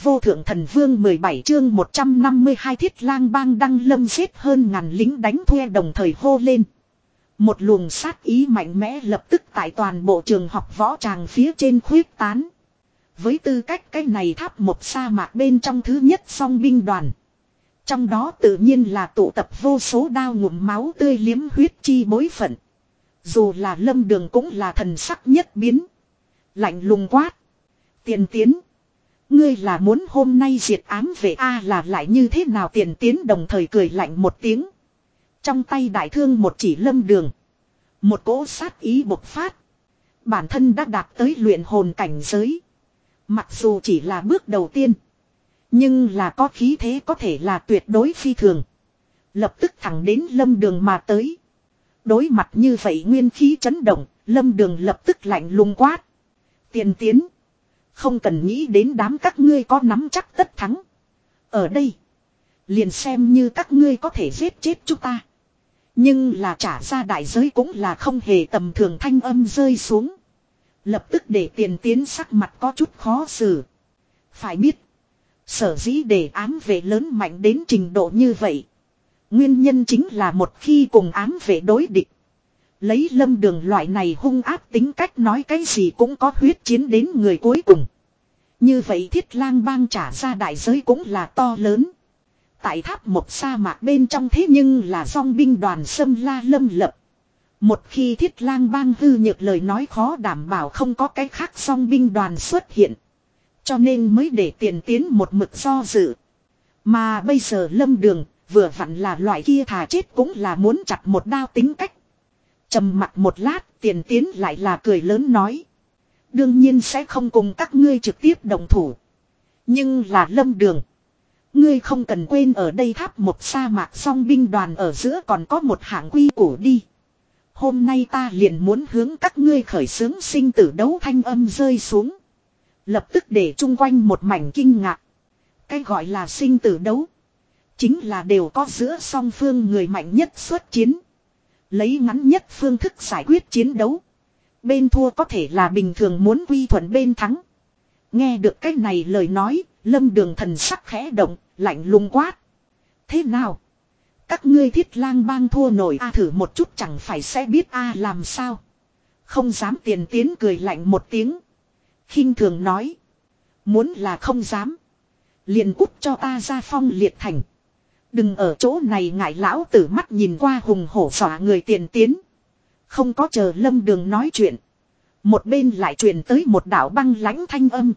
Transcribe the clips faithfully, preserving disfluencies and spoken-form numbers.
vô thượng thần vương mười bảy chương một trăm năm mươi hai Thiết Lang Bang đăng lâm giết hơn ngàn lính đánh thuê đồng thời hô lên. Một luồng sát ý mạnh mẽ lập tức tại toàn bộ trường học võ tràng phía trên khuyết tán. Với tư cách cái này tháp một sa mạc bên trong thứ nhất song binh đoàn. Trong đó tự nhiên là tụ tập vô số đao ngụm máu tươi liếm huyết chi bối phận. Dù là Lâm Đường cũng là thần sắc nhất biến. Lạnh lùng quát. Tiền tiến. Ngươi là muốn hôm nay diệt ám về A là lại như thế nào? Tiền tiến đồng thời cười lạnh một tiếng. Trong tay đại thương một chỉ Lâm Đường. Một cỗ sát ý bộc phát. Bản thân đã đạt tới luyện hồn cảnh giới. Mặc dù chỉ là bước đầu tiên. Nhưng là có khí thế có thể là tuyệt đối phi thường. Lập tức thẳng đến Lâm Đường mà tới. Đối mặt như vậy nguyên khí chấn động. Lâm Đường lập tức lạnh lùng quát. Tiền tiến. Không cần nghĩ đến đám các ngươi có nắm chắc tất thắng. Ở đây. Liền xem như các ngươi có thể giết chết chúng ta. Nhưng là trả ra đại giới cũng là không hề tầm thường. Thanh âm rơi xuống. Lập tức để tiền tiến sắc mặt có chút khó xử. Phải biết. Sở dĩ để ám vệ lớn mạnh đến trình độ như vậy. Nguyên nhân chính là một khi cùng ám vệ đối địch. Lấy Lâm Đường loại này hung áp tính cách nói cái gì cũng có huyết chiến đến người cuối cùng. Như vậy Thiết Lang Bang trả ra đại giới cũng là to lớn. Tại tháp một sa mạc bên trong thế nhưng là dòng binh đoàn xâm la lâm lập. Một khi Thiết Lang Bang hư nhược lời nói khó đảm bảo không có cái khác dòng binh đoàn xuất hiện. Cho nên mới để tiền tiến một mực do dự. Mà bây giờ Lâm Đường vừa vặn là loại kia thà chết cũng là muốn chặt một đao tính cách. Trầm mặt một lát tiền tiến lại là cười lớn nói. Đương nhiên sẽ không cùng các ngươi trực tiếp đồng thủ. Nhưng là Lâm Đường. Ngươi không cần quên ở đây tháp một sa mạc song binh đoàn ở giữa còn có một hạng quy củ đi. Hôm nay ta liền muốn hướng các ngươi khởi xướng sinh tử đấu. Thanh âm rơi xuống. Lập tức để chung quanh một mảnh kinh ngạc. Cái gọi là sinh tử đấu. Chính là đều có giữa song phương người mạnh nhất xuất chiến. Lấy ngắn nhất phương thức giải quyết chiến đấu. Bên thua có thể là bình thường muốn quy thuận bên thắng. Nghe được cái này lời nói, Lâm Đường thần sắc khẽ động, lạnh lùng quát. Thế nào? Các ngươi Thiết Lang Bang thua nổi a thử một chút chẳng phải sẽ biết a làm sao? Không dám. Tiền tiến cười lạnh một tiếng. Khinh thường nói. Muốn là không dám. Liền cút cho ta ra phong liệt thành. Đừng ở chỗ này ngại lão tử mắt nhìn qua hùng hổ dọa người tiền tiến. Không có chờ Lâm Đường nói chuyện. Một bên lại truyền tới một đạo băng lãnh thanh âm.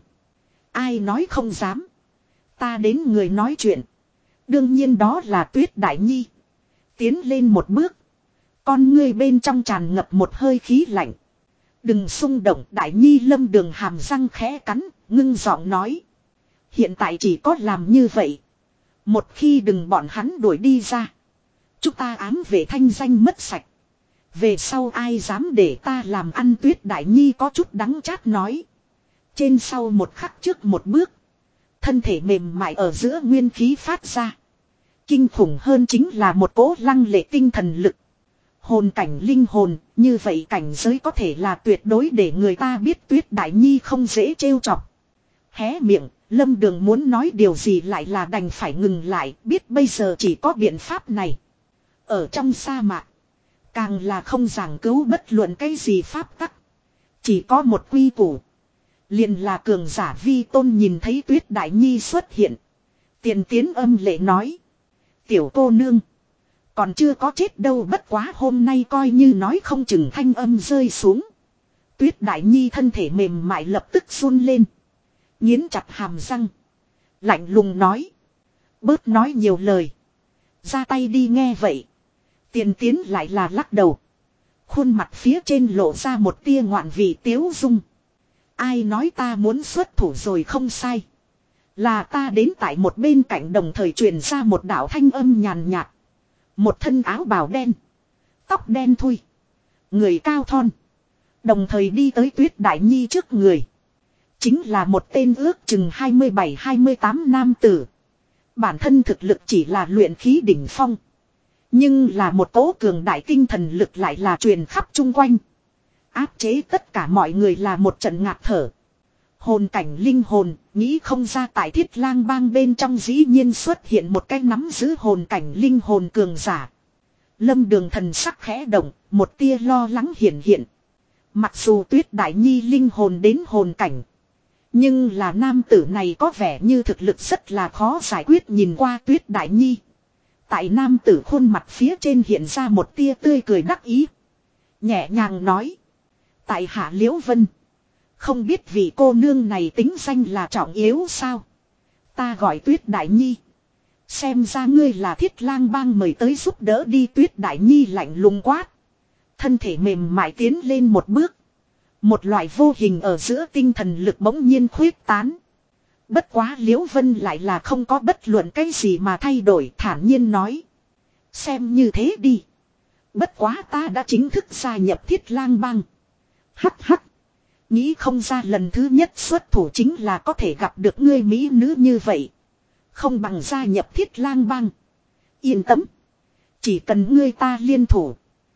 Ai nói không dám. Ta đến người nói chuyện. Đương nhiên đó là Tuyết Đại Nhi. Tiến lên một bước. Con ngươi bên trong tràn ngập một hơi khí lạnh. Đừng xung động. Đại Nhi Lâm Đường hàm răng khẽ cắn. Ngưng giọng nói. Hiện tại chỉ có làm như vậy. Một khi đừng bọn hắn đuổi đi ra. Chúng ta ám về thanh danh mất sạch. Về sau ai dám để ta làm ăn? Tuyết Đại Nhi có chút đắng chát nói. Trên sau một khắc trước một bước. Thân thể mềm mại ở giữa nguyên khí phát ra. Kinh khủng hơn chính là một cỗ lăng lệ tinh thần lực. Hồn cảnh linh hồn, như vậy cảnh giới có thể là tuyệt đối để người ta biết Tuyết Đại Nhi không dễ trêu chọc. Hé miệng, Lâm Đường muốn nói điều gì lại là đành phải ngừng lại, biết bây giờ chỉ có biện pháp này. Ở trong sa mạc, càng là không giảng cứu bất luận cái gì pháp tắc. Chỉ có một quy củ. Liền là cường giả vi tôn. Nhìn thấy Tuyết Đại Nhi xuất hiện. Tiền tiến âm lệ nói. Tiểu cô nương. Còn chưa có chết đâu, bất quá hôm nay coi như nói không chừng. Thanh âm rơi xuống. Tuyết Đại Nhi thân thể mềm mại lập tức run lên. Nghiến chặt hàm răng. Lạnh lùng nói. Bớt nói nhiều lời. Ra tay đi. Nghe vậy. Tiền tiến lại là lắc đầu. Khuôn mặt phía trên lộ ra một tia ngoạn vị tiếu dung. Ai nói ta muốn xuất thủ rồi? Không sai. Là ta đến. Tại một bên cạnh đồng thời truyền ra một đạo thanh âm nhàn nhạt. Một thân áo bào đen. Tóc đen thui. Người cao thon. Đồng thời đi tới Tuyết Đại Nhi trước người. Chính là một tên ước chừng hai mươi bảy hai mươi tám nam tử. Bản thân thực lực chỉ là luyện khí đỉnh phong. Nhưng là một cỗ cường đại tinh thần lực lại là truyền khắp chung quanh. Áp chế tất cả mọi người là một trận ngạt thở. Hồn cảnh linh hồn, nghĩ không ra tại Thiết Lang bang bên trong dĩ nhiên xuất hiện một cái nắm giữ hồn cảnh linh hồn cường giả. Lâm Đường thần sắc khẽ động, một tia lo lắng hiện hiện. Mặc dù Tuyết Đại Nhi linh hồn đến hồn cảnh, nhưng là nam tử này có vẻ như thực lực rất là khó giải quyết. Nhìn qua Tuyết Đại Nhi, tại nam tử khuôn mặt phía trên hiện ra một tia tươi cười đắc ý. Nhẹ nhàng nói. Tại hạ Liễu Vân. Không biết vị cô nương này tính danh là trọng yếu sao? Ta gọi Tuyết Đại Nhi. Xem ra ngươi là Thiết Lang bang mời tới giúp đỡ đi. Tuyết Đại Nhi lạnh lùng quát. Thân thể mềm mại tiến lên một bước. Một loại vô hình ở giữa tinh thần lực bỗng nhiên khuyết tán. Bất quá Liễu Vân lại là không có bất luận cái gì mà thay đổi, thản nhiên nói. Xem như thế đi. Bất quá ta đã chính thức gia nhập Thiết Lang bang. Hắc hắc. Nghĩ không ra lần thứ nhất xuất thủ chính là có thể gặp được ngươi mỹ nữ như vậy. Không bằng gia nhập Thiết Lang bang. Yên tâm. Chỉ cần ngươi ta liên thủ.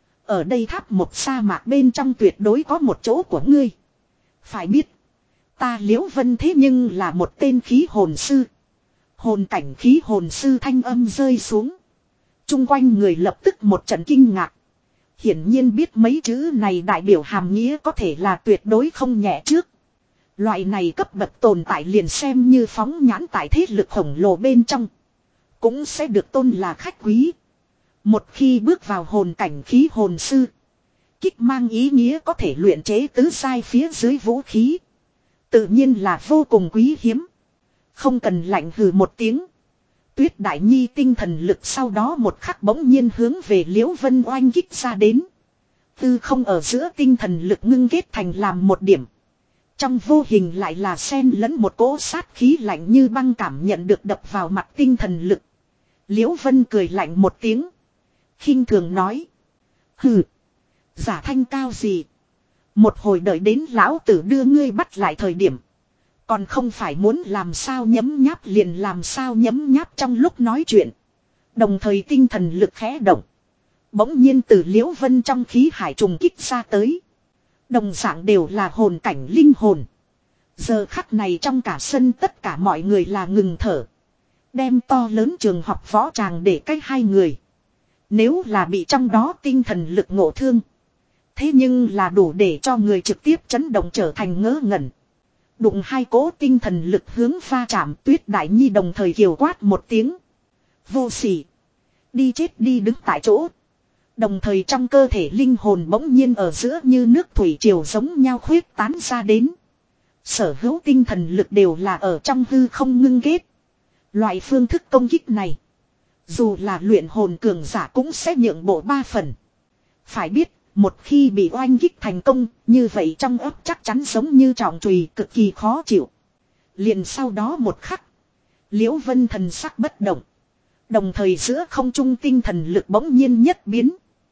Ở đây tháp một sa mạc bên trong tuyệt đối có một chỗ của ngươi. Phải biết. Ta Liễu Vân thế nhưng là một tên khí hồn sư. Hồn cảnh khí hồn sư thanh âm rơi xuống. Trung quanh người lập tức một trận kinh ngạc. Hiển nhiên biết mấy chữ này đại biểu hàm nghĩa có thể là tuyệt đối không nhẹ trước. Loại này cấp bậc tồn tại liền xem như phóng nhãn tại thế lực khổng lồ bên trong. Cũng sẽ được tôn là khách quý. Một khi bước vào hồn cảnh khí hồn sư. Kích mang ý nghĩa có thể luyện chế tứ sai phía dưới vũ khí. Tự nhiên là vô cùng quý hiếm. Không cần lạnh hừ một tiếng. Tuyết Đại Nhi tinh thần lực sau đó một khắc bỗng nhiên hướng về Liễu Vân oanh kích ra đến. Tư không ở giữa tinh thần lực ngưng kết thành làm một điểm. Trong vô hình lại là xen lẫn một cỗ sát khí lạnh như băng cảm nhận được đập vào mặt tinh thần lực. Liễu Vân cười lạnh một tiếng. Khinh thường nói. Hừ. Giả thanh cao gì. Một hồi đợi đến lão tử đưa ngươi bắt lại thời điểm. Còn không phải muốn làm sao nhấm nháp liền làm sao nhấm nháp. Trong lúc nói chuyện. Đồng thời tinh thần lực khẽ động. Bỗng nhiên từ Liễu Vân trong khí hải trùng kích ra tới. Đồng dạng đều là hồn cảnh linh hồn. Giờ khắc này trong cả sân tất cả mọi người là ngừng thở. Đem to lớn trường học võ tràng để cách hai người. Nếu là bị trong đó tinh thần lực ngộ thương. Thế nhưng là đủ để cho người trực tiếp chấn động trở thành ngớ ngẩn. Đụng hai cỗ tinh thần lực hướng va chạm. Tuyết Đại Nhi đồng thời kiều quát một tiếng. Vô sỉ. Đi chết đi đứng tại chỗ. Đồng thời trong cơ thể linh hồn bỗng nhiên ở giữa như nước thủy triều giống nhau khuyết tán ra đến. Sở hữu tinh thần lực đều là ở trong hư không ngưng kết. Loại phương thức công kích này. Dù là luyện hồn cường giả cũng sẽ nhượng bộ ba phần. Phải biết, một khi bị oanh kích thành công, như vậy trong ấp chắc chắn giống như trọng chùy cực kỳ khó chịu. Liền sau đó một khắc. Liễu Vân thần sắc bất động. Đồng thời giữa không trung tinh thần lực bỗng nhiên nhất biến.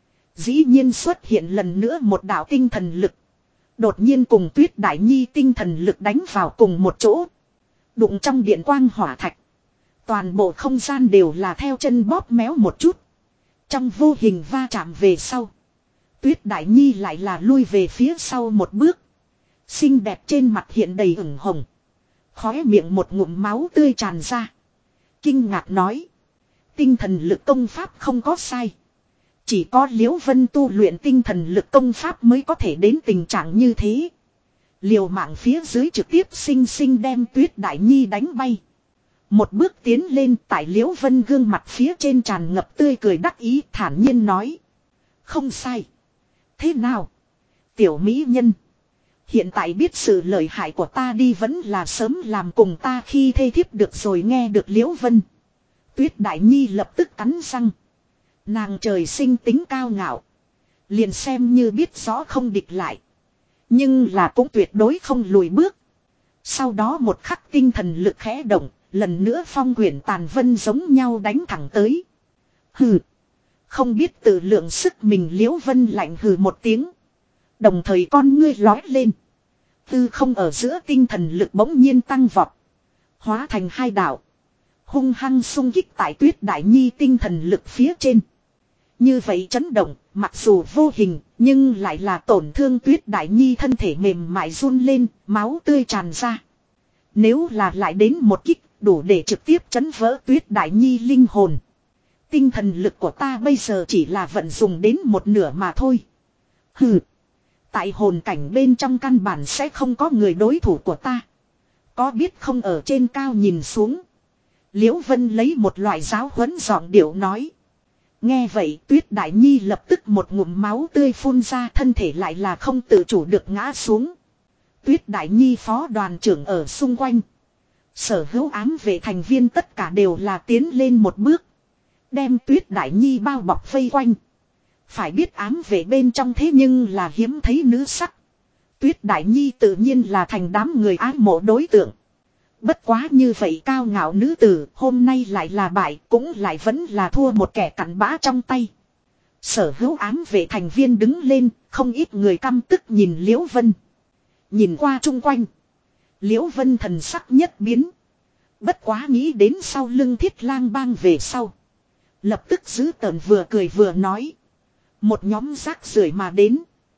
Dĩ nhiên xuất hiện lần nữa một đạo tinh thần lực. Đột nhiên cùng Tuyết Đại Nhi tinh thần lực đánh vào cùng một chỗ. Đụng trong điện quang hỏa thạch. Toàn bộ không gian đều là theo chân bóp méo một chút. Trong vô hình va chạm về sau. Tuyết Đại Nhi lại là lui về phía sau một bước. Xinh đẹp trên mặt hiện đầy ửng hồng. Khóe miệng một ngụm máu tươi tràn ra. Kinh ngạc nói. Tinh thần lực công pháp không có sai. Chỉ có Liễu Vân tu luyện tinh thần lực công pháp mới có thể đến tình trạng như thế. Liều mạng phía dưới trực tiếp xinh xinh đem Tuyết Đại Nhi đánh bay. Một bước tiến lên tại Liễu Vân gương mặt phía trên tràn ngập tươi cười đắc ý thản nhiên nói. Không sai. Thế nào? Tiểu mỹ nhân. Hiện tại biết sự lợi hại của ta đi vẫn là sớm làm cùng ta khi thê thiếp được rồi. Nghe được Liễu Vân. Tuyết Đại Nhi lập tức cắn răng. Nàng trời sinh tính cao ngạo. Liền xem như biết rõ không địch lại. Nhưng là cũng tuyệt đối không lùi bước. Sau đó một khắc tinh thần lực khẽ động. Lần nữa phong quyển tàn vân giống nhau đánh thẳng tới. Hừ. Không biết tự lượng sức mình Liễu Vân lạnh hừ một tiếng. Đồng thời con ngươi lói lên. Tư không ở giữa tinh thần lực bỗng nhiên tăng vọt. Hóa thành hai đạo. Hung hăng xung kích tại Tuyết Đại Nhi tinh thần lực phía trên. Như vậy chấn động, mặc dù vô hình, nhưng lại là tổn thương Tuyết Đại Nhi thân thể mềm mại run lên, máu tươi tràn ra. Nếu là lại đến một kích đủ để trực tiếp chấn vỡ Tuyết Đại Nhi linh hồn. Tinh thần lực của ta bây giờ chỉ là vận dụng đến một nửa mà thôi. Hừ. Tại hồn cảnh bên trong căn bản sẽ không có người đối thủ của ta. Có biết không, ở trên cao nhìn xuống. Liễu Vân lấy một loại giáo huấn giọng điệu nói. Nghe vậy Tuyết Đại Nhi lập tức một ngụm máu tươi phun ra, thân thể lại là không tự chủ được ngã xuống. Tuyết Đại Nhi phó đoàn trưởng ở xung quanh. Sở hữu ám vệ thành viên tất cả đều là tiến lên một bước. Đem Tuyết Đại Nhi bao bọc vây quanh. Phải biết ám vệ bên trong thế nhưng là hiếm thấy nữ sắc. Tuyết Đại Nhi tự nhiên là thành đám người ái mộ đối tượng. Bất quá như vậy cao ngạo nữ tử hôm nay lại là bại, cũng lại vẫn là thua một kẻ cặn bã trong tay. Sở hữu ám vệ thành viên đứng lên, không ít người căm tức nhìn Liễu Vân. Nhìn qua chung quanh. Liễu Vân thần sắc nhất biến. Bất quá nghĩ đến sau lưng Thiết Lang Bang về sau. Lập tức giữ tợn vừa cười vừa nói. Một nhóm rác rưởi mà đến.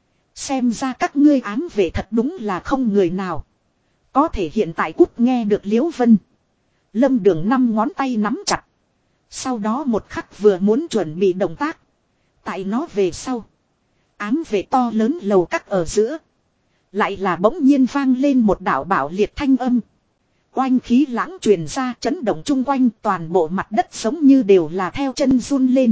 Xem ra các ngươi ám vệ thật đúng là không người nào. Có thể hiện tại cút nghe được Liễu Vân. Lâm Đường năm ngón tay nắm chặt. Sau đó một khắc vừa muốn chuẩn bị động tác. Tại nó về sau. Ám vệ to lớn lầu các ở giữa. Lại là bỗng nhiên vang lên một đạo bảo liệt thanh âm. Oanh khí lãng truyền ra, chấn động chung quanh, toàn bộ mặt đất giống như đều là theo chân run lên.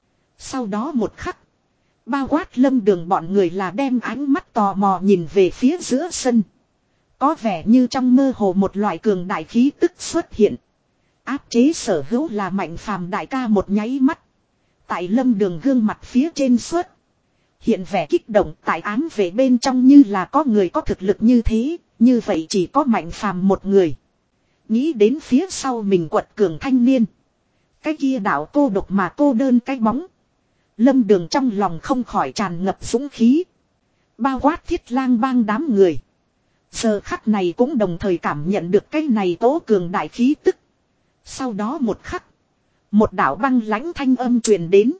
Sau đó một khắc. Bao quát Lâm Đường bọn người là đem ánh mắt tò mò nhìn về phía giữa sân. Có vẻ như trong mơ hồ một loại cường đại khí tức xuất hiện. Áp chế sở hữu là Mạnh Phàm đại ca một nháy mắt. Tại Lâm Đường gương mặt phía trên suốt. Hiện vẻ kích động, tại ám vệ bên trong như là có người có thực lực như thế. Như vậy chỉ có Mạnh Phàm một người. Nghĩ đến phía sau mình quật cường thanh niên. Cái kia đạo cô độc mà cô đơn cái bóng. Lâm Đường trong lòng không khỏi tràn ngập dũng khí. Bao quát Thiết Lang Bang đám người. Giờ khắc này cũng đồng thời cảm nhận được cái này tố cường đại khí tức. Sau đó một khắc. Một đạo băng lãnh thanh âm truyền đến.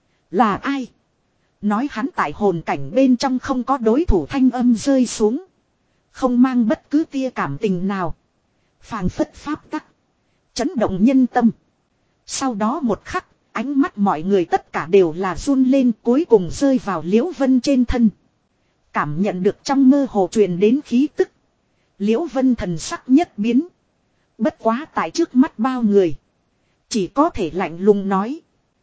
Là ai? Nói hắn tại hồn cảnh bên trong không có đối thủ, thanh âm rơi xuống. Không mang bất cứ tia cảm tình nào. Phàng phất pháp tắc. Chấn động nhân tâm. Sau đó một khắc. Ánh mắt mọi người tất cả đều là run lên, cuối cùng rơi vào Liễu Vân trên thân. Cảm nhận được trong mơ hồ truyền đến khí tức. Liễu Vân thần sắc nhất biến. Bất quá tại trước mắt bao người. Chỉ có thể lạnh lùng nói.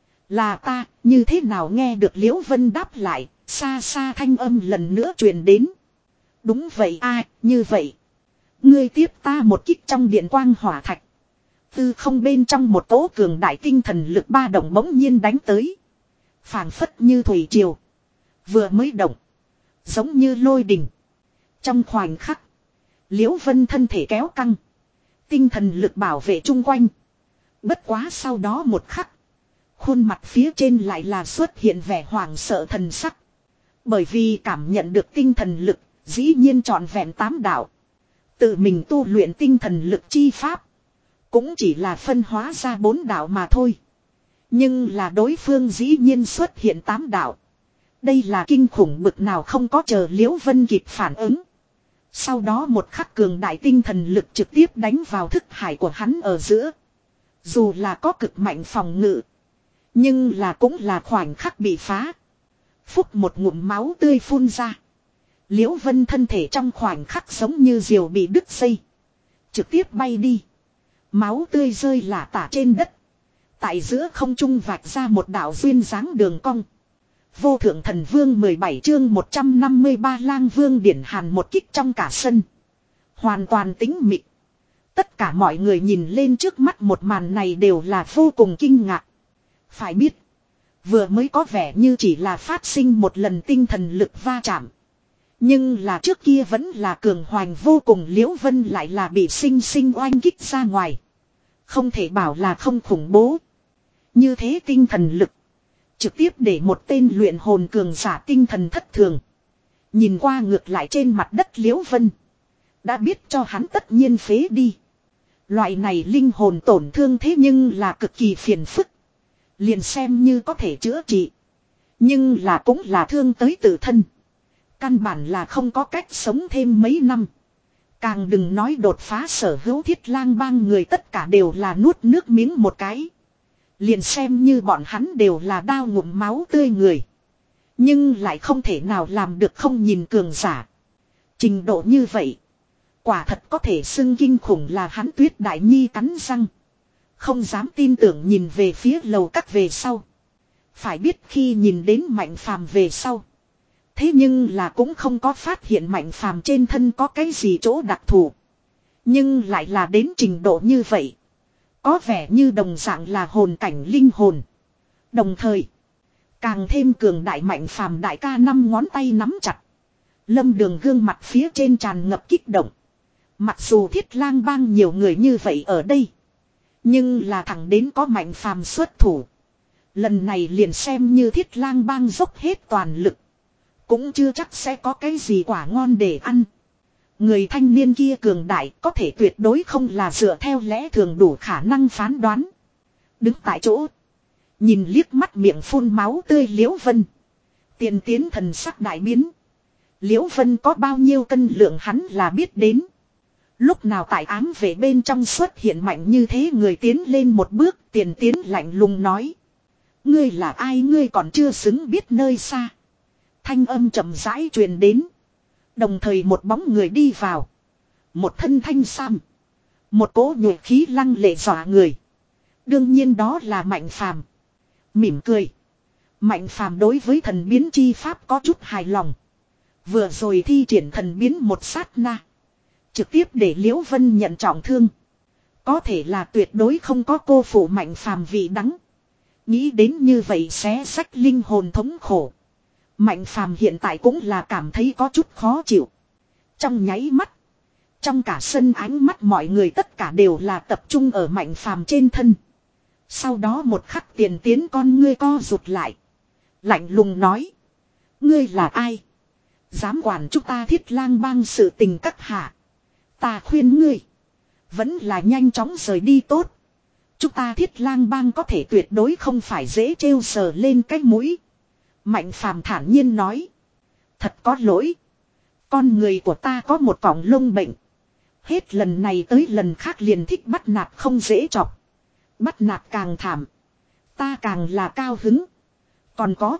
Là ta, như thế nào nghe được Liễu Vân đáp lại, xa xa thanh âm lần nữa truyền đến. Đúng vậy a, như vậy. Ngươi tiếp ta một kích trong điện quang hỏa thạch. Tư không bên trong một tố cường đại tinh thần lực ba động bỗng nhiên đánh tới. Phảng phất như thủy triều. Vừa mới động. Giống như lôi đình. Trong khoảnh khắc. Liễu Vân thân thể kéo căng. Tinh thần lực bảo vệ chung quanh. Bất quá sau đó một khắc. Khuôn mặt phía trên lại là xuất hiện vẻ hoảng sợ thần sắc. Bởi vì cảm nhận được tinh thần lực. Dĩ nhiên trọn vẹn tám đạo. Tự mình tu luyện tinh thần lực chi pháp. Cũng chỉ là phân hóa ra bốn đạo mà thôi. Nhưng là đối phương dĩ nhiên xuất hiện tám đạo. Đây là kinh khủng bực nào, không có chờ Liễu Vân kịp phản ứng. Sau đó một khắc cường đại tinh thần lực trực tiếp đánh vào thức hải của hắn ở giữa. Dù là có cực mạnh phòng ngự. Nhưng là cũng là khoảnh khắc bị phá. Phúc một ngụm máu tươi phun ra. Liễu Vân thân thể trong khoảnh khắc giống như diều bị đứt dây. Trực tiếp bay đi. Máu tươi rơi lả tả trên đất. Tại giữa không trung vạch ra một đạo duyên dáng đường cong. Vô thượng thần vương mười bảy chương một trăm năm mươi ba lang vương điển hàn một kích trong cả sân. Hoàn toàn tĩnh mịch. Tất cả mọi người nhìn lên trước mắt một màn này đều là vô cùng kinh ngạc. Phải biết. Vừa mới có vẻ như chỉ là phát sinh một lần tinh thần lực va chạm. Nhưng là trước kia vẫn là cường hoành vô cùng, Liễu Vân lại là bị sinh sinh oanh kích ra ngoài. Không thể bảo là không khủng bố. Như thế tinh thần lực. Trực tiếp để một tên luyện hồn cường giả tinh thần thất thường. Nhìn qua ngược lại trên mặt đất Liễu Vân. Đã biết cho hắn tất nhiên phế đi. Loại này linh hồn tổn thương thế nhưng là cực kỳ phiền phức. Liền xem như có thể chữa trị. Nhưng là cũng là thương tới tự thân. Căn bản là không có cách sống thêm mấy năm. Càng đừng nói đột phá sở hữu Thiết Lang bang người tất cả đều là nuốt nước miếng một cái. Liền xem như bọn hắn đều là đao ngụm máu tươi người. Nhưng lại không thể nào làm được không nhìn cường giả. Trình độ như vậy. Quả thật có thể xưng kinh khủng là hắn Tuyết Đại Nhi cắn răng. Không dám tin tưởng nhìn về phía lầu các về sau. Phải biết khi nhìn đến Mạnh Phàm về sau. Thế nhưng là cũng không có phát hiện Mạnh Phàm trên thân có cái gì chỗ đặc thù. Nhưng lại là đến trình độ như vậy. Có vẻ như đồng dạng là hồn cảnh linh hồn. Đồng thời. Càng thêm cường đại Mạnh Phàm đại ca năm ngón tay nắm chặt. Lâm Đường gương mặt phía trên tràn ngập kích động. Mặc dù Thiết Lang bang nhiều người như vậy ở đây. Nhưng là thẳng đến có Mạnh Phàm xuất thủ. Lần này liền xem như Thiết Lang bang dốc hết toàn lực. Cũng chưa chắc sẽ có cái gì quả ngon để ăn. Người thanh niên kia cường đại có thể tuyệt đối không là dựa theo lẽ thường đủ khả năng phán đoán. Đứng tại chỗ. Nhìn liếc mắt miệng phun máu tươi Liễu Vân. Tiền tiến thần sắc đại biến. Liễu Vân có bao nhiêu cân lượng hắn là biết đến. Lúc nào tại ám vệ bên trong xuất hiện mạnh như thế người tiến lên một bước tiền tiến lạnh lùng nói. Ngươi là ai ngươi còn chưa xứng biết nơi xa. Thanh âm chậm rãi truyền đến. Đồng thời một bóng người đi vào. Một thân thanh sam. Một cỗ nhuệ khí lăng lệ dọa người. Đương nhiên đó là Mạnh Phàm. Mỉm cười. Mạnh Phàm đối với thần biến chi pháp có chút hài lòng. Vừa rồi thi triển thần biến một sát na. Trực tiếp để Liễu Vân nhận trọng thương. Có thể là tuyệt đối không có cô phụ Mạnh Phàm vị đắng. Nghĩ đến như vậy xé sách linh hồn thống khổ. Mạnh Phàm hiện tại cũng là cảm thấy có chút khó chịu. Trong nháy mắt. Trong cả sân ánh mắt mọi người tất cả đều là tập trung ở Mạnh Phàm trên thân. Sau đó một khắc tiền tiến con ngươi co rụt lại. Lạnh lùng nói. Ngươi là ai? Dám quản chúng ta Thiết Lang bang sự tình các hạ. Ta khuyên ngươi. Vẫn là nhanh chóng rời đi tốt. Chúng ta Thiết Lang bang có thể tuyệt đối không phải dễ trêu sờ lên cái mũi. Mạnh Phàm thản nhiên nói. Thật có lỗi. Con người của ta có một cọng lông bệnh. Hết lần này tới lần khác liền thích bắt nạt không dễ chọc. Bắt nạt càng thảm. Ta càng là cao hứng. Còn có.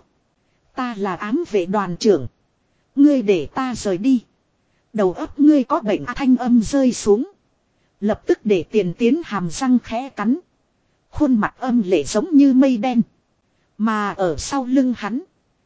Ta là ám vệ đoàn trưởng. Ngươi để ta rời đi. Đầu óc ngươi có bệnh thanh âm rơi xuống. Lập tức để tiền tiến hàm răng khẽ cắn. Khuôn mặt âm lệ giống như mây đen. Mà ở sau lưng hắn.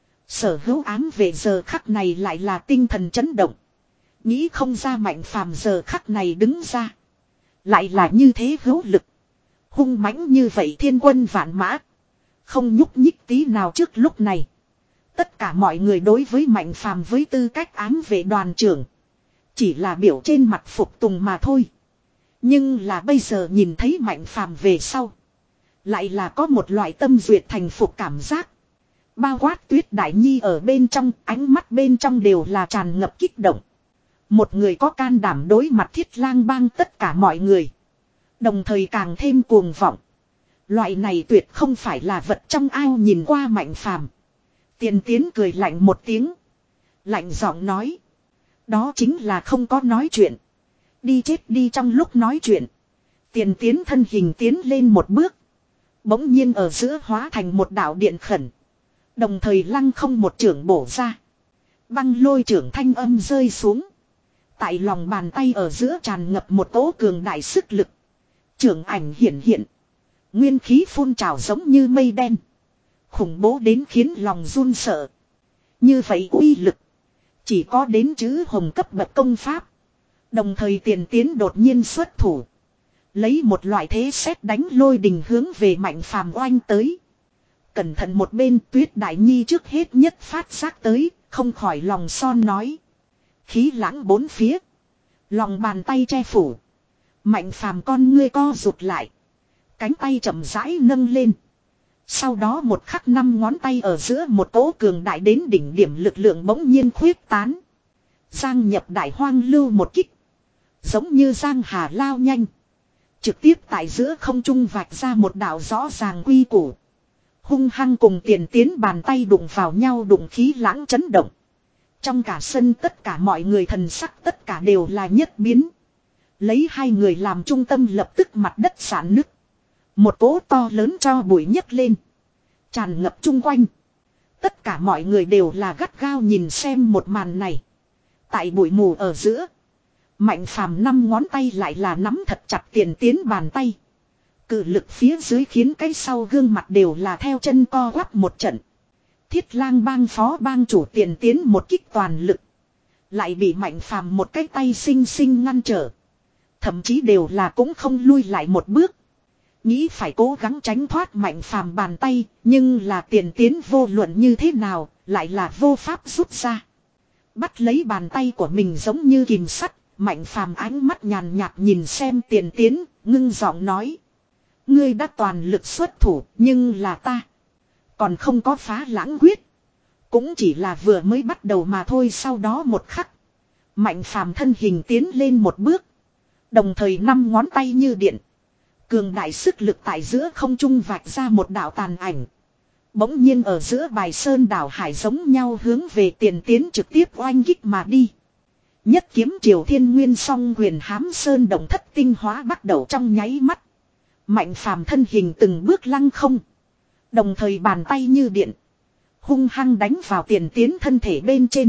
Sở hữu ám về giờ khắc này lại là tinh thần chấn động. Nghĩ không ra Mạnh Phàm giờ khắc này đứng ra. Lại là như thế hữu lực. Hung mãnh như vậy thiên quân vạn mã. Không nhúc nhích tí nào trước lúc này. Tất cả mọi người đối với Mạnh Phàm với tư cách ám vệ đoàn trưởng. Chỉ là biểu trên mặt phục tùng mà thôi. Nhưng là bây giờ nhìn thấy Mạnh Phàm về sau. Lại là có một loại tâm duyệt thành phục cảm giác. Bao quát Tuyết Đại Nhi ở bên trong, ánh mắt bên trong đều là tràn ngập kích động. Một người có can đảm đối mặt Thiết Lang bang tất cả mọi người. Đồng thời càng thêm cuồng vọng. Loại này tuyệt không phải là vật trong ao nhìn qua Mạnh Phàm. Tiền tiến cười lạnh một tiếng. Lạnh giọng nói. Đó chính là không có nói chuyện. Đi chết đi trong lúc nói chuyện. Tiền tiến thân hình tiến lên một bước. Bỗng nhiên ở giữa hóa thành một đạo điện khẩn. Đồng thời lăng không một trưởng bổ ra. Băng lôi trưởng thanh âm rơi xuống. Tại lòng bàn tay ở giữa tràn ngập một tố cường đại sức lực. Trưởng ảnh hiện hiện. Nguyên khí phun trào giống như mây đen. Khủng bố đến khiến lòng run sợ. Như vậy uy lực. Chỉ có đến chữ hồng cấp bậc công pháp. Đồng thời tiền tiến đột nhiên xuất thủ. Lấy một loại thế xét đánh lôi đình hướng về Mạnh Phàm oanh tới. Cẩn thận một bên Tuyết Đại Nhi trước hết nhất phát giác tới. Không khỏi lòng son nói. Khí lãng bốn phía. Lòng bàn tay che phủ. Mạnh Phàm con ngươi co rụt lại. Cánh tay chậm rãi nâng lên. Sau đó một khắc năm ngón tay ở giữa một cỗ cường đại đến đỉnh điểm lực lượng bỗng nhiên khuyết tán. Giang nhập đại hoang lưu một kích. Giống như giang hà lao nhanh. Trực tiếp tại giữa không trung vạch ra một đạo rõ ràng quy củ. Hung hăng cùng tiền tiến bàn tay đụng vào nhau đụng khí lãng chấn động. Trong cả sân tất cả mọi người thần sắc tất cả đều là nhất biến. Lấy hai người làm trung tâm lập tức mặt đất sản nứt. Một cỗ to lớn cho bụi nhấc lên. Tràn ngập chung quanh. Tất cả mọi người đều là gắt gao nhìn xem một màn này. Tại bụi mù ở giữa. Mạnh Phàm năm ngón tay lại là nắm thật chặt Tiền Tiến bàn tay. Cự lực phía dưới khiến cái sau gương mặt đều là theo chân co quắp một trận. Thiết Lang bang phó bang chủ Tiền Tiến một kích toàn lực. Lại bị Mạnh Phàm một cái tay xinh xinh ngăn trở. Thậm chí đều là cũng không lui lại một bước. Nghĩ phải cố gắng tránh thoát Mạnh Phàm bàn tay. Nhưng là Tiền Tiến vô luận như thế nào lại là vô pháp rút ra. Bắt lấy bàn tay của mình giống như kìm sắt. Mạnh Phàm ánh mắt nhàn nhạt nhìn xem Tiền Tiến, ngưng giọng nói. Ngươi đã toàn lực xuất thủ, nhưng là ta. Còn không có phá lãng quyết. Cũng chỉ là vừa mới bắt đầu mà thôi. Sau đó một khắc. Mạnh Phàm thân hình tiến lên một bước. Đồng thời năm ngón tay như điện. Cường đại sức lực tại giữa không trung vạch ra một đạo tàn ảnh. Bỗng nhiên ở giữa bài sơn đảo hải giống nhau hướng về Tiền Tiến trực tiếp oanh kích mà đi. Nhất kiếm Triều Thiên Nguyên song quyền hám sơn động thất tinh hóa bắt đầu trong nháy mắt. Mạnh Phàm thân hình từng bước lăng không. Đồng thời bàn tay như điện. Hung hăng đánh vào Tiền Tiến thân thể bên trên.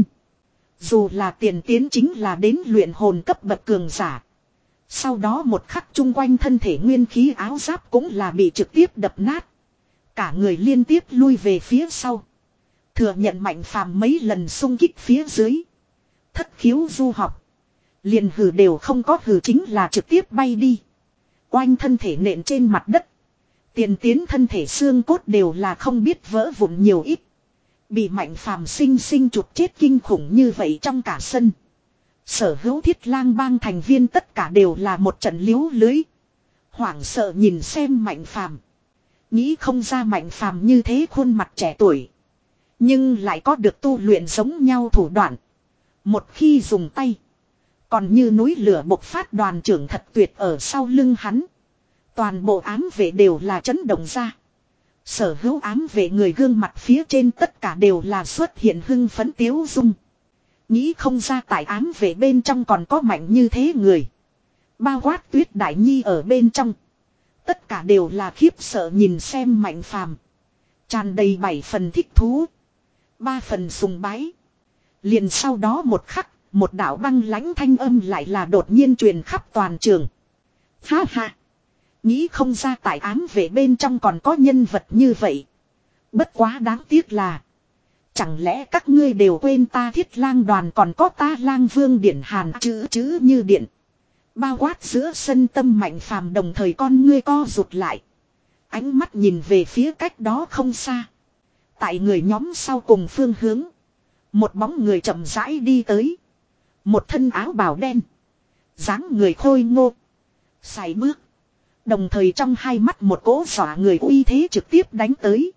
Dù là Tiền Tiến chính là đến luyện hồn cấp bậc cường giả. Sau đó một khắc chung quanh thân thể nguyên khí áo giáp cũng là bị trực tiếp đập nát. Cả người liên tiếp lui về phía sau. Thừa nhận Mạnh Phàm mấy lần xung kích phía dưới. Thất khiếu du học. Liền hừ đều không có hừ chính là trực tiếp bay đi. Oanh thân thể nện trên mặt đất. Tiền Tiến thân thể xương cốt đều là không biết vỡ vụn nhiều ít. Bị Mạnh Phàm sinh sinh chụp chết kinh khủng như vậy trong cả sân. Sở hữu Thiết Lang bang thành viên tất cả đều là một trận liếu lưới. Hoảng sợ nhìn xem Mạnh Phàm. Nghĩ không ra Mạnh Phàm như thế khuôn mặt trẻ tuổi. Nhưng lại có được tu luyện giống nhau thủ đoạn. Một khi dùng tay. Còn như núi lửa bộc phát đoàn trưởng thật tuyệt ở sau lưng hắn. Toàn bộ ám vệ đều là chấn động ra. Sở hữu ám vệ người gương mặt phía trên tất cả đều là xuất hiện hưng phấn tiếu dung. Nghĩ không ra tại ám vệ bên trong còn có mạnh như thế người. Bao quát Tuyết Đại Nhi ở bên trong. Tất cả đều là khiếp sợ nhìn xem Mạnh Phàm. Tràn đầy bảy phần thích thú. Ba phần sùng bái. Liền sau đó một khắc, một đạo băng lãnh thanh âm lại là đột nhiên truyền khắp toàn trường. Ha ha. Nghĩ không ra tại ám vệ bên trong còn có nhân vật như vậy. Bất quá đáng tiếc là. Chẳng lẽ các ngươi đều quên ta Thiết Lang đoàn còn có ta Lang Vương Điển Hàn chữ chữ như điện. Bao quát giữa sân tâm Mạnh Phàm đồng thời con ngươi co rụt lại. Ánh mắt nhìn về phía cách đó không xa. Tại người nhóm sau cùng phương hướng. Một bóng người chậm rãi đi tới. Một thân áo bào đen. Dáng người khôi ngô. Sải bước. Đồng thời trong hai mắt một cỗ dọa người uy thế trực tiếp đánh tới.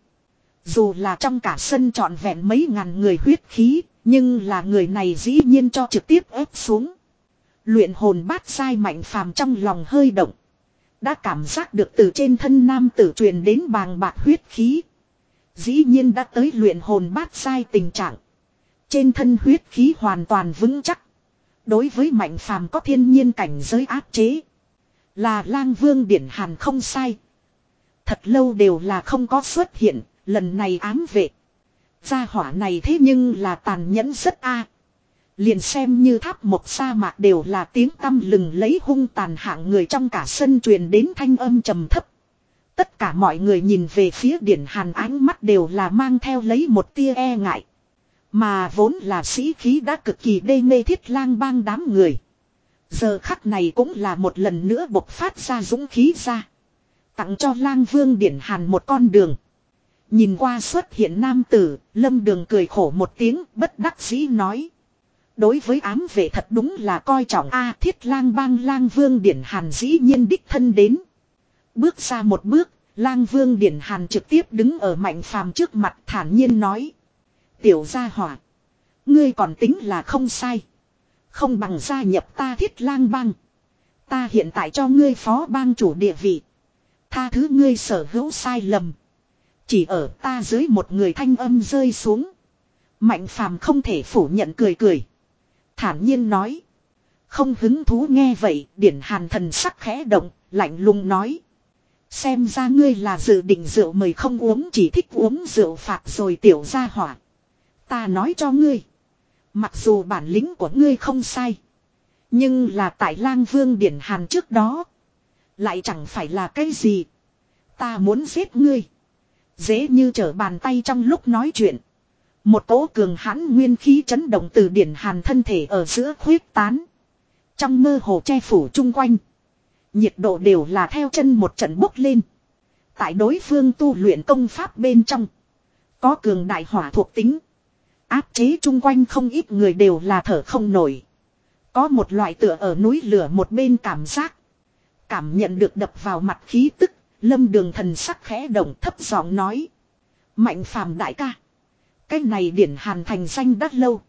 Dù là trong cả sân trọn vẹn mấy ngàn người huyết khí. Nhưng là người này dĩ nhiên cho trực tiếp ép xuống. Luyện hồn bát sai Mạnh Phàm trong lòng hơi động. Đã cảm giác được từ trên thân nam tử truyền đến bàng bạc huyết khí. Dĩ nhiên đã tới luyện hồn bát sai tình trạng. Trên thân huyết khí hoàn toàn vững chắc. Đối với Mạnh Phàm có thiên nhiên cảnh giới áp chế. Là Lang Vương Điển Hàn không sai. Thật lâu đều là không có xuất hiện. Lần này ám vệ. Gia hỏa này thế nhưng là tàn nhẫn rất a. Liền xem như tháp một sa mạc đều là tiếng tăm lừng lấy hung tàn hạng người trong cả sân truyền đến thanh âm trầm thấp. Tất cả mọi người nhìn về phía Điển Hàn ánh mắt đều là mang theo lấy một tia e ngại. Mà vốn là sĩ khí đã cực kỳ đê mê Thiết Lang bang đám người. Giờ khắc này cũng là một lần nữa bộc phát ra dũng khí ra. Tặng cho Lang Vương Điển Hàn một con đường. Nhìn qua xuất hiện nam tử, Lâm Đường cười khổ một tiếng bất đắc dĩ nói. Đối với ám vệ thật đúng là coi trọng a. Thiết Lang bang Lang Vương Điển Hàn dĩ nhiên đích thân đến. Bước ra một bước, Lang Vương Điển Hàn trực tiếp đứng ở Mạnh Phàm trước mặt thản nhiên nói. Tiểu gia hỏa. Ngươi còn tính là không sai. Không bằng gia nhập ta Thiết Lang bang. Ta hiện tại cho ngươi phó bang chủ địa vị. Tha thứ ngươi sở hữu sai lầm. Chỉ ở ta dưới một người thanh âm rơi xuống. Mạnh phàm không thể phủ nhận cười cười. Thản nhiên nói. Không hứng thú nghe vậy, Điển Hàn thần sắc khẽ động, lạnh lùng nói. Xem ra ngươi là dự định rượu mời không uống, chỉ thích uống rượu phạt rồi tiểu gia hỏa. Ta nói cho ngươi. Mặc dù bản lĩnh của ngươi không sai. Nhưng là tại Lang Vương Điển Hàn trước đó. Lại chẳng phải là cái gì. Ta muốn giết ngươi. Dễ như trở bàn tay trong lúc nói chuyện. Một cỗ cường hãn nguyên khí chấn động từ Điển Hàn thân thể ở giữa khuyết tán. Trong mơ hồ che phủ chung quanh. Nhiệt độ đều là theo chân một trận bốc lên. Tại đối phương tu luyện công pháp bên trong. Có cường đại hỏa thuộc tính. Áp chế chung quanh không ít người đều là thở không nổi. Có một loại tựa ở núi lửa một bên cảm giác. Cảm nhận được đập vào mặt khí tức. Lâm Đường thần sắc khẽ động thấp giọng nói. Mạnh phàm đại ca. Cái này Điển Hàn thành danh đắt lâu.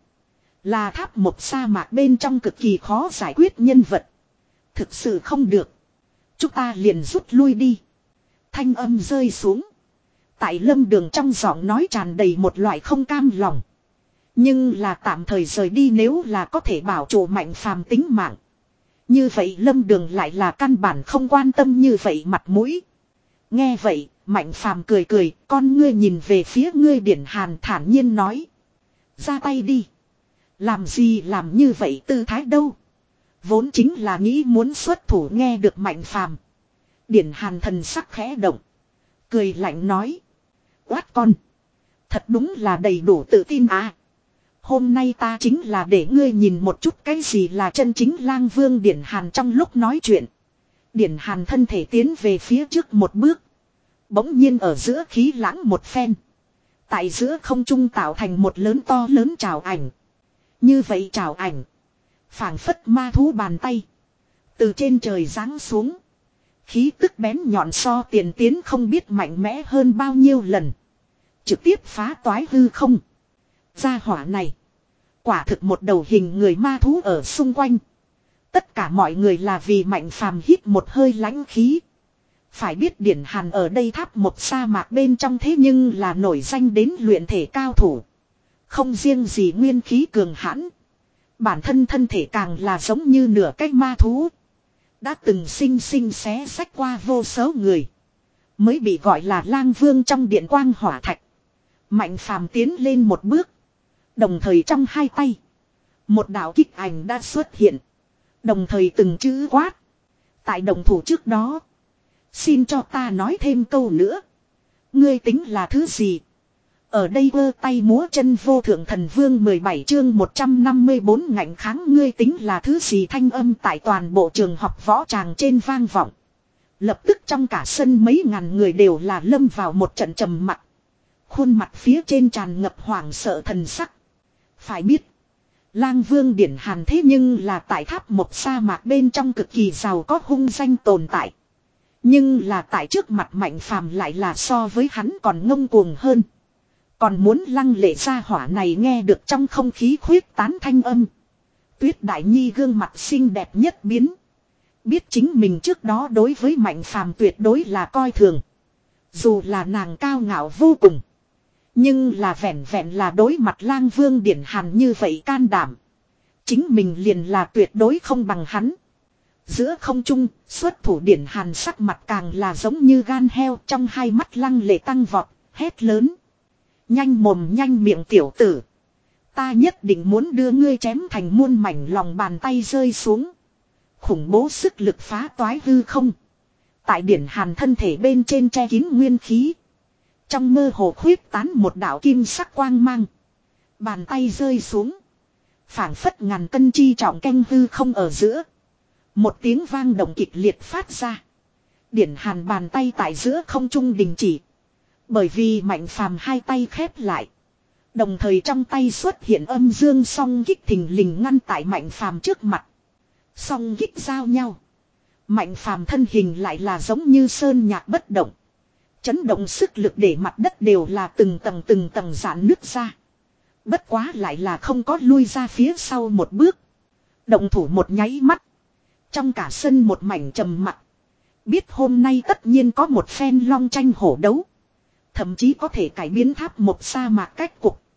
Là tháp một sa mạc bên trong cực kỳ khó giải quyết nhân vật. Thực sự không được. Chúng ta liền rút lui đi. Thanh âm rơi xuống. Tại Lâm Đường trong giọng nói tràn đầy một loại không cam lòng. Nhưng là tạm thời rời đi nếu là có thể bảo trụ Mạnh phàm tính mạng. Như vậy Lâm Đường lại là căn bản không quan tâm như vậy mặt mũi. Nghe vậy, Mạnh phàm cười cười, con ngươi nhìn về phía ngươi Điển Hàn thản nhiên nói. Ra tay đi. Làm gì làm như vậy tư thái đâu. Vốn chính là nghĩ muốn xuất thủ nghe được Mạnh phàm. Điển Hàn thần sắc khẽ động. Cười lạnh nói. Quát con. Thật đúng là đầy đủ tự tin à. Hôm nay ta chính là để ngươi nhìn một chút cái gì là chân chính Lang Vương Điển Hàn trong lúc nói chuyện. Điển Hàn thân thể tiến về phía trước một bước. Bỗng nhiên ở giữa khí lãng một phen. Tại giữa không trung tạo thành một lớn to lớn trào ảnh. Như vậy trào ảnh. Phảng phất ma thú bàn tay. Từ trên trời giáng xuống. Khí tức bén nhọn so tiền tiến không biết mạnh mẽ hơn bao nhiêu lần. Trực tiếp phá toái hư không. Gia hỏa này. Quả thực một đầu hình người ma thú ở xung quanh. Tất cả mọi người là vì Mạnh phàm hít một hơi lãnh khí. Phải biết Điển Hàn ở đây tháp một sa mạc bên trong thế nhưng là nổi danh đến luyện thể cao thủ. Không riêng gì nguyên khí cường hãn. Bản thân thân thể càng là giống như nửa cái ma thú. Đã từng sinh sinh xé sách qua vô số người. Mới bị gọi là Lang Vương trong điện quang hỏa thạch. Mạnh phàm tiến lên một bước. Đồng thời trong hai tay. Một đạo kích ảnh đã xuất hiện. Đồng thời từng chữ quát. Tại đồng thủ trước đó. Xin cho ta nói thêm câu nữa. Ngươi tính là thứ gì? Ở đây vơ tay múa chân vô thượng thần vương mười bảy chương một trăm năm mươi bốn ngạnh kháng ngươi tính là thứ gì thanh âm tại toàn bộ trường học võ tràng trên vang vọng. Lập tức trong cả sân mấy ngàn người đều là lâm vào một trận trầm mặc. Khuôn mặt phía trên tràn ngập hoảng sợ thần sắc. Phải biết. Lang Vương Điển Hàn thế nhưng là tại tháp một sa mạc bên trong cực kỳ giàu có hung danh tồn tại. Nhưng là tại trước mặt Mạnh phàm lại là so với hắn còn ngông cuồng hơn. Còn muốn lăng lệ gia hỏa này nghe được trong không khí khuyết tán thanh âm. Tuyết Đại Nhi gương mặt xinh đẹp nhất biến. Biết chính mình trước đó đối với Mạnh phàm tuyệt đối là coi thường. Dù là nàng cao ngạo vô cùng. Nhưng là vẹn vẹn là đối mặt Lang Vương Điển Hàn như vậy can đảm. Chính mình liền là tuyệt đối không bằng hắn. Giữa không trung, xuất thủ Điển Hàn sắc mặt càng là giống như gan heo trong hai mắt lăng lệ tăng vọt, hét lớn. Nhanh mồm nhanh miệng tiểu tử. Ta nhất định muốn đưa ngươi chém thành muôn mảnh lòng bàn tay rơi xuống. Khủng bố sức lực phá toái hư không. Tại Điển Hàn thân thể bên trên che kín nguyên khí. Trong mơ hồ khuyết tán một đạo kim sắc quang mang. Bàn tay rơi xuống. Phảng phất ngàn cân chi trọng canh hư không ở giữa. Một tiếng vang động kịch liệt phát ra. Điển Hàn bàn tay tại giữa không trung đình chỉ. Bởi vì Mạnh phàm hai tay khép lại. Đồng thời trong tay xuất hiện âm dương song kích thình lình ngăn tại Mạnh phàm trước mặt. Song kích giao nhau. Mạnh phàm thân hình lại là giống như sơn nhạc bất động. Chấn động sức lực để mặt đất đều là từng tầng từng tầng giãn nứt ra. Bất quá lại là không có lui ra phía sau một bước. Động thủ một nháy mắt. Trong cả sân một mảnh trầm mặc. Biết hôm nay tất nhiên có một phen long tranh hổ đấu. Thậm chí có thể cải biến tháp một sa mạc cách cục.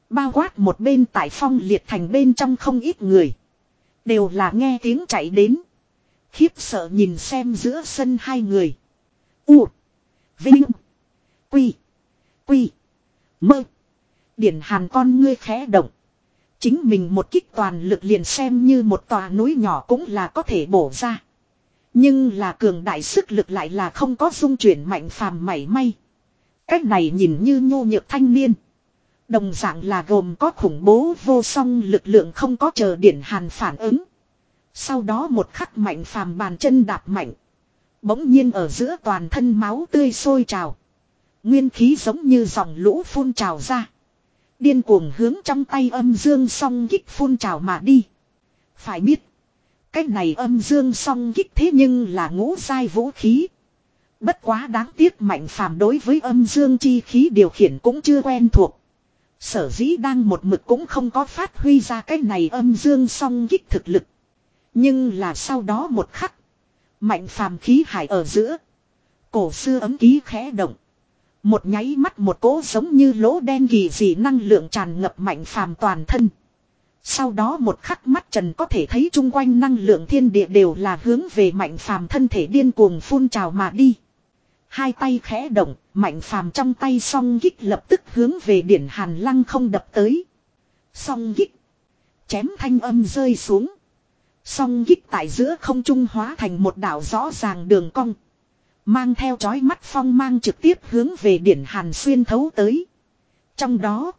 Bao quát một bên tại Phong Liệt Thành bên trong không ít người. Đều là nghe tiếng chạy đến. Khiếp sợ nhìn xem giữa sân hai người. U. Vinh. Quy. Quy. Mơ. Điển Hàn con ngươi khẽ động. Chính mình một kích toàn lực liền xem như một tòa núi nhỏ cũng là có thể bổ ra. Nhưng là cường đại sức lực lại là không có dung chuyển mạnh phàm mảy may. Cách này nhìn như nhô nhược thanh niên. Đồng dạng là gồm có khủng bố vô song lực lượng không có chờ Điển Hàn phản ứng. Sau đó một khắc mạnh phàm bàn chân đạp mạnh. Bỗng nhiên ở giữa toàn thân máu tươi sôi trào. Nguyên khí giống như dòng lũ phun trào ra. Điên cuồng hướng trong tay âm dương song kích phun trào mà đi. Phải biết. Cái này âm dương song kích thế nhưng là ngũ giai vũ khí. Bất quá đáng tiếc mạnh phàm đối với âm dương chi khí điều khiển cũng chưa quen thuộc. Sở dĩ đang một mực cũng không có phát huy ra cái này âm dương song kích thực lực. Nhưng là sau đó một khắc. Mạnh phàm khí hải ở giữa. Cổ xưa ấm ký khẽ động. Một nháy mắt một cỗ giống như lỗ đen kỳ dị năng lượng tràn ngập mạnh phàm toàn thân. Sau đó một khắc mắt trần có thể thấy chung quanh năng lượng thiên địa đều là hướng về mạnh phàm thân thể điên cuồng phun trào mà đi. Hai tay khẽ động, mạnh phàm trong tay song kích lập tức hướng về Điển Hàn lăng không đập tới. Song kích. Chém thanh âm rơi xuống. Song kích tại giữa không trung hóa thành một đạo rõ ràng đường cong. Mang theo chói mắt phong mang trực tiếp hướng về Điển Hàn xuyên thấu tới. Trong đó,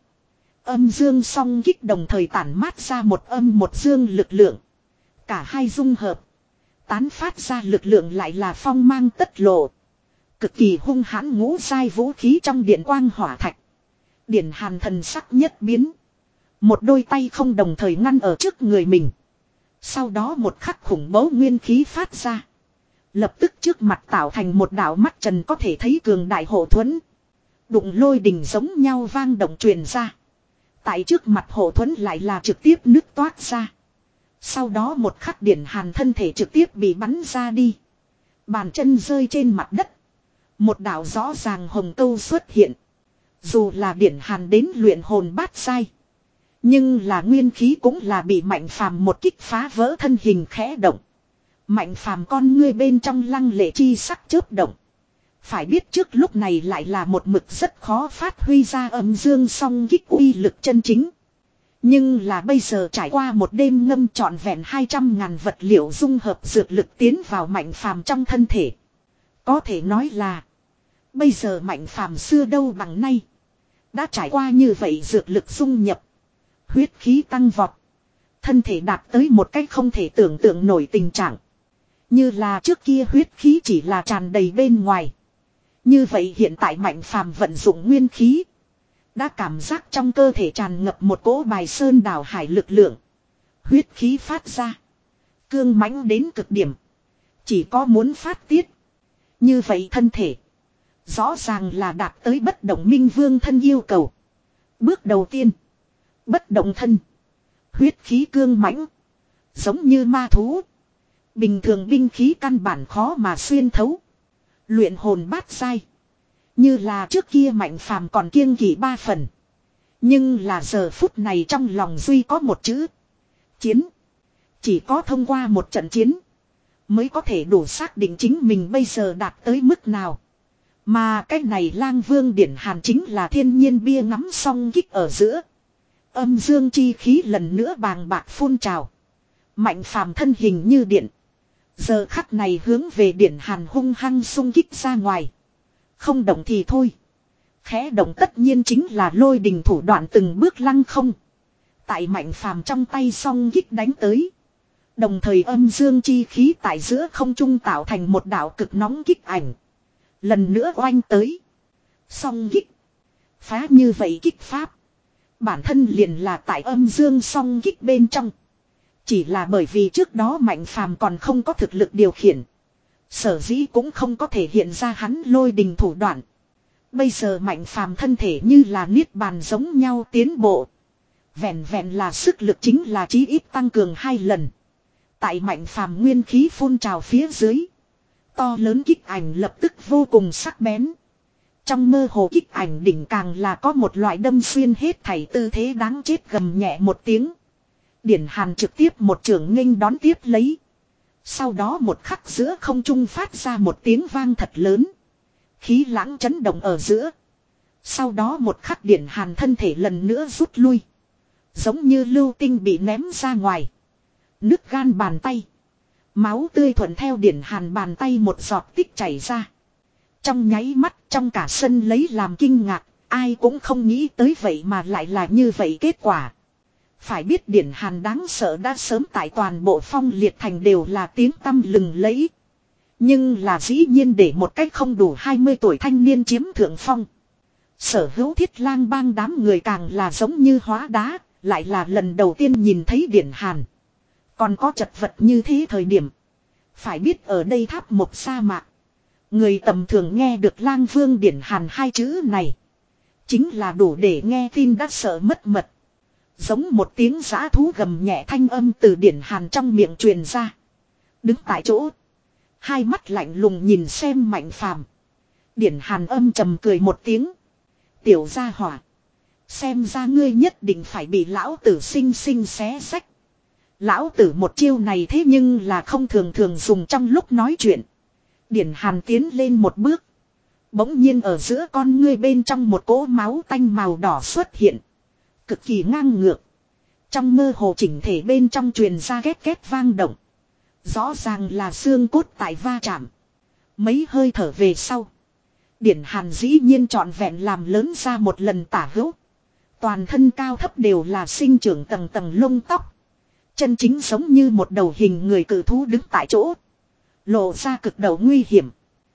âm dương song kích đồng thời tản mát ra một âm một dương lực lượng. Cả hai dung hợp. Tán phát ra lực lượng lại là phong mang tất lộ. Cực kỳ hung hãn ngũ giai vũ khí trong điện quang hỏa thạch. Điển Hàn thần sắc nhất biến. Một đôi tay không đồng thời ngăn ở trước người mình. Sau đó một khắc khủng bố nguyên khí phát ra. Lập tức trước mặt tạo thành một đạo mắt trần có thể thấy cường đại hộ thuẫn. Đụng lôi đình giống nhau vang động truyền ra. Tại trước mặt hộ thuẫn lại là trực tiếp nứt toát ra. Sau đó một khắc Điển Hàn thân thể trực tiếp bị bắn ra đi. Bàn chân rơi trên mặt đất. Một đạo rõ ràng hồng câu xuất hiện. Dù là Điển Hàn đến luyện hồn bát sai. Nhưng là nguyên khí cũng là bị mạnh phàm một kích phá vỡ thân hình khẽ động. Mạnh phàm con ngươi bên trong lăng lệ chi sắc chớp động. Phải biết trước lúc này lại là một mực rất khó phát huy ra âm dương song kích uy lực chân chính. Nhưng là bây giờ trải qua một đêm ngâm trọn vẹn hai trăm ngàn vật liệu dung hợp dược lực tiến vào mạnh phàm trong thân thể. Có thể nói là bây giờ mạnh phàm xưa đâu bằng nay. Đã trải qua như vậy dược lực dung nhập. Huyết khí tăng vọt. Thân thể đạt tới một cách không thể tưởng tượng nổi tình trạng. Như là trước kia huyết khí chỉ là tràn đầy bên ngoài. Như vậy hiện tại mạnh phàm vận dụng nguyên khí. Đã cảm giác trong cơ thể tràn ngập một cỗ bài sơn đảo hải lực lượng. Huyết khí phát ra. Cương mãnh đến cực điểm. Chỉ có muốn phát tiết. Như vậy thân thể. Rõ ràng là đạt tới bất động minh vương thân yêu cầu. Bước đầu tiên. Bất động thân. Huyết khí cương mãnh. Giống như ma thú. Bình thường binh khí căn bản khó mà xuyên thấu. Luyện hồn bát sai. Như là trước kia mạnh phàm còn kiêng kỵ ba phần. Nhưng là giờ phút này trong lòng duy có một chữ. Chiến. Chỉ có thông qua một trận chiến. Mới có thể đủ xác định chính mình bây giờ đạt tới mức nào. Mà cái này Lang Vương Điển Hàn chính là thiên nhiên bia ngắm song kích ở giữa. Âm dương chi khí lần nữa bàng bạc phun trào. Mạnh phàm thân hình như điện. Giờ khắc này hướng về Điển Hàn hung hăng xung kích ra ngoài. Không động thì thôi. Khẽ động tất nhiên chính là lôi đình thủ đoạn từng bước lăng không. Tại mạnh phàm trong tay song kích đánh tới. Đồng thời âm dương chi khí tại giữa không trung tạo thành một đạo cực nóng kích ảnh. Lần nữa oanh tới. Song kích. Phá như vậy kích pháp. Bản thân liền là tại âm dương song kích bên trong. Chỉ là bởi vì trước đó mạnh phàm còn không có thực lực điều khiển. Sở dĩ cũng không có thể hiện ra hắn lôi đình thủ đoạn. Bây giờ mạnh phàm thân thể như là niết bàn giống nhau tiến bộ. Vẹn vẹn là sức lực chính là chí ít tăng cường hai lần. Tại mạnh phàm nguyên khí phun trào phía dưới. To lớn kích ảnh lập tức vô cùng sắc bén. Trong mơ hồ kích ảnh đỉnh càng là có một loại đâm xuyên hết thảy tư thế đáng chết gầm nhẹ một tiếng. Điển Hàn trực tiếp một trường nghênh đón tiếp lấy. Sau đó một khắc giữa không trung phát ra một tiếng vang thật lớn. Khí lãng chấn động ở giữa. Sau đó một khắc Điển Hàn thân thể lần nữa rút lui. Giống như lưu tinh bị ném ra ngoài. Nứt gan bàn tay. Máu tươi thuận theo Điển Hàn bàn tay một giọt tích chảy ra. Trong nháy mắt trong cả sân lấy làm kinh ngạc. Ai cũng không nghĩ tới vậy mà lại là như vậy kết quả. Phải biết Điển Hàn đáng sợ đã sớm tại toàn bộ Phong Liệt Thành đều là tiếng tăm lừng lẫy. Nhưng là dĩ nhiên để một cách không đủ hai mươi tuổi thanh niên chiếm thượng phong. Sở hữu Thiết Lang bang đám người càng là giống như hóa đá, lại là lần đầu tiên nhìn thấy Điển Hàn. Còn có chật vật như thế thời điểm. Phải biết ở đây tháp một sa mạc. Người tầm thường nghe được Lang Vương Điển Hàn hai chữ này. Chính là đủ để nghe tin đã sợ mất mật. Giống một tiếng giã thú gầm nhẹ thanh âm từ Điển Hàn trong miệng truyền ra. Đứng tại chỗ. Hai mắt lạnh lùng nhìn xem Mạnh Phàm. Điển Hàn âm trầm cười một tiếng. Tiểu gia hỏa. Xem ra ngươi nhất định phải bị lão tử sinh sinh xé rách. Lão tử một chiêu này thế nhưng là không thường thường dùng trong lúc nói chuyện. Điển Hàn tiến lên một bước. Bỗng nhiên ở giữa con ngươi bên trong một cỗ máu tanh màu đỏ xuất hiện. Cực kỳ ngang ngược. Trong mơ hồ chỉnh thể bên trong truyền ra két két vang động. Rõ ràng là xương cốt tại va chạm. Mấy hơi thở về sau. Điển Hàn dĩ nhiên trọn vẹn làm lớn ra một lần tả hữu. Toàn thân cao thấp đều là sinh trưởng tầng tầng lông tóc. Chân chính giống như một đầu hình người cự thú đứng tại chỗ. Lộ ra cực đầu nguy hiểm.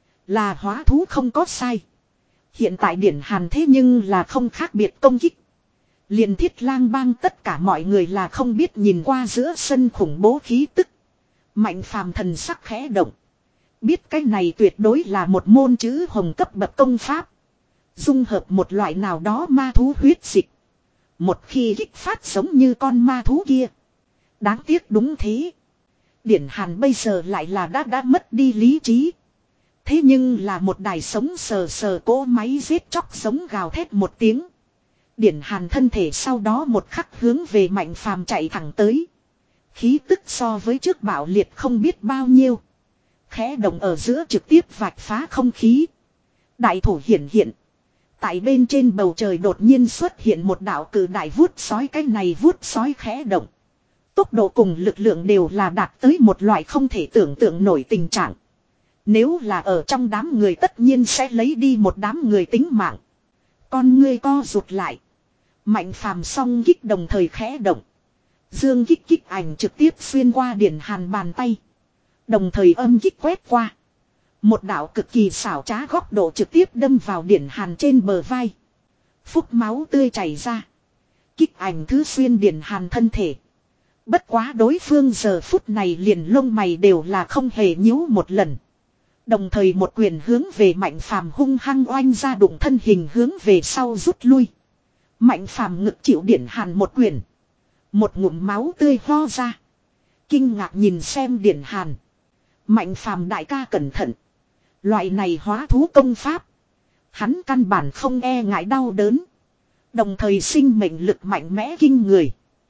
Là hóa thú không có sai. Hiện tại Điển Hàn thế nhưng là không khác biệt công kích. Liền Thiết Lang bang tất cả mọi người là không biết nhìn qua giữa sân khủng bố khí tức. Mạnh Phàm thần sắc khẽ động. Biết cái này tuyệt đối là một môn chữ hồng cấp bậc công pháp. Dung hợp một loại nào đó ma thú huyết dịch. Một khi kích phát giống như con ma thú kia. Đáng tiếc đúng thế. Điển Hàn bây giờ lại là đã đã mất đi lý trí. Thế nhưng là một đài sống sờ sờ cỗ máy giết chóc sống gào thét một tiếng. Điển Hàn thân thể sau đó một khắc hướng về Mạnh Phàm chạy thẳng tới. Khí tức so với trước bạo liệt không biết bao nhiêu. Khẽ động ở giữa trực tiếp vạch phá không khí. Đại thủ hiển hiện. Tại bên trên bầu trời đột nhiên xuất hiện một đạo cử đại vuốt sói, cái này vuốt sói khẽ động. Tốc độ cùng lực lượng đều là đạt tới một loại không thể tưởng tượng nổi tình trạng. Nếu là ở trong đám người tất nhiên sẽ lấy đi một đám người tính mạng. Con ngươi co rụt lại. Mạnh Phàm song kích đồng thời khẽ động. Dương kích kích ảnh trực tiếp xuyên qua Điển Hàn bàn tay. Đồng thời âm kích quét qua. Một đạo cực kỳ xảo trá góc độ trực tiếp đâm vào Điển Hàn trên bờ vai. Phúc máu tươi chảy ra. Kích ảnh thứ xuyên Điển Hàn thân thể. Bất quá đối phương giờ phút này liền lông mày đều là không hề nhíu một lần. Đồng thời một quyền hướng về Mạnh Phàm hung hăng oanh ra, đụng thân hình hướng về sau rút lui. Mạnh Phàm ngực chịu Điển Hàn một quyền. Một ngụm máu tươi ho ra. Kinh ngạc nhìn xem Điển Hàn. Mạnh Phàm đại ca cẩn thận. Loại này hóa thú công pháp. Hắn căn bản không e ngại đau đớn. Đồng thời sinh mệnh lực mạnh mẽ kinh người.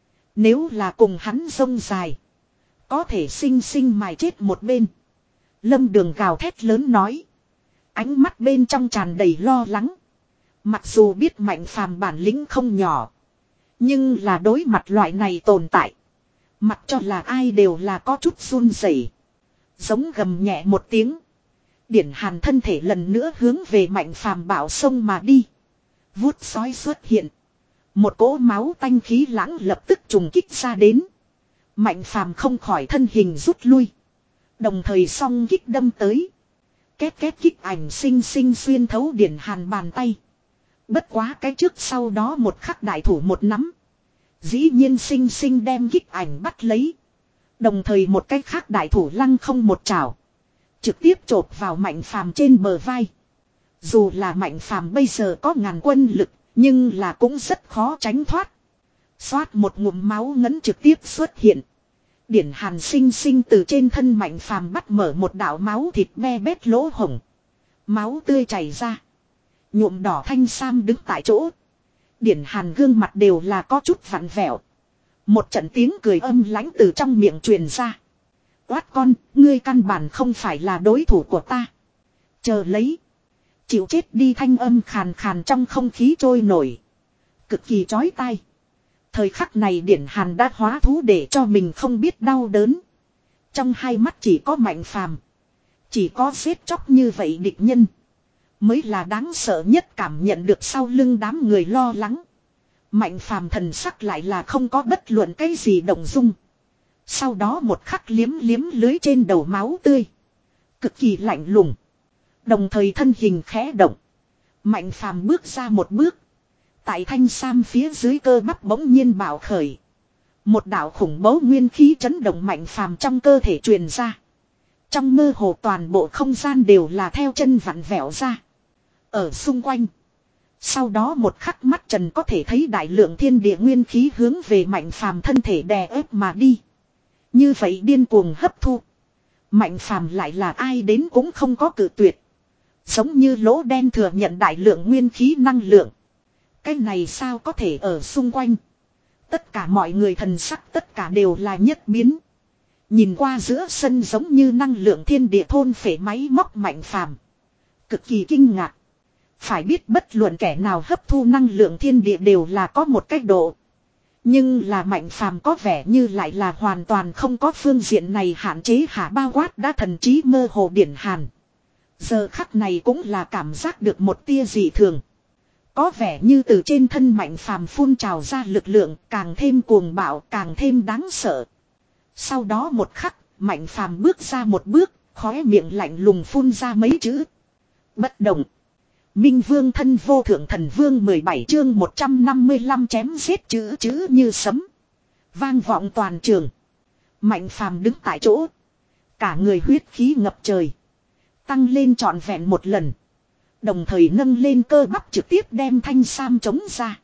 Nếu là cùng hắn rông dài. Có thể sinh sinh mài chết một bên. Lâm Đường gào thét lớn nói. Ánh mắt bên trong tràn đầy lo lắng. Mặc dù biết Mạnh Phàm bản lĩnh không nhỏ. Nhưng là đối mặt loại này tồn tại. Mặc cho là ai đều là có chút run rẩy. Giống gầm nhẹ một tiếng. Điển Hàn thân thể lần nữa hướng về Mạnh Phàm bảo sông mà đi. Vuốt sói xuất hiện. Một cỗ máu tanh khí lãng lập tức trùng kích ra đến. Mạnh Phàm không khỏi thân hình rút lui. Đồng thời song kích đâm tới. Két két kích ảnh sinh sinh xuyên thấu Điển Hàn bàn tay. Bất quá cái trước sau đó một khắc đại thủ một nắm. Dĩ nhiên sinh sinh đem kích ảnh bắt lấy. Đồng thời một cái khác đại thủ lăng không một chảo. Trực tiếp chộp vào Mạnh Phàm trên bờ vai. Dù là Mạnh Phàm bây giờ có ngàn quân lực. Nhưng là cũng rất khó tránh thoát. Xoát một ngụm máu ngấn trực tiếp xuất hiện. Điển Hàn sinh sinh từ trên thân Mạnh Phàm bắt mở một đạo máu thịt be bét lỗ hổng. Máu tươi chảy ra. Nhuộm đỏ thanh sam đứng tại chỗ. Điển Hàn gương mặt đều là có chút vặn vẹo. Một trận tiếng cười âm lãnh từ trong miệng truyền ra. Quát con, ngươi căn bản không phải là đối thủ của ta. Chờ lấy. Chịu chết đi, thanh âm khàn khàn trong không khí trôi nổi. Cực kỳ chói tai. Thời khắc này Điển Hàn đã hóa thú để cho mình không biết đau đớn. Trong hai mắt chỉ có Mạnh Phàm. Chỉ có giết chóc như vậy địch nhân. Mới là đáng sợ nhất, cảm nhận được sau lưng đám người lo lắng. Mạnh Phàm thần sắc lại là không có bất luận cái gì động dung. Sau đó một khắc liếm liếm lưới trên đầu máu tươi. Cực kỳ lạnh lùng. Đồng thời thân hình khẽ động. Mạnh Phàm bước ra một bước. Tại thanh sam phía dưới cơ bắp bỗng nhiên bạo khởi. Một đạo khủng bố nguyên khí chấn động Mạnh Phàm trong cơ thể truyền ra. Trong mơ hồ toàn bộ không gian đều là theo chân vặn vẹo ra. Ở xung quanh. Sau đó một khắc mắt trần có thể thấy đại lượng thiên địa nguyên khí hướng về Mạnh Phàm thân thể đè ép mà đi. Như vậy điên cuồng hấp thu. Mạnh Phàm lại là ai đến cũng không có cự tuyệt. Giống như lỗ đen thừa nhận đại lượng nguyên khí năng lượng. Cái này sao có thể ở xung quanh. Tất cả mọi người thần sắc tất cả đều là nhất biến. Nhìn qua giữa sân giống như năng lượng thiên địa thôn phệ máy móc Mạnh Phàm. Cực kỳ kinh ngạc. Phải biết bất luận kẻ nào hấp thu năng lượng thiên địa đều là có một cách độ. Nhưng là Mạnh Phàm có vẻ như lại là hoàn toàn không có phương diện này hạn chế, hạ bao quát đã thần trí mơ hồ Điển Hàn. Giờ khắc này cũng là cảm giác được một tia dị thường. Có vẻ như từ trên thân Mạnh Phàm phun trào ra lực lượng càng thêm cuồng bạo, càng thêm đáng sợ. Sau đó một khắc, Mạnh Phàm bước ra một bước, khóe miệng lạnh lùng phun ra mấy chữ. Bất động. Minh Vương thân vô thượng thần vương mười bảy chương một trăm năm mươi lăm chém giết chữ chữ như sấm. Vang vọng toàn trường. Mạnh Phàm đứng tại chỗ. Cả người huyết khí ngập trời. Tăng lên trọn vẹn một lần. Đồng thời nâng lên cơ bắp trực tiếp đem thanh sam chống ra.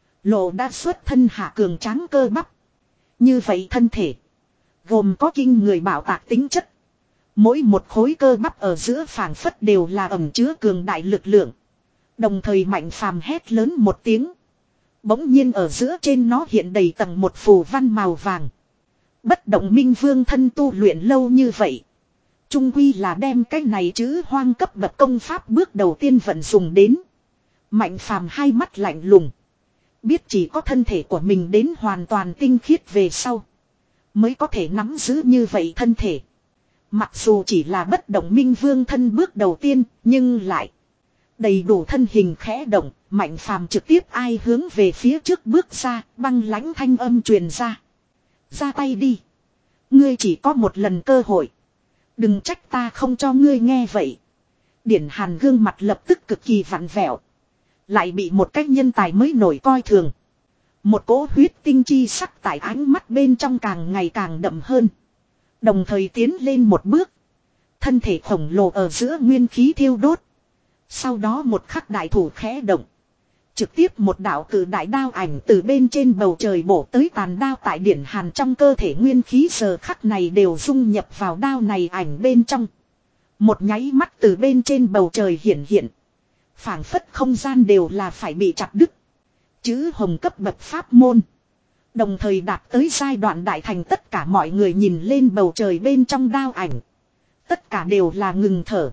Lộ đã xuất thân hạ cường tráng cơ bắp. Như vậy thân thể. Gồm có kinh người bảo tạc tính chất. Mỗi một khối cơ bắp ở giữa phảng phất đều là ẩn chứa cường đại lực lượng. Đồng thời Mạnh Phàm hét lớn một tiếng. Bỗng nhiên ở giữa trên nó hiện đầy tầng một phù văn màu vàng. Bất động Minh Vương thân tu luyện lâu như vậy. Trung quy là đem cái này chữ hoang cấp bậc công pháp bước đầu tiên vận dùng đến. Mạnh Phàm hai mắt lạnh lùng. Biết chỉ có thân thể của mình đến hoàn toàn tinh khiết về sau. Mới có thể nắm giữ như vậy thân thể. Mặc dù chỉ là bất động Minh Vương thân bước đầu tiên, nhưng lại đầy đủ thân hình khẽ động, Mạnh Phàm trực tiếp ai hướng về phía trước bước ra, băng lãnh thanh âm truyền ra. Ra tay đi. Ngươi chỉ có một lần cơ hội. Đừng trách ta không cho ngươi nghe vậy. Điển Hàn gương mặt lập tức cực kỳ vặn vẹo. Lại bị một cách nhân tài mới nổi coi thường. Một cỗ huyết tinh chi sắc tại ánh mắt bên trong càng ngày càng đậm hơn. Đồng thời tiến lên một bước. Thân thể khổng lồ ở giữa nguyên khí thiêu đốt. Sau đó một khắc đại thủ khẽ động. Trực tiếp một đạo cử đại đao ảnh từ bên trên bầu trời bổ tới, tàn đao tại Điển Hàn trong cơ thể nguyên khí giờ khắc này đều dung nhập vào đao này ảnh bên trong. Một nháy mắt từ bên trên bầu trời hiện hiện. Phảng phất không gian đều là phải bị chặt đứt. Chữ hồng cấp bậc pháp môn. Đồng thời đạt tới giai đoạn đại thành, tất cả mọi người nhìn lên bầu trời bên trong đao ảnh. Tất cả đều là ngừng thở.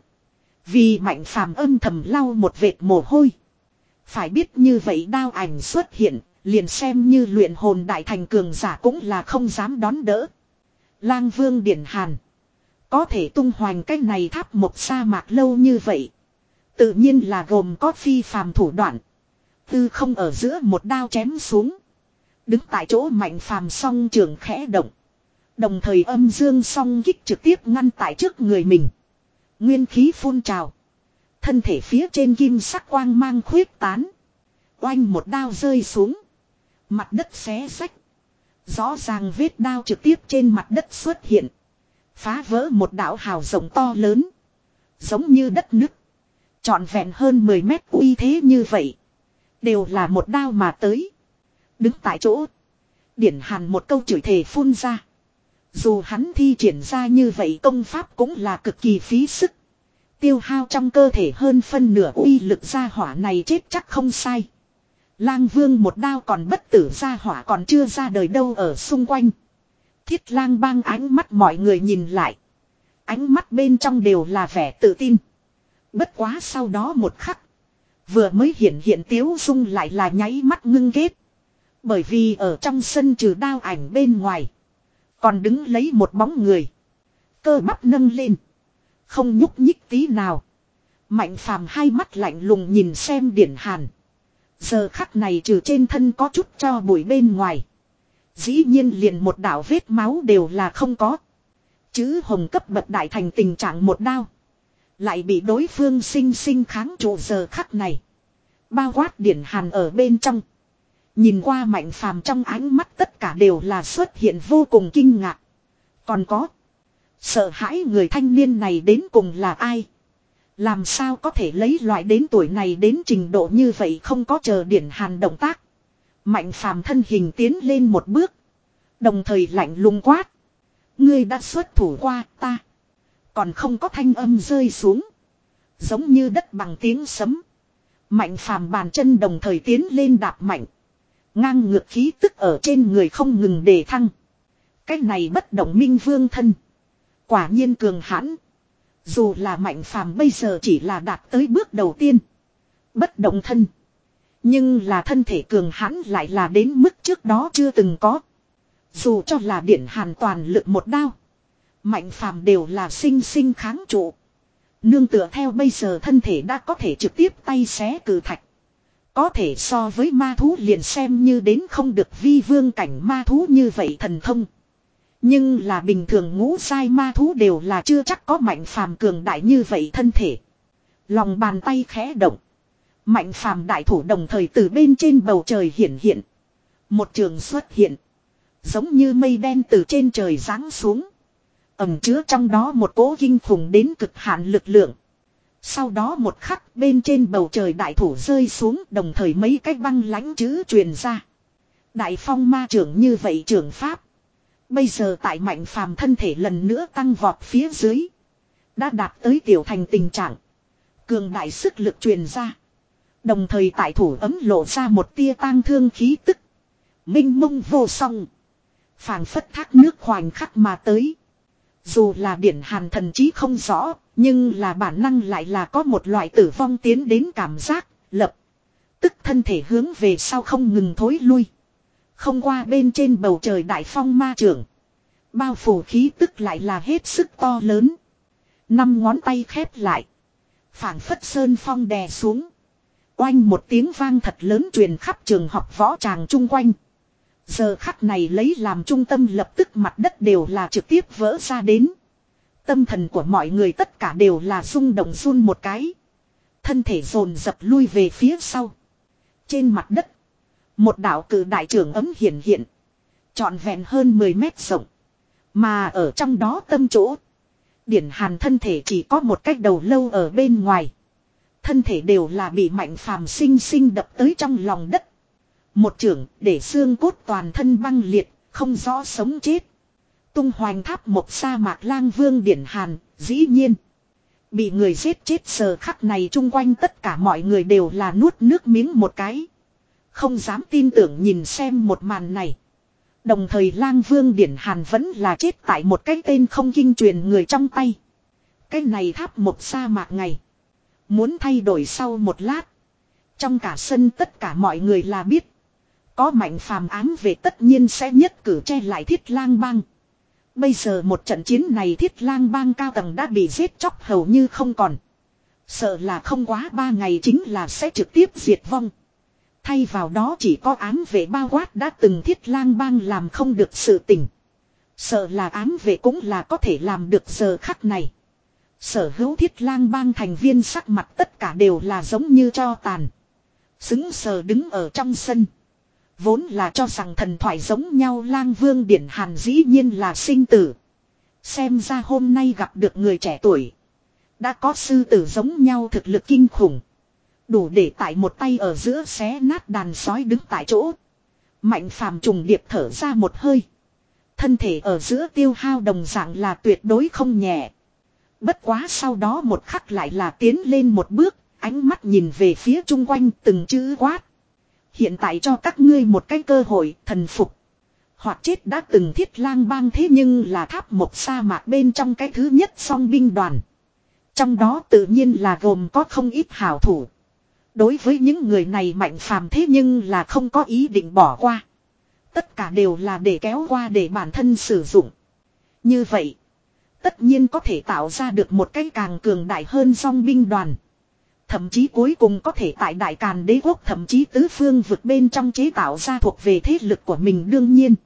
Vì Mạnh Phàm âm thầm lau một vệt mồ hôi. Phải biết như vậy đao ảnh xuất hiện, liền xem như luyện hồn đại thành cường giả cũng là không dám đón đỡ. Lang Vương Điển Hàn. Có thể tung hoành cái này tháp một sa mạc lâu như vậy. Tự nhiên là gồm có phi phàm thủ đoạn. Tư không ở giữa một đao chém xuống. Đứng tại chỗ Mạnh Phàm song trường khẽ động. Đồng thời âm dương song kích trực tiếp ngăn tại trước người mình. Nguyên khí phun trào. Thân thể phía trên kim sắc quang mang khuyết tán. Oanh một đao rơi xuống. Mặt đất xé xách. Rõ ràng vết đao trực tiếp trên mặt đất xuất hiện. Phá vỡ một đạo hào rộng to lớn. Giống như đất nứt. Trọn vẹn hơn mười mét uy thế như vậy. Đều là một đao mà tới. Đứng tại chỗ. Điển Hàn một câu chửi thề phun ra. Dù hắn thi triển ra như vậy công pháp cũng là cực kỳ phí sức. tiêu hao trong cơ thể hơn phân nửa uy lực gia hỏa này chết chắc không sai. Lang Vương một đao còn bất tử, gia hỏa còn chưa ra đời đâu. Ở xung quanh Thiết Lang Bang ánh mắt mọi người nhìn lại. Ánh mắt bên trong đều là vẻ tự tin. Bất quá sau đó một khắc, vừa mới hiện hiện tiếu dung lại là nháy mắt ngưng kết. Bởi vì ở trong sân trừ đao ảnh bên ngoài, còn đứng lấy một bóng người. Cơ bắp nâng lên, không nhúc nhích tí nào. Mạnh Phàm hai mắt lạnh lùng nhìn xem Điển Hàn. Giờ khắc này trừ trên thân có chút cho bụi bên ngoài, dĩ nhiên liền một đạo vết máu đều là không có. Chữ hồng cấp bậc đại thành tình trạng một đao, lại bị đối phương sinh sinh kháng trụ. Giờ khắc này, bao quát Điển Hàn ở bên trong, nhìn qua Mạnh Phàm trong ánh mắt tất cả đều là xuất hiện vô cùng kinh ngạc. Còn có sợ hãi, người thanh niên này đến cùng là ai? Làm sao có thể lấy loại đến tuổi này đến trình độ như vậy? Không có chờ Điển Hàn động tác, Mạnh Phàm thân hình tiến lên một bước, đồng thời lạnh lùng quát: ngươi đã xuất thủ qua ta. Còn không có thanh âm rơi xuống, giống như đất bằng tiếng sấm, Mạnh Phàm bàn chân đồng thời tiến lên đạp mạnh, ngang ngược khí tức ở trên người không ngừng đề thăng. Cái này bất động minh vương thân, quả nhiên cường hãn. Dù là Mạnh Phàm bây giờ chỉ là đạt tới bước đầu tiên, bất động thân, nhưng là thân thể cường hãn lại là đến mức trước đó chưa từng có. Dù cho là Điển Hàn toàn lực một đao, Mạnh Phàm đều là sinh sinh kháng trụ. Nương tựa theo bây giờ thân thể đã có thể trực tiếp tay xé cử thạch. Có thể so với ma thú liền xem như đến không được vi vương cảnh ma thú như vậy thần thông. Nhưng là bình thường ngũ giai ma thú đều là chưa chắc có Mạnh Phàm cường đại như vậy thân thể. Lòng bàn tay khẽ động, Mạnh Phàm đại thủ đồng thời từ bên trên bầu trời hiển hiện. Một trường xuất hiện, giống như mây đen từ trên trời giáng xuống, ẩn chứa trong đó một cỗ kinh khủng đến cực hạn lực lượng. Sau đó một khắc, bên trên bầu trời đại thủ rơi xuống, đồng thời mấy cái băng lãnh chữ truyền ra. Đại phong ma trưởng như vậy trưởng pháp, bây giờ tại Mạnh Phàm thân thể lần nữa tăng vọt phía dưới, đã đạt tới tiểu thành tình trạng. Cường đại sức lực truyền ra, đồng thời tại thủ ấm lộ ra một tia tang thương khí tức. Minh mông vô song, phảng phất thác nước khoảnh khắc mà tới. Dù là Điển Hàn thần trí không rõ, nhưng là bản năng lại là có một loại tử vong tiến đến cảm giác. Lập tức thân thể hướng về sau không ngừng thối lui. Không qua bên trên bầu trời đại phong ma trưởng, bao phủ khí tức lại là hết sức to lớn. Năm ngón tay khép lại, phảng phất sơn phong đè xuống. Oanh một tiếng vang thật lớn truyền khắp trường học võ tràng chung quanh. Giờ khắc này lấy làm trung tâm, lập tức mặt đất đều là trực tiếp vỡ ra đến. Tâm thần của mọi người tất cả đều là rung động run một cái. Thân thể dồn dập lui về phía sau. Trên mặt đất, một đạo cử đại trưởng ấm hiện hiện, trọn vẹn hơn mười mét rộng. Mà ở trong đó tâm chỗ, Điển Hàn thân thể chỉ có một cách đầu lâu ở bên ngoài. Thân thể đều là bị Mạnh Phàm sinh sinh đập tới trong lòng đất. Một trưởng để xương cốt toàn thân băng liệt, không rõ sống chết. Tung hoành tháp một sa mạc Lang Vương Điển Hàn, dĩ nhiên bị người giết chết. Giờ khắc này chung quanh tất cả mọi người đều là nuốt nước miếng một cái, không dám tin tưởng nhìn xem một màn này. Đồng thời Lang Vương Điển Hàn vẫn là chết tại một cái tên không kinh truyền người trong tay. Cái này tháp một sa mạc ngày muốn thay đổi. Sau một lát, trong cả sân tất cả mọi người là biết, có Mạnh Phàm ám về tất nhiên sẽ nhất cử che lại Thiết Lang Bang. Bây giờ một trận chiến này Thiết Lang Bang cao tầng đã bị giết chóc hầu như không còn. Sợ là không quá ba ngày chính là sẽ trực tiếp diệt vong. Thay vào đó chỉ có ám vệ bao quát đã từng Thiết Lang Bang làm không được sự tình. Sợ là ám vệ cũng là có thể làm được. Giờ khắc này, sở hữu Thiết Lang Bang thành viên sắc mặt tất cả đều là giống như tro tàn, sững sờ đứng ở trong sân. Vốn là cho rằng thần thoại giống nhau Lang Vương Điển Hàn dĩ nhiên là sinh tử. Xem ra hôm nay gặp được người trẻ tuổi, đã có sư tử giống nhau thực lực kinh khủng, đủ để tại một tay ở giữa xé nát đàn sói đứng tại chỗ. Mạnh Phàm trùng điệp thở ra một hơi. Thân thể ở giữa tiêu hao đồng dạng là tuyệt đối không nhẹ. Bất quá sau đó một khắc lại là tiến lên một bước, ánh mắt nhìn về phía chung quanh từng chữ quát. Hiện tại cho các ngươi một cái cơ hội thần phục. Hoặc chết đã từng Thiết Lang bang thế nhưng là tháp một sa mạc bên trong cái thứ nhất song binh đoàn. Trong đó tự nhiên là gồm có không ít hảo thủ. Đối với những người này Mạnh Phàm thế nhưng là không có ý định bỏ qua. Tất cả đều là để kéo qua để bản thân sử dụng. Như vậy, tất nhiên có thể tạo ra được một cái càng cường đại hơn song binh đoàn. Thậm chí cuối cùng có thể tại Đại Càn Đế quốc thậm chí tứ phương vực bên trong chế tạo ra thuộc về thế lực của mình đương nhiên.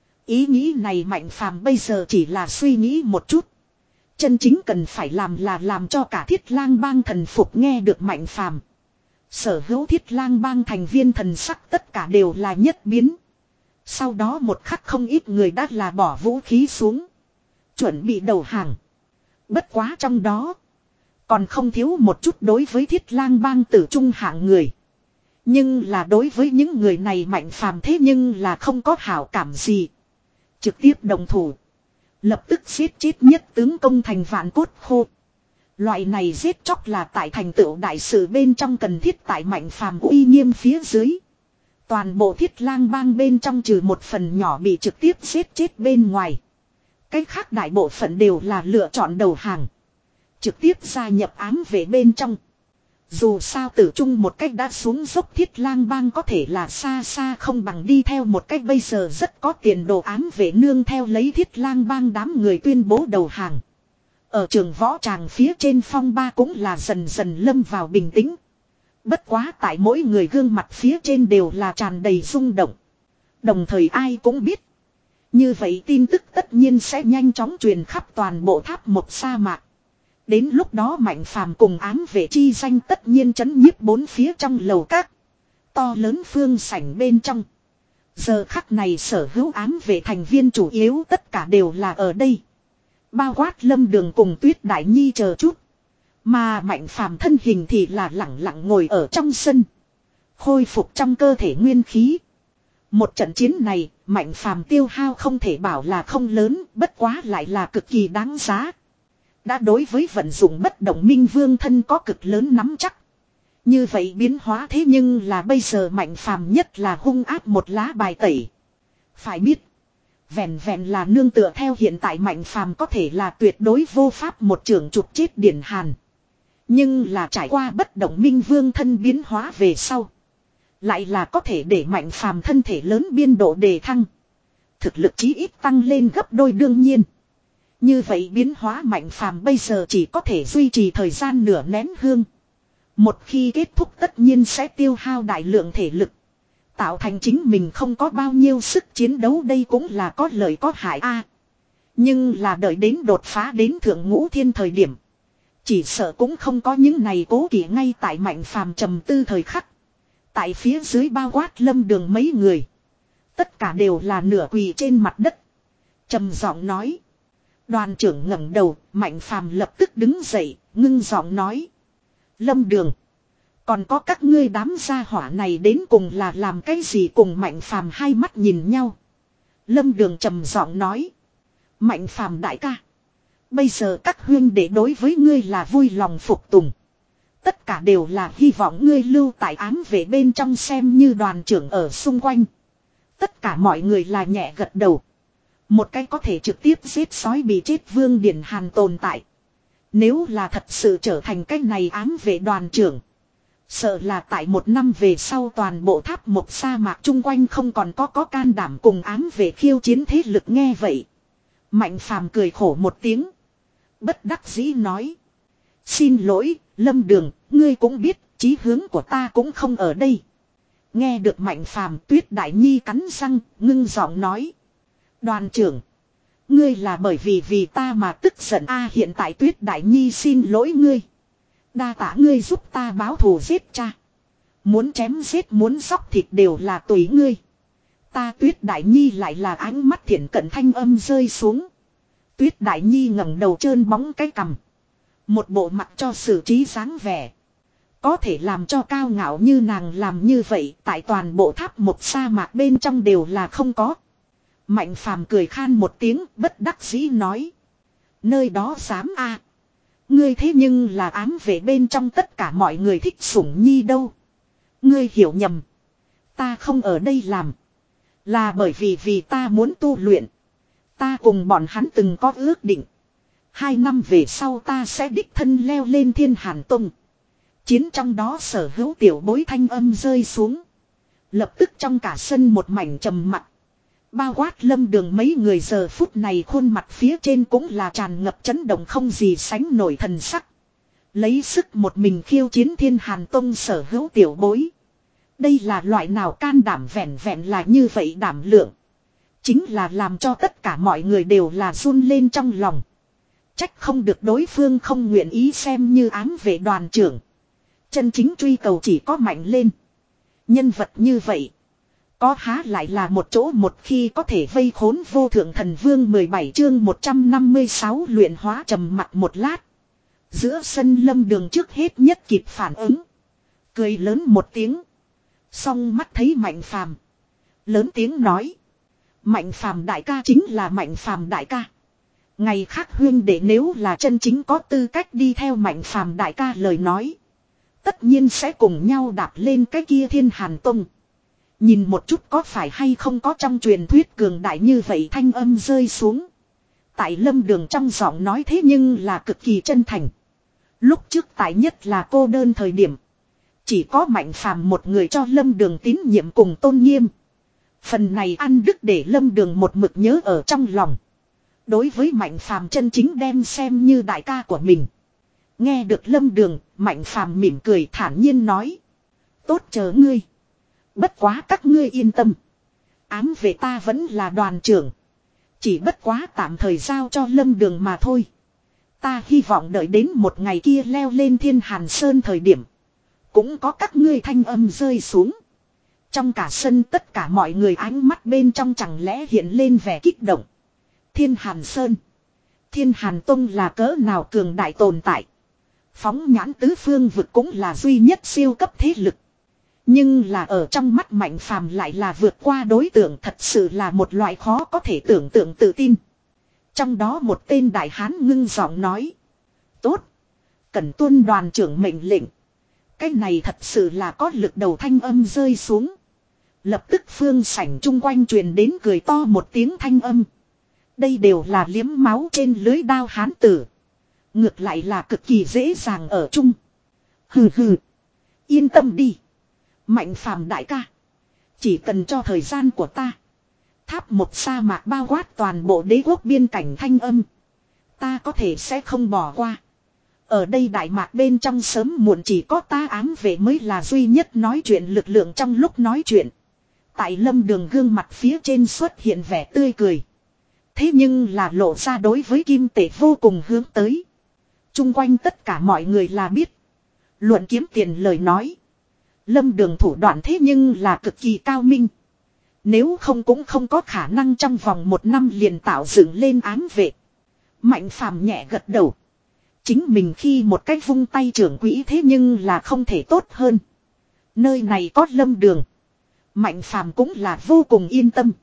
Ý nghĩ này Mạnh Phàm bây giờ chỉ là suy nghĩ một chút. Chân chính cần phải làm là làm cho cả Thiết Lang bang thần phục nghe được Mạnh Phàm. Sở hữu Thiết Lang bang thành viên thần sắc tất cả đều là nhất biến. Sau đó một khắc không ít người đã là bỏ vũ khí xuống. Chuẩn bị đầu hàng. Bất quá trong đó. Còn không thiếu một chút đối với Thiết Lang bang tử trung hạng người. Nhưng là đối với những người này Mạnh Phàm thế nhưng là không có hảo cảm gì. Trực tiếp đồng thủ. Lập tức giết chết nhất tướng công thành vạn cốt khô. Loại này giết chóc là tại thành tựu đại sự bên trong cần thiết tại Mạnh Phàm uy nghiêm phía dưới. Toàn bộ Thiết Lang bang bên trong trừ một phần nhỏ bị trực tiếp giết chết bên ngoài. Cách khác đại bộ phận đều là lựa chọn đầu hàng. Trực tiếp gia nhập ám vệ bên trong. Dù sao tử trung một cách đã xuống dốc Thiết Lang bang có thể là xa xa không bằng đi theo một cách bây giờ rất có tiền đồ ám vệ nương theo lấy Thiết Lang bang đám người tuyên bố đầu hàng. Ở trường võ tràng phía trên phong ba cũng là dần dần lâm vào bình tĩnh. Bất quá tại mỗi người gương mặt phía trên đều là tràn đầy rung động. Đồng thời ai cũng biết. Như vậy tin tức tất nhiên sẽ nhanh chóng truyền khắp toàn bộ tháp một sa mạc. Đến lúc đó Mạnh Phàm cùng ám vệ chi danh tất nhiên chấn nhiếp bốn phía trong lầu các. To lớn phương sảnh bên trong. Giờ khắc này sở hữu ám vệ thành viên chủ yếu tất cả đều là ở đây. Bao quát Lâm Đường cùng Tuyết Đại Nhi chờ chút. Mà Mạnh Phàm thân hình thì là lẳng lặng ngồi ở trong sân. Khôi phục trong cơ thể nguyên khí. Một trận chiến này, Mạnh Phàm tiêu hao không thể bảo là không lớn, bất quá lại là cực kỳ đáng giá. Đã đối với vận dụng bất động minh vương thân có cực lớn nắm chắc. Như vậy biến hóa thế nhưng là bây giờ Mạnh Phàm nhất là hung áp một lá bài tẩy. Phải biết, vẹn vẹn là nương tựa theo hiện tại Mạnh Phàm có thể là tuyệt đối vô pháp một trường trục chết Điển Hàn. Nhưng là trải qua bất động minh vương thân biến hóa về sau. Lại là có thể để Mạnh Phàm thân thể lớn biên độ đề thăng. Thực lực chí ít tăng lên gấp đôi đương nhiên. Như vậy biến hóa Mạnh Phàm bây giờ chỉ có thể duy trì thời gian nửa nén hương. Một khi kết thúc tất nhiên sẽ tiêu hao đại lượng thể lực. Tạo thành chính mình không có bao nhiêu sức chiến đấu đây cũng là có lợi có hại a. Nhưng là đợi đến đột phá đến thượng ngũ thiên thời điểm. Chỉ sợ cũng không có những này cố kỵ ngay tại Mạnh Phàm trầm tư thời khắc. Tại phía dưới bao quát Lâm Đường mấy người. Tất cả đều là nửa quỳ trên mặt đất. Trầm giọng nói. Đoàn trưởng ngẩng đầu, Mạnh Phàm lập tức đứng dậy, ngưng giọng nói. Lâm Đường. Còn có các ngươi đám gia hỏa này đến cùng là làm cái gì cùng Mạnh Phàm hai mắt nhìn nhau. Lâm Đường trầm giọng nói. Mạnh Phàm đại ca. Bây giờ các huynh đệ đối với ngươi là vui lòng phục tùng. Tất cả đều là hy vọng ngươi lưu tại ám vệ bên trong xem như đoàn trưởng ở xung quanh. Tất cả mọi người là nhẹ gật đầu. Một cái có thể trực tiếp giết sói bị chết Vương Điển Hàn tồn tại. Nếu là thật sự trở thành cái này ám vệ đoàn trưởng. Sợ là tại một năm về sau toàn bộ tháp một sa mạc chung quanh không còn có có can đảm cùng ám vệ khiêu chiến thế lực nghe vậy. Mạnh Phàm cười khổ một tiếng. Bất đắc dĩ nói. Xin lỗi, Lâm Đường, ngươi cũng biết, chí hướng của ta cũng không ở đây. Nghe được Mạnh Phàm Tuyết Đại Nhi cắn răng, ngưng giọng nói. Đoàn trưởng, ngươi là bởi vì vì ta mà tức giận a hiện tại Tuyết Đại Nhi xin lỗi ngươi. Đa tạ ngươi giúp ta báo thù giết cha. Muốn chém giết muốn sóc thịt đều là tùy ngươi. Ta Tuyết Đại Nhi lại là ánh mắt thiện cận thanh âm rơi xuống. Tuyết Đại Nhi ngẩng đầu trơn bóng cái cằm. Một bộ mặt cho xử trí dáng vẻ. Có thể làm cho cao ngạo như nàng làm như vậy tại toàn bộ tháp một sa mạc bên trong đều là không có. Mạnh Phàm cười khan một tiếng bất đắc dĩ nói. Nơi đó dám a Ngươi thế nhưng là ám vệ bên trong tất cả mọi người thích sủng nhi đâu. Ngươi hiểu nhầm. Ta không ở đây làm. Là bởi vì vì ta muốn tu luyện. Ta cùng bọn hắn từng có ước định. Hai năm về sau ta sẽ đích thân leo lên Thiên Hàn Tông. Chiến trong đó sở hữu tiểu bối thanh âm rơi xuống. Lập tức trong cả sân một mảnh trầm mặc. Bao quát Lâm Đường mấy người giờ phút này khuôn mặt phía trên cũng là tràn ngập chấn động không gì sánh nổi thần sắc. Lấy sức một mình khiêu chiến Thiên Hàn Tông sở hữu tiểu bối. Đây là loại nào can đảm vẹn vẹn là như vậy đảm lượng. Chính là làm cho tất cả mọi người đều là run lên trong lòng. Trách không được đối phương không nguyện ý xem như ám vệ đoàn trưởng. Chân chính truy cầu chỉ có mạnh lên. Nhân vật như vậy. Có há lại là một chỗ một khi có thể vây khốn vô thượng thần vương mười bảy chương một trăm năm mươi sáu luyện hóa trầm mặt một lát. Giữa sân Lâm Đường trước hết nhất kịp phản ứng. Cười lớn một tiếng. Xong mắt thấy Mạnh Phàm. Lớn tiếng nói. Mạnh Phàm đại ca chính là Mạnh Phàm đại ca. Ngày khác huyên để nếu là chân chính có tư cách đi theo Mạnh Phàm đại ca lời nói. Tất nhiên sẽ cùng nhau đạp lên cái kia Thiên Hàn Tông. Nhìn một chút có phải hay không có trong truyền thuyết cường đại như vậy thanh âm rơi xuống. Tại Lâm Đường trong giọng nói thế nhưng là cực kỳ chân thành. Lúc trước tại nhất là cô đơn thời điểm. Chỉ có Mạnh Phàm một người cho Lâm Đường tín nhiệm cùng tôn nghiêm. Phần này ăn đức để Lâm Đường một mực nhớ ở trong lòng. Đối với Mạnh Phàm chân chính đem xem như đại ca của mình. Nghe được Lâm Đường, Mạnh Phàm mỉm cười thản nhiên nói. Tốt chờ ngươi. Bất quá các ngươi yên tâm. Ám về ta vẫn là đoàn trưởng. Chỉ bất quá tạm thời giao cho Lâm Đường mà thôi. Ta hy vọng đợi đến một ngày kia leo lên Thiên Hàn Sơn thời điểm. Cũng có các ngươi thanh âm rơi xuống. Trong cả sân tất cả mọi người ánh mắt bên trong chẳng lẽ hiện lên vẻ kích động. Thiên Hàn Sơn. Thiên Hàn Tông là cỡ nào cường đại tồn tại. Phóng nhãn tứ phương vực cũng là duy nhất siêu cấp thế lực. Nhưng là ở trong mắt Mạnh Phàm lại là vượt qua đối tượng thật sự là một loại khó có thể tưởng tượng tự tin. Trong đó một tên đại hán ngưng giọng nói. Tốt. Cần tuân đoàn trưởng mệnh lệnh. Cái này thật sự là có lực đầu thanh âm rơi xuống. Lập tức phương sảnh chung quanh truyền đến cười to một tiếng thanh âm. Đây đều là liếm máu trên lưới đao hán tử. Ngược lại là cực kỳ dễ dàng ở chung. Hừ hừ. Yên tâm đi. Mạnh Phàm đại ca. Chỉ cần cho thời gian của ta. Tháp một sa mạc bao quát toàn bộ đế quốc biên cảnh thanh âm. Ta có thể sẽ không bỏ qua. Ở đây đại mạc bên trong sớm muộn chỉ có ta ám vệ mới là duy nhất nói chuyện lực lượng trong lúc nói chuyện. Tại Lâm Đường gương mặt phía trên xuất hiện vẻ tươi cười. Thế nhưng là lộ ra đối với kim tể vô cùng hướng tới. Trung quanh tất cả mọi người là biết. Luận kiếm tiền lời nói. Lâm Đường thủ đoạn thế nhưng là cực kỳ cao minh. Nếu không cũng không có khả năng trong vòng một năm liền tạo dựng lên ám vệ. Mạnh Phàm nhẹ gật đầu. Chính mình khi một cách vung tay trưởng quỹ thế nhưng là không thể tốt hơn. Nơi này có Lâm Đường. Mạnh Phàm cũng là vô cùng yên tâm.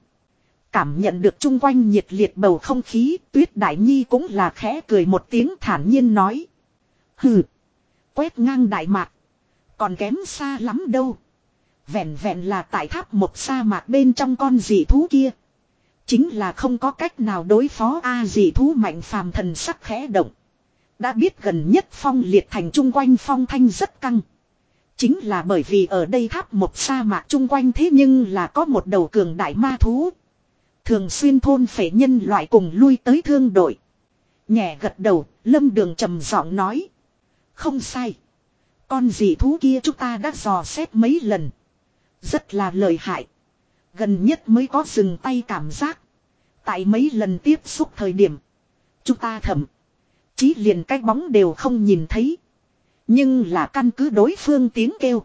Cảm nhận được chung quanh nhiệt liệt bầu không khí, Tuyết Đại Nhi cũng là khẽ cười một tiếng thản nhiên nói. Hừ, quét ngang Đại Mạc. Còn kém xa lắm đâu. Vẹn vẹn là tại tháp một sa mạc bên trong con dị thú kia. Chính là không có cách nào đối phó A dị thú Mạnh Phàm thần sắc khẽ động. Đã biết gần nhất phong liệt thành chung quanh phong thanh rất căng. Chính là bởi vì ở đây tháp một sa mạc chung quanh thế nhưng là có một đầu cường đại ma thú. Thường xuyên thôn phệ nhân loại cùng lui tới thương đội. Nhẹ gật đầu, Lâm Đường trầm giọng nói. Không sai. Con dị thú kia chúng ta đã dò xét mấy lần. Rất là lợi hại. Gần nhất mới có dừng tay cảm giác. Tại mấy lần tiếp xúc thời điểm. Chúng ta thẩm. Chí liền cái bóng đều không nhìn thấy. Nhưng là căn cứ đối phương tiếng kêu.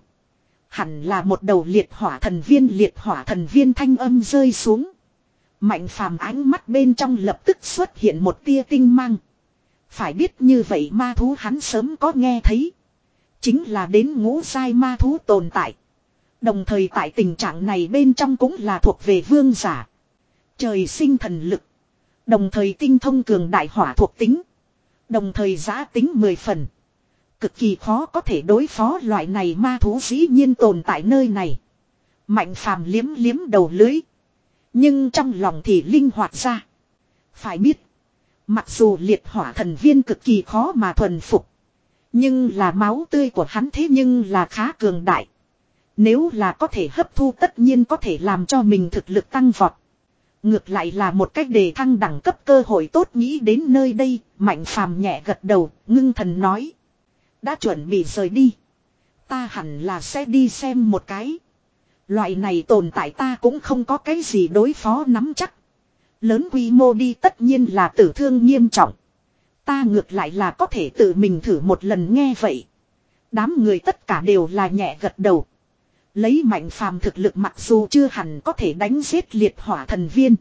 Hẳn là một đầu liệt hỏa thần viên liệt hỏa thần viên thanh âm rơi xuống. Mạnh Phàm ánh mắt bên trong lập tức xuất hiện một tia tinh mang. Phải biết như vậy ma thú hắn sớm có nghe thấy. Chính là đến ngũ giai ma thú tồn tại. Đồng thời tại tình trạng này bên trong cũng là thuộc về vương giả. Trời sinh thần lực. Đồng thời tinh thông cường đại hỏa thuộc tính. Đồng thời giá tính mười phần. Cực kỳ khó có thể đối phó loại này ma thú dĩ nhiên tồn tại nơi này. Mạnh phàm liếm liếm đầu lưới. Nhưng trong lòng thì linh hoạt ra. Phải biết. Mặc dù liệt hỏa thần viên cực kỳ khó mà thuần phục. Nhưng là máu tươi của hắn thế nhưng là khá cường đại. Nếu là có thể hấp thu tất nhiên có thể làm cho mình thực lực tăng vọt. Ngược lại là một cách đề thăng đẳng cấp cơ hội tốt nghĩ đến nơi đây. Mạnh phàm nhẹ gật đầu, ngưng thần nói. Đã chuẩn bị rời đi. Ta hẳn là sẽ đi xem một cái. Loại này tồn tại ta cũng không có cái gì đối phó nắm chắc. Lớn quy mô đi tất nhiên là tử thương nghiêm trọng. Ta ngược lại là có thể tự mình thử một lần nghe vậy. Đám người tất cả đều là nhẹ gật đầu. Lấy mạnh phàm thực lực mặc dù chưa hẳn có thể đánh giết liệt hỏa thần viên.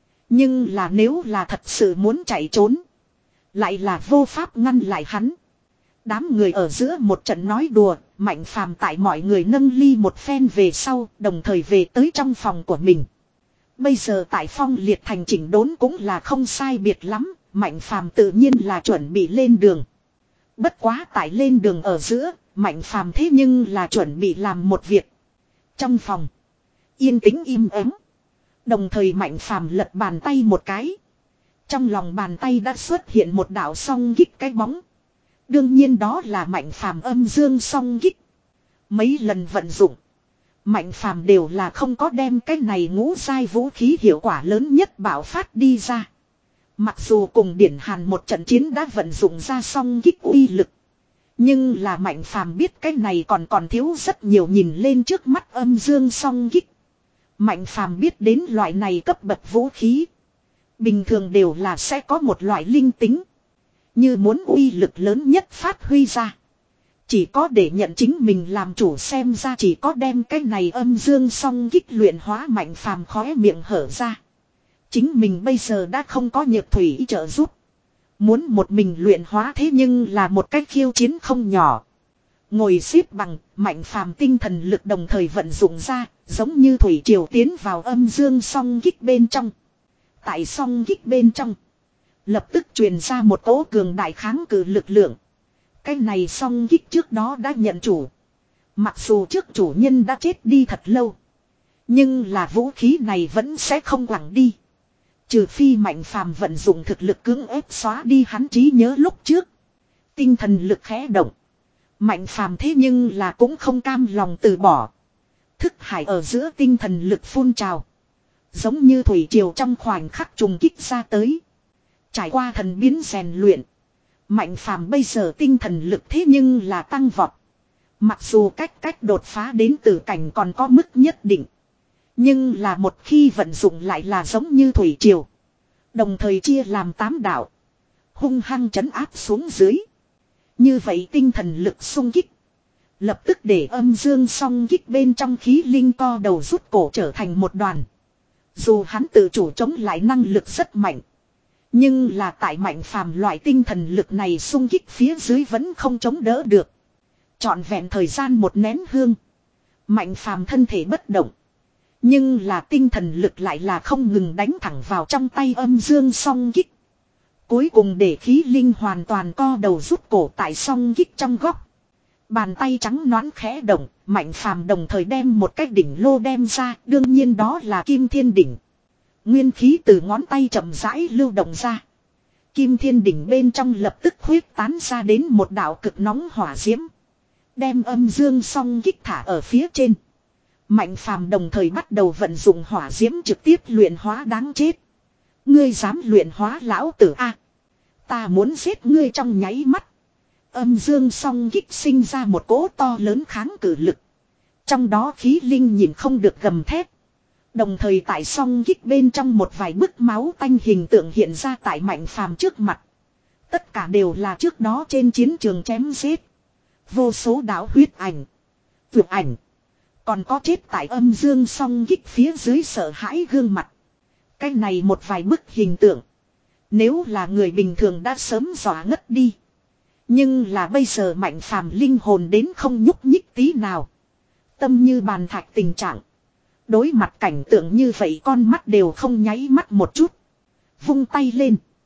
Nhưng là nếu là thật sự muốn chạy trốn. Lại là vô pháp ngăn lại hắn. Đám người ở giữa một trận nói đùa. Mạnh phàm tại mọi người nâng ly một phen về sau. Đồng thời về tới trong phòng của mình. Bây giờ tại phong liệt thành chỉnh đốn cũng là không sai biệt lắm. Mạnh phàm tự nhiên là chuẩn bị lên đường. Bất quá tại lên đường ở giữa. Mạnh phàm thế nhưng là chuẩn bị làm một việc. Trong phòng. Yên tĩnh im ắng. Đồng thời mạnh phàm lật bàn tay một cái. Trong lòng bàn tay đã xuất hiện một đạo song kích cái bóng. Đương nhiên đó là mạnh phàm âm dương song kích. Mấy lần vận dụng. Mạnh phàm đều là không có đem cái này ngũ giai vũ khí hiệu quả lớn nhất bảo phát đi ra. Mặc dù cùng điển hàn một trận chiến đã vận dụng ra song kích uy lực. Nhưng là mạnh phàm biết cái này còn còn thiếu rất nhiều nhìn lên trước mắt âm dương song kích. Mạnh phàm biết đến loại này cấp bậc vũ khí. Bình thường đều là sẽ có một loại linh tính. Như muốn uy lực lớn nhất phát huy ra. Chỉ có để nhận chính mình làm chủ xem ra chỉ có đem cái này âm dương song kích luyện hóa mạnh phàm khóe miệng hở ra. Chính mình bây giờ đã không có nhược thủy trợ giúp. Muốn một mình luyện hóa thế nhưng là một cách khiêu chiến không nhỏ. Ngồi xếp bằng, mạnh phàm tinh thần lực đồng thời vận dụng ra, giống như thủy triều tiến vào âm dương song kích bên trong. Tại song kích bên trong, lập tức truyền ra một cỗ cường đại kháng cự lực lượng. Cái này song kích trước đó đã nhận chủ. Mặc dù trước chủ nhân đã chết đi thật lâu. Nhưng là vũ khí này vẫn sẽ không quẳng đi. Trừ phi mạnh phàm vận dụng thực lực cưỡng ép xóa đi hắn trí nhớ lúc trước. Tinh thần lực khẽ động. Mạnh phàm thế nhưng là cũng không cam lòng từ bỏ. Thức hải ở giữa tinh thần lực phun trào. Giống như thủy triều trong khoảnh khắc trùng kích ra tới. Trải qua thần biến rèn luyện. Mạnh phàm bây giờ tinh thần lực thế nhưng là tăng vọt. Mặc dù cách cách đột phá đến từ cảnh còn có mức nhất định. Nhưng là một khi vận dụng lại là giống như thủy triều. Đồng thời chia làm tám đạo. Hung hăng trấn áp xuống dưới. Như vậy tinh thần lực xung kích. Lập tức để âm dương song kích bên trong khí linh co đầu rút cổ trở thành một đoàn. Dù hắn tự chủ chống lại năng lực rất mạnh. Nhưng là tại mạnh phàm loại tinh thần lực này xung kích phía dưới vẫn không chống đỡ được. Trọn vẹn thời gian một nén hương. Mạnh phàm thân thể bất động. Nhưng là tinh thần lực lại là không ngừng đánh thẳng vào trong tay âm dương song kích. Cuối cùng để khí linh hoàn toàn co đầu rút cổ tại song kích trong góc. Bàn tay trắng nõn khẽ động, mạnh phàm đồng thời đem một cái đỉnh lô đem ra, đương nhiên đó là kim thiên đỉnh. Nguyên khí từ ngón tay chậm rãi lưu động ra. Kim thiên đỉnh bên trong lập tức huyết tán ra đến một đạo cực nóng hỏa diễm. Đem âm dương song kích thả ở phía trên. Mạnh phàm đồng thời bắt đầu vận dụng hỏa diễm trực tiếp luyện hóa đáng chết. Ngươi dám luyện hóa lão tử a? Ta muốn giết ngươi trong nháy mắt. Âm dương song kích sinh ra một cỗ to lớn kháng cự lực. Trong đó khí linh nhìn không được gầm thét. Đồng thời tại song kích bên trong một vài bức máu tanh hình tượng hiện ra tại mạnh phàm trước mặt. Tất cả đều là trước đó trên chiến trường chém giết. Vô số đạo huyết ảnh. Vượt ảnh. Còn có chết tại âm dương song kích phía dưới sợ hãi gương mặt. Cái này một vài bức hình tượng. Nếu là người bình thường đã sớm dọa ngất đi. Nhưng là bây giờ mạnh phàm linh hồn đến không nhúc nhích tí nào. Tâm như bàn thạch tình trạng. Đối mặt cảnh tượng như vậy con mắt đều không nháy mắt một chút. Vung tay lên.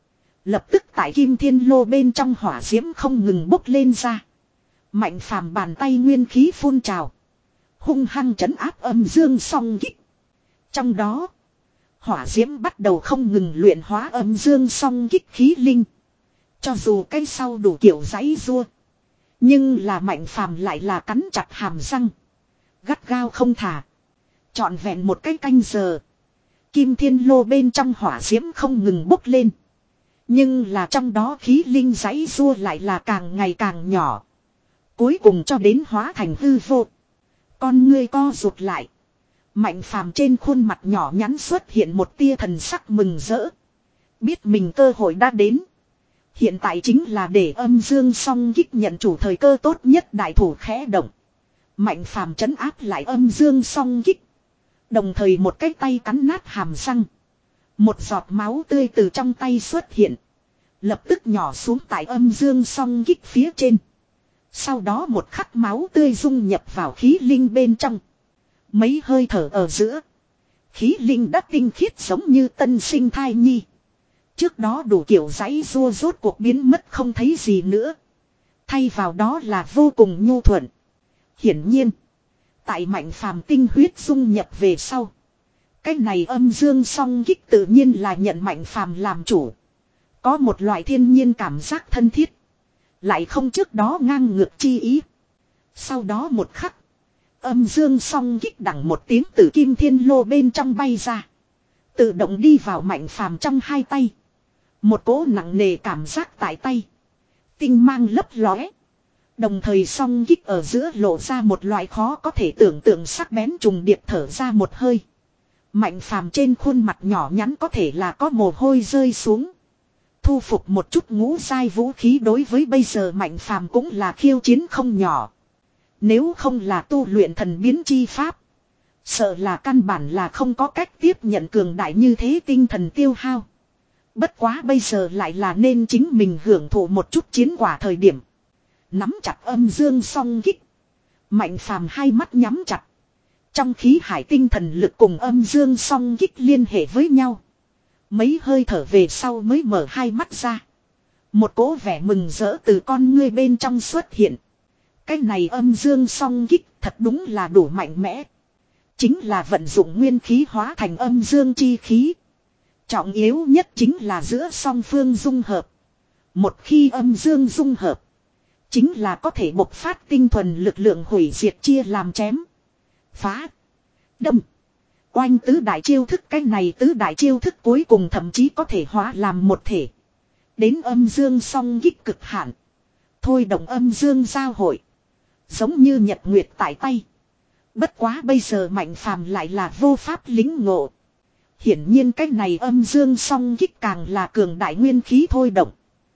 Lập tức tại kim thiên lô bên trong hỏa diễm không ngừng bốc lên ra. Mạnh phàm bàn tay nguyên khí phun trào. Hung hăng trấn áp âm dương song kích. Trong đó, hỏa diễm bắt đầu không ngừng luyện hóa âm dương song kích khí linh. Cho dù cái sau đủ kiểu giãy rua. Nhưng là mạnh phàm lại là cắn chặt hàm răng. Gắt gao không thả. Trọn vẹn một cái canh giờ. Kim thiên lô bên trong hỏa diễm không ngừng bốc lên. Nhưng là trong đó khí linh giãy rua lại là càng ngày càng nhỏ. Cuối cùng cho đến hóa thành hư vô. Con ngươi co rụt lại. Mạnh phàm trên khuôn mặt nhỏ nhắn xuất hiện một tia thần sắc mừng rỡ. Biết mình cơ hội đã đến. Hiện tại chính là để âm dương song kích nhận chủ thời cơ tốt nhất, đại thủ khẽ động. Mạnh phàm trấn áp lại âm dương song kích. Đồng thời một cái tay cắn nát hàm răng. Một giọt máu tươi từ trong tay xuất hiện. Lập tức nhỏ xuống tại âm dương song kích phía trên. Sau đó một khắc máu tươi dung nhập vào khí linh bên trong. Mấy hơi thở ở giữa. Khí linh đã tinh khiết giống như tân sinh thai nhi. Trước đó đủ kiểu giãy rua rốt cuộc biến mất không thấy gì nữa. Thay vào đó là vô cùng nhu thuận. Hiển nhiên. Tại mạnh phàm tinh huyết dung nhập về sau. Cái này âm dương song kích tự nhiên là nhận mạnh phàm làm chủ. Có một loại thiên nhiên cảm giác thân thiết. Lại không trước đó ngang ngược chi ý. Sau đó một khắc. Âm dương song kích đằng một tiếng từ kim thiên lô bên trong bay ra. Tự động đi vào mạnh phàm trong hai tay. Một cỗ nặng nề cảm giác tại tay. Tinh mang lấp lóe. Đồng thời song kích ở giữa lộ ra một loại khó có thể tưởng tượng sắc bén trùng điệp, thở ra một hơi. Mạnh phàm trên khuôn mặt nhỏ nhắn có thể là có mồ hôi rơi xuống. Thu phục một chút ngũ giai vũ khí đối với bây giờ mạnh phàm cũng là khiêu chiến không nhỏ. Nếu không là tu luyện thần biến chi pháp. Sợ là căn bản là không có cách tiếp nhận cường đại như thế tinh thần tiêu hao. Bất quá bây giờ lại là nên chính mình hưởng thụ một chút chiến quả thời điểm. Nắm chặt âm dương song kích. Mạnh phàm hai mắt nhắm chặt. Trong khí hải tinh thần lực cùng âm dương song kích liên hệ với nhau. Mấy hơi thở về sau mới mở hai mắt ra. Một cỗ vẻ mừng rỡ từ con ngươi bên trong xuất hiện. Cái này âm dương song kích thật đúng là đủ mạnh mẽ. Chính là vận dụng nguyên khí hóa thành âm dương chi khí. Trọng yếu nhất chính là giữa song phương dung hợp. Một khi âm dương dung hợp. Chính là có thể bộc phát tinh thuần lực lượng hủy diệt, chia làm chém, phá, đâm, oanh tứ đại chiêu thức. Cái này tứ đại chiêu thức cuối cùng thậm chí có thể hóa làm một thể. Đến âm dương song kích cực hạn. Thôi động âm dương giao hội. Giống như nhật nguyệt tại tay. Bất quá bây giờ mạnh phàm lại là vô pháp lính ngộ. Hiển nhiên cái này âm dương song kích càng là cường đại nguyên khí thôi động.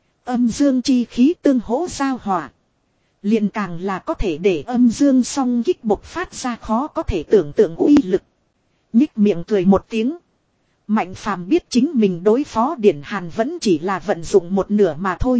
Âm dương chi khí tương hỗ giao hòa. Liền càng là có thể để âm dương song kích bộc phát ra khó có thể tưởng tượng uy lực. Nhích miệng cười một tiếng. Mạnh phàm biết chính mình đối phó Điển Hàn vẫn chỉ là vận dụng một nửa mà thôi.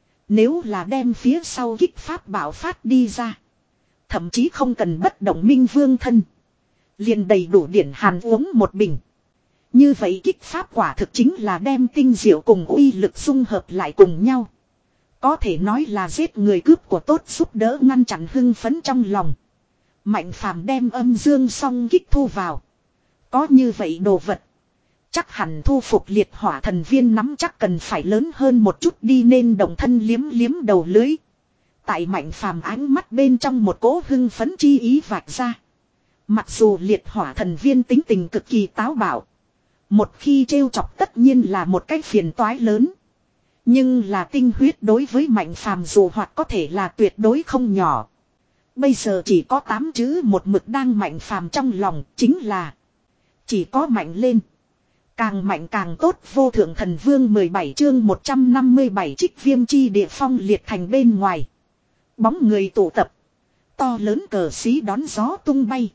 Nếu là đem phía sau kích pháp bảo phát đi ra. Thậm chí không cần bất động minh vương thân. Liền đầy đủ Điển Hàn uống một bình. Như vậy kích pháp quả thực chính là đem tinh diệu cùng uy lực dung hợp lại cùng nhau. Có thể nói là giết người cướp của tốt, giúp đỡ ngăn chặn hưng phấn trong lòng. Mạnh phàm đem âm dương song kích thu vào. Có như vậy đồ vật. Chắc hẳn thu phục liệt hỏa thần viên nắm chắc cần phải lớn hơn một chút đi, nên động thân liếm liếm đầu lưới. Tại mạnh phàm ánh mắt bên trong một cỗ hưng phấn chi ý vạch ra. Mặc dù liệt hỏa thần viên tính tình cực kỳ táo bạo. Một khi trêu chọc tất nhiên là một cái phiền toái lớn. Nhưng là tinh huyết đối với mạnh phàm dù hoặc có thể là tuyệt đối không nhỏ. Bây giờ chỉ có tám chữ một mực đang mạnh phàm trong lòng, chính là chỉ có mạnh lên. Càng mạnh càng tốt. Vô thượng thần vương mười bảy chương một trăm năm mươi bảy trích viêm chi địa phong liệt thành bên ngoài. Bóng người tụ tập. To lớn cờ xí đón gió tung bay.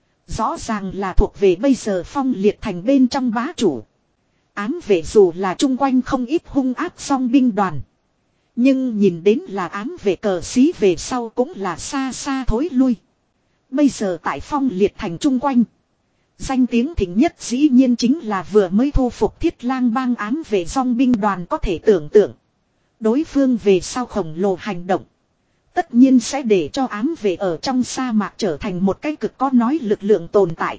Rõ ràng là thuộc về bây giờ phong liệt thành bên trong bá chủ. Ám vệ dù là chung quanh không ít hung ác song binh đoàn. Nhưng nhìn đến là ám vệ cờ xí về sau cũng là xa xa thối lui. Bây giờ tại phong liệt thành chung quanh. Danh tiếng thịnh nhất dĩ nhiên chính là vừa mới thu phục Thiết Lang bang ám về dòng binh đoàn, có thể tưởng tượng. Đối phương về sau khổng lồ hành động. Tất nhiên sẽ để cho ám về ở trong sa mạc trở thành một cái cực có nói lực lượng tồn tại.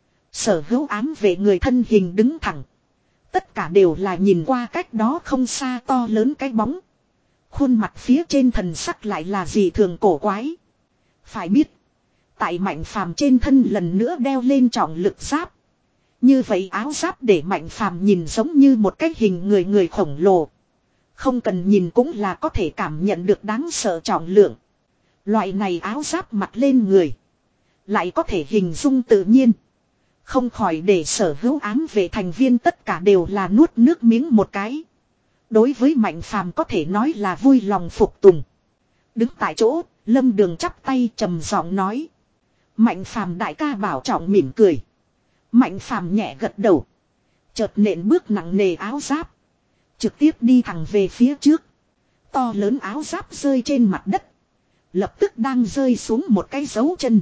Sở hữu ám về người thân hình đứng thẳng. Tất cả đều là nhìn qua cách đó không xa to lớn cái bóng. Khuôn mặt phía trên thần sắc lại là gì thường cổ quái. Phải biết. Tại Mạnh Phàm trên thân lần nữa đeo lên trọng lực giáp. Như vậy áo giáp để Mạnh Phàm nhìn giống như một cái hình người người khổng lồ. Không cần nhìn cũng là có thể cảm nhận được đáng sợ trọng lượng. Loại này áo giáp mặc lên người. Lại có thể hình dung tự nhiên. Không khỏi để sở hữu ám về thành viên tất cả đều là nuốt nước miếng một cái. Đối với Mạnh Phàm có thể nói là vui lòng phục tùng. Đứng tại chỗ, Lâm Đường chắp tay trầm giọng nói. Mạnh Phàm đại ca bảo trọng mỉm cười. Mạnh Phàm nhẹ gật đầu. Chợt nện bước nặng nề áo giáp. Trực tiếp đi thẳng về phía trước. To lớn áo giáp rơi trên mặt đất. Lập tức đang rơi xuống một cái dấu chân.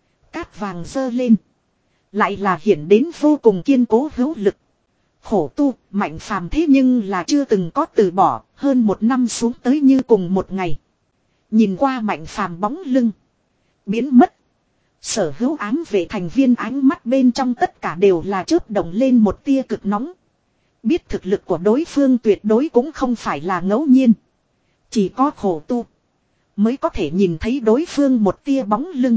Cát vàng dơ lên. Lại là hiển đến vô cùng kiên cố hữu lực. Khổ tu, Mạnh Phàm thế nhưng là chưa từng có từ bỏ, hơn một năm xuống tới như cùng một ngày. Nhìn qua Mạnh Phàm bóng lưng. Biến mất. Sở hữu ám về thành viên ánh mắt bên trong tất cả đều là chớp động lên một tia cực nóng. Biết thực lực của đối phương tuyệt đối cũng không phải là ngẫu nhiên. Chỉ có khổ tu mới có thể nhìn thấy đối phương một tia bóng lưng.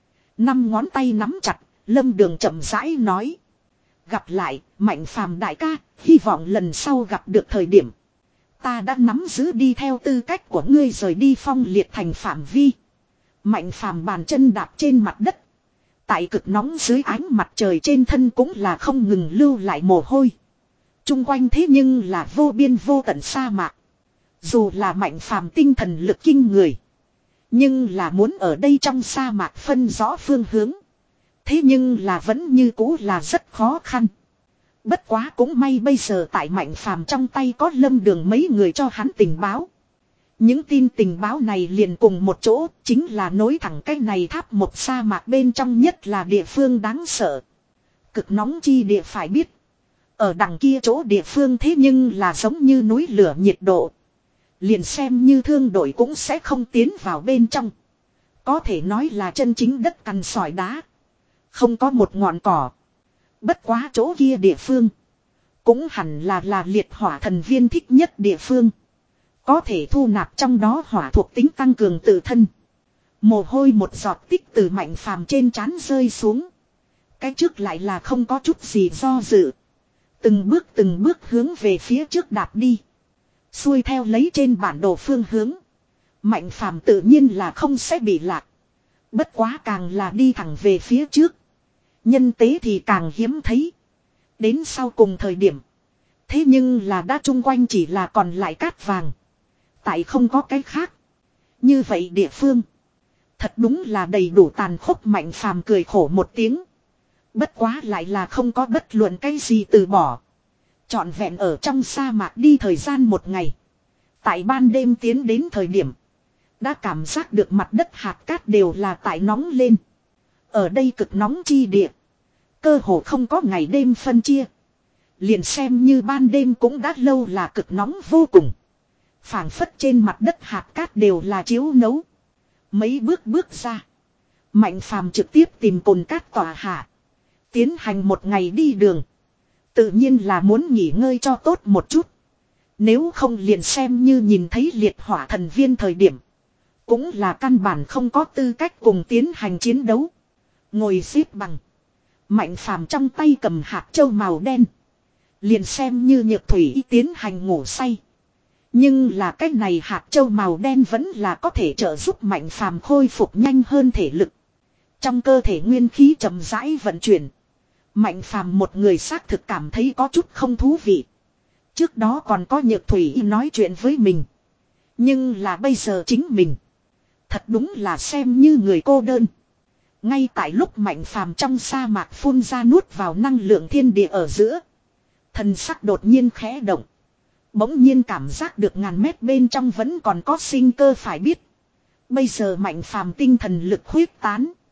Năm ngón tay nắm chặt, Lâm Đường chậm rãi nói. Gặp lại, Mạnh Phàm đại ca, hy vọng lần sau gặp được thời điểm. Ta đã nắm giữ đi theo tư cách của ngươi rời đi Phong Liệt thành phạm vi. Mạnh Phàm bàn chân đạp trên mặt đất. Tại cực nóng dưới ánh mặt trời trên thân cũng là không ngừng lưu lại mồ hôi. Trung quanh thế nhưng là vô biên vô tận sa mạc. Dù là Mạnh Phàm tinh thần lực kinh người. Nhưng là muốn ở đây trong sa mạc phân rõ phương hướng. Thế nhưng là vẫn như cũ là rất khó khăn. Bất quá cũng may bây giờ tại Mạnh Phàm trong tay có Lâm Đường mấy người cho hắn tình báo. Những tin tình báo này liền cùng một chỗ, chính là nối thẳng cái này tháp một sa mạc bên trong, nhất là địa phương đáng sợ. Cực nóng chi địa phải biết. Ở đằng kia chỗ địa phương thế nhưng là giống như núi lửa nhiệt độ. Liền xem như thương đội cũng sẽ không tiến vào bên trong. Có thể nói là chân chính đất cằn sỏi đá. Không có một ngọn cỏ. Bất quá chỗ kia địa phương. Cũng hẳn là là liệt hỏa thần viên thích nhất địa phương. Có thể thu nạp trong đó hỏa thuộc tính tăng cường tự thân. Mồ hôi một giọt tích từ Mạnh Phàm trên trán rơi xuống. Cái trước lại là không có chút gì do dự. Từng bước từng bước hướng về phía trước đạp đi. Xuôi theo lấy trên bản đồ phương hướng. Mạnh Phàm tự nhiên là không sẽ bị lạc. Bất quá càng là đi thẳng về phía trước. Nhân tế thì càng hiếm thấy. Đến sau cùng thời điểm. Thế nhưng là đã chung quanh chỉ là còn lại cát vàng. Tại không có cái khác. Như vậy địa phương. Thật đúng là đầy đủ tàn khốc. Mạnh Phàm cười khổ một tiếng. Bất quá lại là không có bất luận cái gì từ bỏ. Trọn vẹn ở trong sa mạc đi thời gian một ngày. Tại ban đêm tiến đến thời điểm. Đã cảm giác được mặt đất hạt cát đều là tại nóng lên. Ở đây cực nóng chi địa. Cơ hồ không có ngày đêm phân chia. Liền xem như ban đêm cũng đã lâu là cực nóng vô cùng. Phảng phất trên mặt đất hạt cát đều là chiếu nấu. Mấy bước bước ra. Mạnh Phàm trực tiếp tìm cồn cát tỏa hạ. Tiến hành một ngày đi đường. Tự nhiên là muốn nghỉ ngơi cho tốt một chút. Nếu không liền xem như nhìn thấy liệt hỏa thần viên thời điểm. Cũng là căn bản không có tư cách cùng tiến hành chiến đấu. Ngồi xếp bằng. Mạnh Phàm trong tay cầm hạt châu màu đen. Liền xem như nhược thủy tiến hành ngủ say. Nhưng là cái này hạt châu màu đen vẫn là có thể trợ giúp Mạnh Phàm khôi phục nhanh hơn thể lực. Trong cơ thể nguyên khí chậm rãi vận chuyển. Mạnh Phàm một người xác thực cảm thấy có chút không thú vị. Trước đó còn có nhược thủy nói chuyện với mình. Nhưng là bây giờ chính mình. Thật đúng là xem như người cô đơn. Ngay tại lúc Mạnh Phàm trong sa mạc phun ra nuốt vào năng lượng thiên địa ở giữa. Thần sắc đột nhiên khẽ động. Bỗng nhiên cảm giác được ngàn mét bên trong vẫn còn có sinh cơ phải biết. Bây giờ Mạnh Phàm tinh thần lực khuyết tán.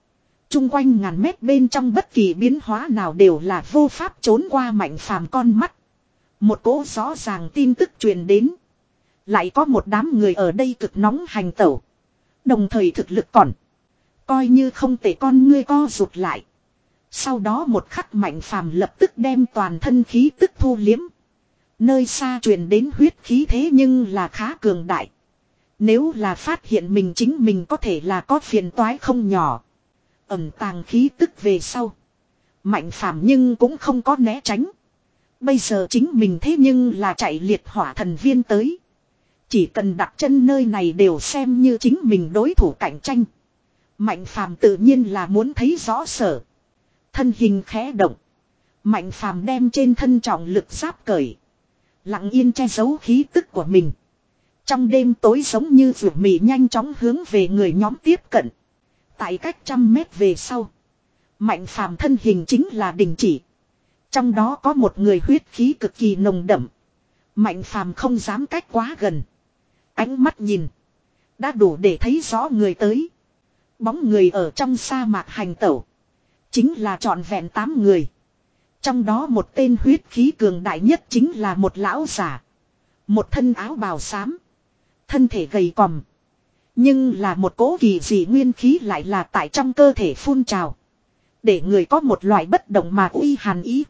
Trung quanh ngàn mét bên trong bất kỳ biến hóa nào đều là vô pháp trốn qua Mạnh Phàm con mắt. Một cỗ rõ ràng tin tức truyền đến. Lại có một đám người ở đây cực nóng hành tẩu. Đồng thời thực lực còn. Coi như không tệ, con ngươi co rụt lại. Sau đó một khắc Mạnh Phàm lập tức đem toàn thân khí tức thu liếm. Nơi xa truyền đến huyết khí thế nhưng là khá cường đại. Nếu là phát hiện mình chính mình có thể là có phiền toái không nhỏ. Ẩn tàng khí tức về sau. Mạnh Phàm nhưng cũng không có né tránh. Bây giờ chính mình thế nhưng là chạy liệt hỏa thần viên tới. Chỉ cần đặt chân nơi này đều xem như chính mình đối thủ cạnh tranh. Mạnh Phàm tự nhiên là muốn thấy rõ sở. Thân hình khẽ động. Mạnh Phàm đem trên thân trọng lực giáp cởi. Lặng yên che giấu khí tức của mình. Trong đêm tối giống như vượt mì nhanh chóng hướng về người nhóm tiếp cận. Tại cách trăm mét về sau. Mạnh Phàm thân hình chính là đình chỉ. Trong đó có một người huyết khí cực kỳ nồng đậm. Mạnh Phàm không dám cách quá gần. Ánh mắt nhìn. Đã đủ để thấy rõ người tới. Bóng người ở trong sa mạc hành tẩu. Chính là trọn vẹn tám người. Trong đó một tên huyết khí cường đại nhất chính là một lão giả. Một thân áo bào xám. Thân thể gầy còm. Nhưng là một cỗ kỳ dị nguyên khí lại là tại trong cơ thể phun trào. Để người có một loại bất động mà uy hàn ý.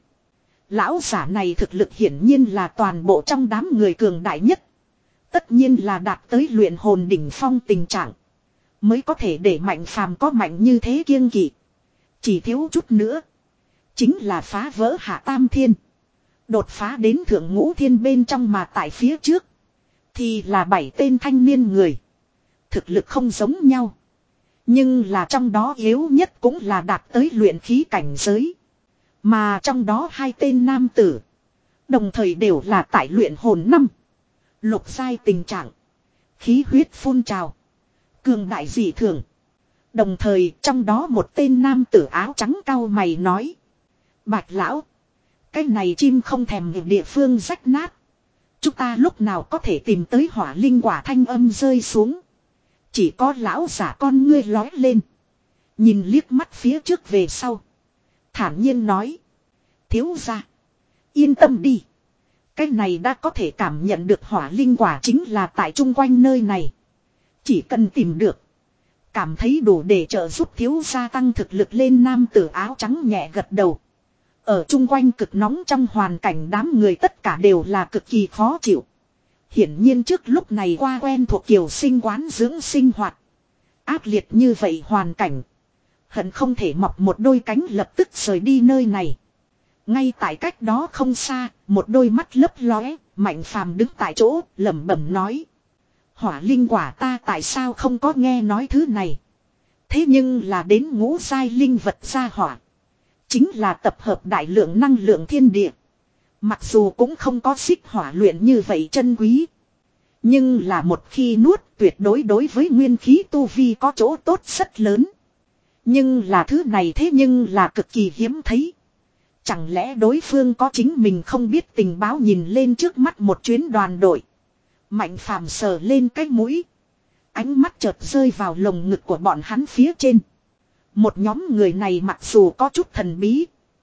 Lão giả này thực lực hiển nhiên là toàn bộ trong đám người cường đại nhất. Tất nhiên là đạt tới luyện hồn đỉnh phong tình trạng. Mới có thể để Mạnh Phàm có mạnh như thế kiêng kỵ. Chỉ thiếu chút nữa. Chính là phá vỡ hạ tam thiên. Đột phá đến thượng ngũ thiên bên trong, mà tại phía trước. Thì là bảy tên thanh niên người. Thực lực không giống nhau. Nhưng là trong đó yếu nhất cũng là đạt tới luyện khí cảnh giới. Mà trong đó hai tên nam tử. Đồng thời đều là tại luyện hồn năm. Lục giai tình trạng. Khí huyết phun trào. Cường đại dị thường. Đồng thời trong đó một tên nam tử áo trắng cau mày nói. Bạch lão. Cái này chim không thèm địa phương rách nát. Chúng ta lúc nào có thể tìm tới hỏa linh quả, thanh âm rơi xuống. Chỉ có lão giả con ngươi lói lên. Nhìn liếc mắt phía trước về sau. Thản nhiên nói. Thiếu gia. Yên tâm đi. Cái này đã có thể cảm nhận được hỏa linh quả chính là tại chung quanh nơi này. Chỉ cần tìm được. Cảm thấy đủ để trợ giúp thiếu gia tăng thực lực lên. Nam tử áo trắng nhẹ gật đầu. Ở chung quanh cực nóng trong hoàn cảnh đám người tất cả đều là cực kỳ khó chịu. Hiển nhiên trước lúc này qua quen thuộc kiều sinh quán dưỡng sinh hoạt. Ác liệt như vậy hoàn cảnh. Hận không thể mọc một đôi cánh lập tức rời đi nơi này. Ngay tại cách đó không xa, một đôi mắt lấp lóe, Mạnh Phàm đứng tại chỗ, lẩm bẩm nói. Hỏa linh quả ta tại sao không có nghe nói thứ này. Thế nhưng là đến ngũ giai linh vật gia hỏa. Chính là tập hợp đại lượng năng lượng thiên địa. Mặc dù cũng không có xích hỏa luyện như vậy chân quý. Nhưng là một khi nuốt tuyệt đối đối với nguyên khí tu vi có chỗ tốt rất lớn. Nhưng là thứ này thế nhưng là cực kỳ hiếm thấy. Chẳng lẽ đối phương có chính mình không biết tình báo. Nhìn lên trước mắt một chuyến đoàn đội. Mạnh Phàm sờ lên cái mũi. Ánh mắt chợt rơi vào lồng ngực của bọn hắn phía trên. Một nhóm người này mặc dù có chút thần bí.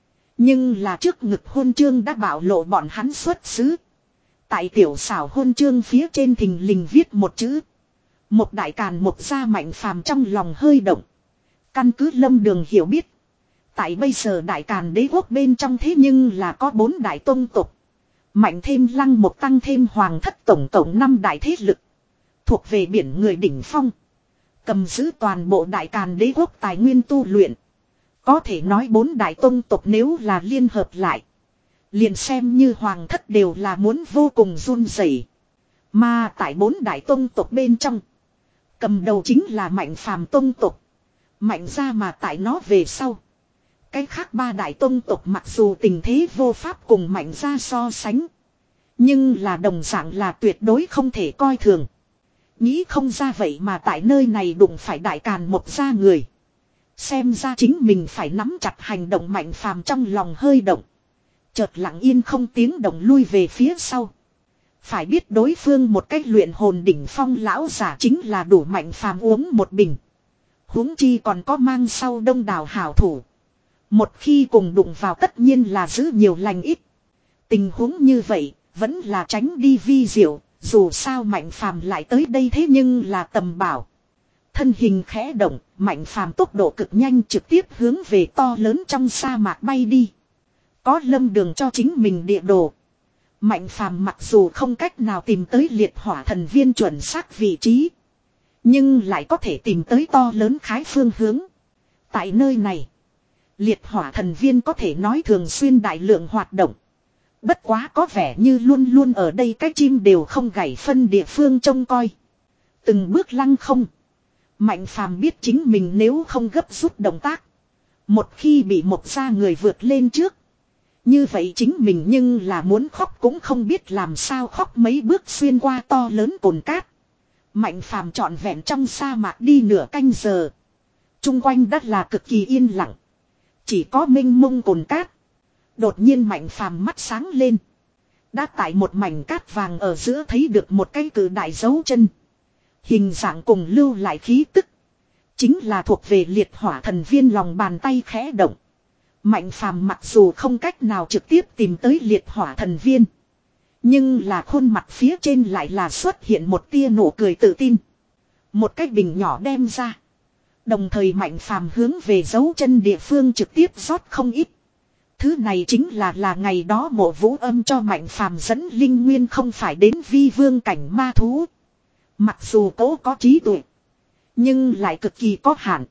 Nhưng là trước ngực huân chương đã bạo lộ bọn hắn xuất xứ. Tại tiểu xảo huân chương phía trên thình lình viết một chữ. Một đại càn một gia. Mạnh Phàm trong lòng hơi động. Căn cứ Lâm Đường hiểu biết. Tại bây giờ đại càn đế quốc bên trong thế nhưng là có bốn đại tông tộc. Mạnh thêm lăng một tăng thêm hoàng thất, tổng tổng năm đại thế lực. Thuộc về biển người đỉnh phong. Cầm giữ toàn bộ đại càn đế quốc tài nguyên tu luyện. Có thể nói bốn đại tông tộc nếu là liên hợp lại. Liền xem như hoàng thất đều là muốn vô cùng run rẩy. Mà tại bốn đại tông tộc bên trong. Cầm đầu chính là Mạnh Phàm tông tộc. Mạnh ra mà tại nó về sau. Cái khác ba đại tông tộc mặc dù tình thế vô pháp cùng Mạnh ra so sánh. Nhưng là đồng dạng là tuyệt đối không thể coi thường. Nghĩ không ra vậy mà tại nơi này đụng phải đại càn một gia người. Xem ra chính mình phải nắm chặt hành động. Mạnh Phàm trong lòng hơi động. Chợt lặng yên không tiếng động lui về phía sau. Phải biết đối phương một cách luyện hồn đỉnh phong lão giả chính là đủ Mạnh Phàm uống một bình. Huống chi còn có mang sau đông đảo hảo thủ. Một khi cùng đụng vào tất nhiên là giữ nhiều lành ít. Tình huống như vậy, vẫn là tránh đi vi diệu, dù sao Mạnh Phàm lại tới đây thế nhưng là tầm bảo. Thân hình khẽ động, Mạnh Phàm tốc độ cực nhanh trực tiếp hướng về to lớn trong sa mạc bay đi. Có Lâm Đường cho chính mình địa đồ. Mạnh Phàm mặc dù không cách nào tìm tới liệt hỏa thần viên chuẩn xác vị trí, nhưng lại có thể tìm tới to lớn khái phương hướng. Tại nơi này, liệt hỏa thần viên có thể nói thường xuyên đại lượng hoạt động. Bất quá có vẻ như luôn luôn ở đây cái chim đều không gảy phân địa phương trông coi. Từng bước lăng không. Mạnh Phàm biết chính mình nếu không gấp rút động tác, một khi bị một gia người vượt lên trước, như vậy chính mình nhưng là muốn khóc cũng không biết làm sao khóc. Mấy bước xuyên qua to lớn cồn cát, Mạnh Phàm trọn vẹn trong sa mạc đi nửa canh giờ. Trung quanh đất là cực kỳ yên lặng, chỉ có mênh mông cồn cát. Đột nhiên Mạnh Phàm mắt sáng lên. Đã tại một mảnh cát vàng ở giữa thấy được một cái cự đại dấu chân. Hình dạng cùng lưu lại khí tức, chính là thuộc về liệt hỏa thần viên. Lòng bàn tay khẽ động. Mạnh Phàm mặc dù không cách nào trực tiếp tìm tới liệt hỏa thần viên, nhưng là khuôn mặt phía trên lại là xuất hiện một tia nụ cười tự tin. Một cái bình nhỏ đem ra. Đồng thời Mạnh Phàm hướng về dấu chân địa phương trực tiếp rót không ít. Thứ này chính là là ngày đó Mộ Vũ Âm cho Mạnh Phàm dẫn linh nguyên không phải đến vi vương cảnh ma thú. Mặc dù cố có trí tuệ, nhưng lại cực kỳ có hạn.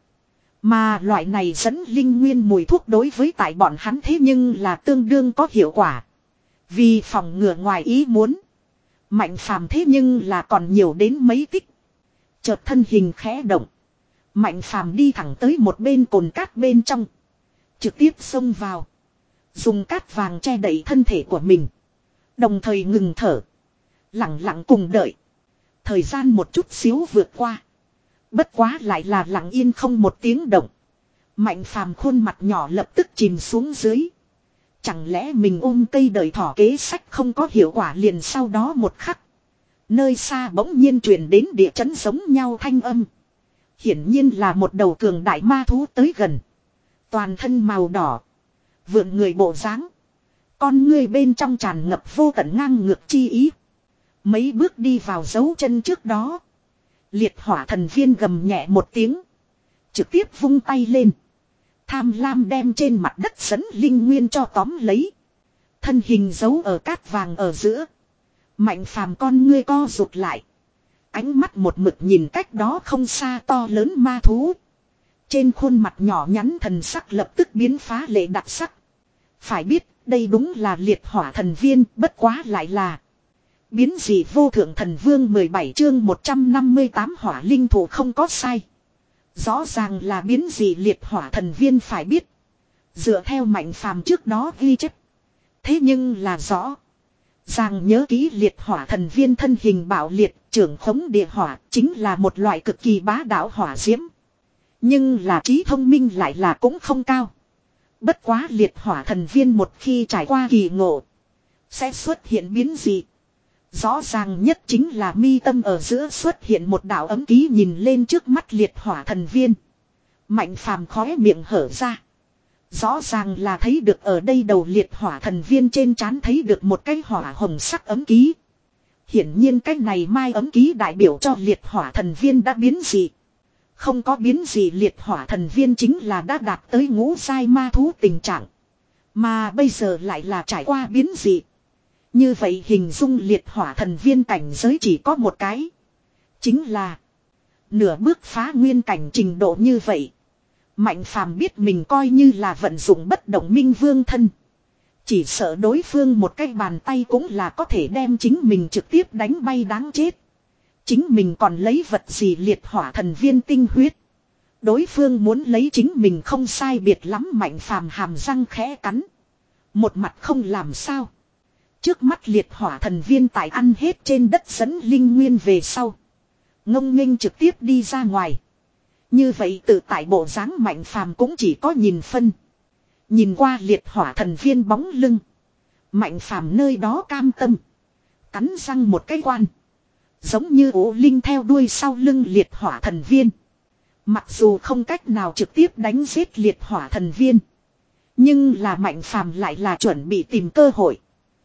Mà loại này dẫn linh nguyên mùi thuốc đối với tại bọn hắn thế nhưng là tương đương có hiệu quả. Vì phòng ngừa ngoài ý muốn, Mạnh Phàm thế nhưng là còn nhiều đến mấy tích. Chợt thân hình khẽ động, Mạnh Phàm đi thẳng tới một bên cồn cát bên trong, trực tiếp xông vào, dùng cát vàng che đậy thân thể của mình, đồng thời ngừng thở, lặng lặng cùng đợi. Thời gian một chút xíu vượt qua, bất quá lại là lặng yên không một tiếng động. Mạnh Phàm khuôn mặt nhỏ lập tức chìm xuống dưới. Chẳng lẽ mình ôm cây đời thỏ kế sách không có hiệu quả? Liền sau đó một khắc, nơi xa bỗng nhiên truyền đến địa chấn giống nhau thanh âm. Hiển nhiên là một đầu cường đại ma thú tới gần. Toàn thân màu đỏ, vượn người bộ dáng, con ngươi bên trong tràn ngập vô tận ngang ngược chi ý. Mấy bước đi vào dấu chân trước đó, liệt hỏa thần viên gầm nhẹ một tiếng, trực tiếp vung tay lên. Tham lam đem trên mặt đất dẫn linh nguyên cho tóm lấy. Thân hình giấu ở cát vàng ở giữa. Mạnh Phàm con ngươi co rụt lại. Ánh mắt một mực nhìn cách đó không xa to lớn ma thú. Trên khuôn mặt nhỏ nhắn thần sắc lập tức biến phá lệ đặc sắc. Phải biết đây đúng là liệt hỏa thần viên, bất quá lại là biến dị vô thượng thần vương. Mười bảy chương một trăm năm mươi tám hỏa linh thủ không có sai. Rõ ràng là biến dị liệt hỏa thần viên. Phải biết, dựa theo Mạnh Phàm trước đó ghi chép, thế nhưng là rõ ràng nhớ kỹ liệt hỏa thần viên thân hình bạo liệt, trưởng khống địa hỏa, chính là một loại cực kỳ bá đạo hỏa diễm. Nhưng là trí thông minh lại là cũng không cao. Bất quá liệt hỏa thần viên một khi trải qua kỳ ngộ, sẽ xuất hiện biến dị. Rõ ràng nhất chính là mi tâm ở giữa xuất hiện một đạo ấm ký. Nhìn lên trước mắt liệt hỏa thần viên, Mạnh Phàm khóe miệng hở ra. Rõ ràng là thấy được ở đây đầu liệt hỏa thần viên trên trán thấy được một cái hỏa hồng sắc ấm ký. Hiển nhiên cái này mai ấm ký đại biểu cho liệt hỏa thần viên đã biến dị. Không có biến dị liệt hỏa thần viên chính là đã đạt tới ngũ giai ma thú tình trạng. Mà bây giờ lại là trải qua biến dị. Như vậy hình dung liệt hỏa thần viên cảnh giới chỉ có một cái, chính là nửa bước phá nguyên cảnh. Trình độ như vậy, Mạnh Phàm biết mình coi như là vận dụng bất động minh vương thân, chỉ sợ đối phương một cái bàn tay cũng là có thể đem chính mình trực tiếp đánh bay đáng chết. Chính mình còn lấy vật gì liệt hỏa thần viên tinh huyết, đối phương muốn lấy chính mình không sai biệt lắm. Mạnh Phàm hàm răng khẽ cắn, một mặt không làm sao. Trước mắt liệt hỏa thần viên tại ăn hết trên đất dẫn linh nguyên về sau, ngông nghênh trực tiếp đi ra ngoài. Như vậy tự tại bộ dáng Mạnh Phàm cũng chỉ có nhìn phân. Nhìn qua liệt hỏa thần viên bóng lưng, Mạnh Phàm nơi đó cam tâm, cắn răng một cái quan, giống như ố linh theo đuôi sau lưng liệt hỏa thần viên. Mặc dù không cách nào trực tiếp đánh giết liệt hỏa thần viên. Nhưng là Mạnh Phàm lại là chuẩn bị tìm cơ hội.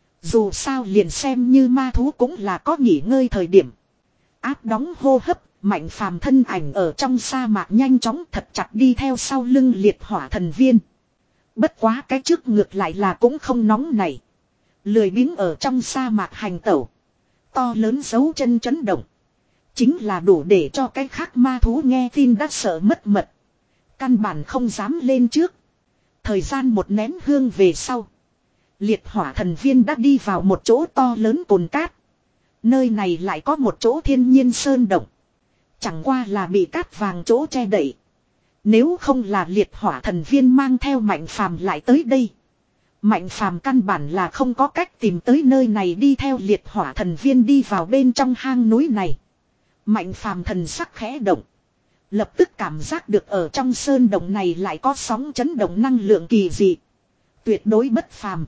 Dù sao liền xem như ma thú cũng là có nghỉ ngơi thời điểm. Áp đóng hô hấp, Mạnh Phàm thân ảnh ở trong sa mạc nhanh chóng thật chặt đi theo sau lưng liệt hỏa thần viên. Bất quá cái trước ngược lại là cũng không nóng này. Lười biếng ở trong sa mạc hành tẩu. To lớn dấu chân chấn động. Chính là đủ để cho cái khác ma thú nghe tin đã sợ mất mật. Căn bản không dám lên trước. Thời gian một nén hương về sau. Liệt hỏa thần viên đã đi vào một chỗ to lớn cồn cát. Nơi này lại có một chỗ thiên nhiên sơn động. Chẳng qua là bị cát vàng chỗ che đậy. Nếu không là liệt hỏa thần viên mang theo Mạnh Phàm lại tới đây. Mạnh Phàm căn bản là không có cách tìm tới nơi này, đi theo liệt hỏa thần viên đi vào bên trong hang núi này. Mạnh Phàm thần sắc khẽ động. Lập tức cảm giác được ở trong sơn động này lại có sóng chấn động năng lượng kỳ dị. Tuyệt đối bất phàm.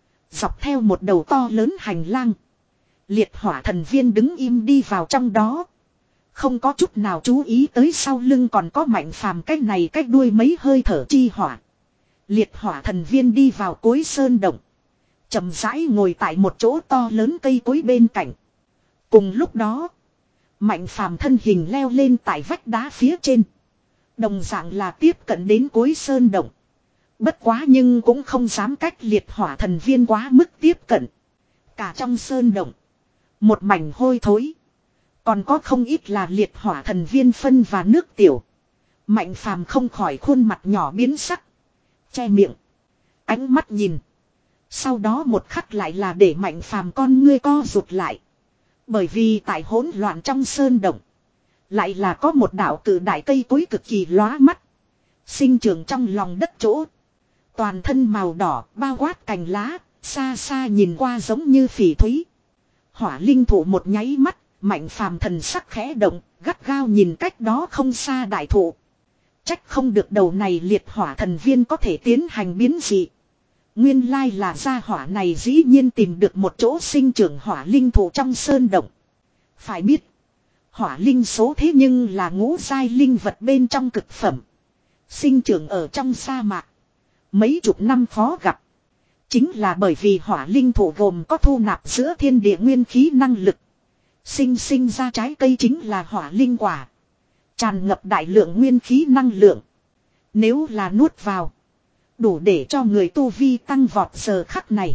Dọc theo một đầu to lớn hành lang. Liệt hỏa thần viên đứng im đi vào trong đó. Không có chút nào chú ý tới sau lưng còn có Mạnh Phàm cách này cách đuôi mấy hơi thở chi hỏa. Liệt hỏa thần viên đi vào cuối sơn động. Chậm rãi ngồi tại một chỗ to lớn cây cối bên cạnh. Cùng lúc đó, Mạnh Phàm thân hình leo lên tại vách đá phía trên. Đồng dạng là tiếp cận đến cuối sơn động. Bất quá nhưng cũng không dám cách liệt hỏa thần viên quá mức tiếp cận. Cả trong sơn động, một mảnh hôi thối. Còn có không ít là liệt hỏa thần viên phân và nước tiểu. Mạnh Phàm không khỏi khuôn mặt nhỏ biến sắc. Che miệng. Ánh mắt nhìn. Sau đó một khắc lại là để Mạnh Phàm con ngươi co rụt lại. Bởi vì tại hỗn loạn trong sơn động. Lại là có một đạo cử đại cây cối cực kỳ lóa mắt. Sinh trưởng trong lòng đất chỗ. Toàn thân màu đỏ bao quát cành lá. Xa xa nhìn qua giống như phỉ thúy. Hỏa linh thụ một nháy mắt. Mạnh Phàm thần sắc khẽ động. Gắt gao nhìn cách đó không xa đại thụ. Trách không được đầu này liệt hỏa thần viên có thể tiến hành biến dị. Nguyên lai là gia hỏa này dĩ nhiên tìm được một chỗ sinh trưởng hỏa linh thụ trong sơn động. Phải biết, hỏa linh số thế nhưng là ngũ giai linh vật bên trong cực phẩm. Sinh trưởng ở trong sa mạc. Mấy chục năm khó gặp. Chính là bởi vì hỏa linh thụ gồm có thu nạp giữa thiên địa nguyên khí năng lực. Sinh sinh ra trái cây chính là hỏa linh quả. Tràn ngập đại lượng nguyên khí năng lượng. Nếu là nuốt vào, đủ để cho người tu vi tăng vọt giờ khắc này.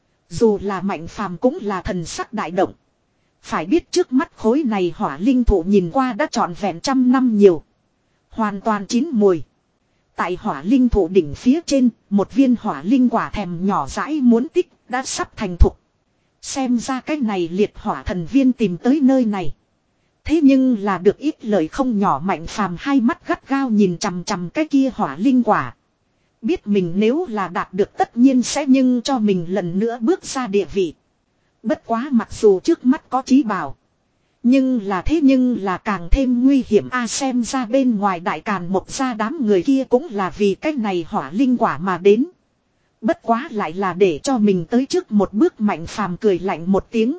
Dù là Mạnh Phàm cũng là thần sắc đại động. Phải biết trước mắt khối này hỏa linh thụ nhìn qua đã trọn vẹn trăm năm nhiều. Hoàn toàn chín mùi. Tại hỏa linh thụ đỉnh phía trên, một viên hỏa linh quả thèm nhỏ dãi muốn tích, đã sắp thành thục. Xem ra cái này liệt hỏa thần viên tìm tới nơi này. Thế nhưng là được ít lời không nhỏ. Mạnh Phàm hai mắt gắt gao nhìn chằm chằm cái kia hỏa linh quả. Biết mình nếu là đạt được tất nhiên sẽ nhưng cho mình lần nữa bước ra địa vị. Bất quá mặc dù trước mắt có trí bảo. Nhưng là thế nhưng là càng thêm nguy hiểm. A xem ra bên ngoài đại càn một gia đám người kia cũng là vì cái này hỏa linh quả mà đến. Bất quá lại là để cho mình tới trước một bước. Mạnh Phàm cười lạnh một tiếng.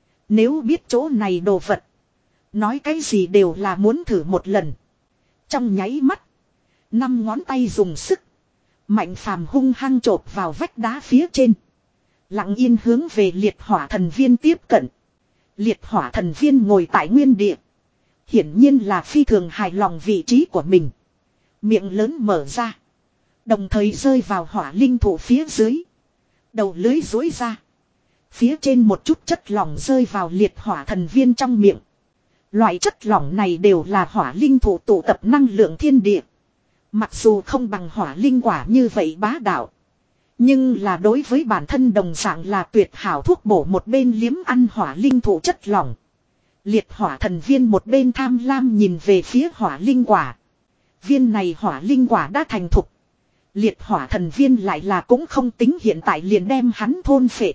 Nếu biết chỗ này đồ vật, nói cái gì đều là muốn thử một lần. Trong nháy mắt, năm ngón tay dùng sức. Mạnh Phàm hung hăng chộp vào vách đá phía trên. Lặng yên hướng về liệt hỏa thần viên tiếp cận. Liệt hỏa thần viên ngồi tại nguyên địa. Hiển nhiên là phi thường hài lòng vị trí của mình. Miệng lớn mở ra. Đồng thời rơi vào hỏa linh thụ phía dưới. Đầu lưới dối ra. Phía trên một chút chất lỏng rơi vào liệt hỏa thần viên trong miệng. Loại chất lỏng này đều là hỏa linh thụ tụ tập năng lượng thiên địa. Mặc dù không bằng hỏa linh quả như vậy bá đạo. Nhưng là đối với bản thân đồng dạng là tuyệt hảo thuốc bổ. Một bên liếm ăn hỏa linh thụ chất lỏng. Liệt hỏa thần viên một bên tham lam nhìn về phía hỏa linh quả. Viên này hỏa linh quả đã thành thục. Liệt hỏa thần viên lại là cũng không tính hiện tại liền đem hắn thôn phệ.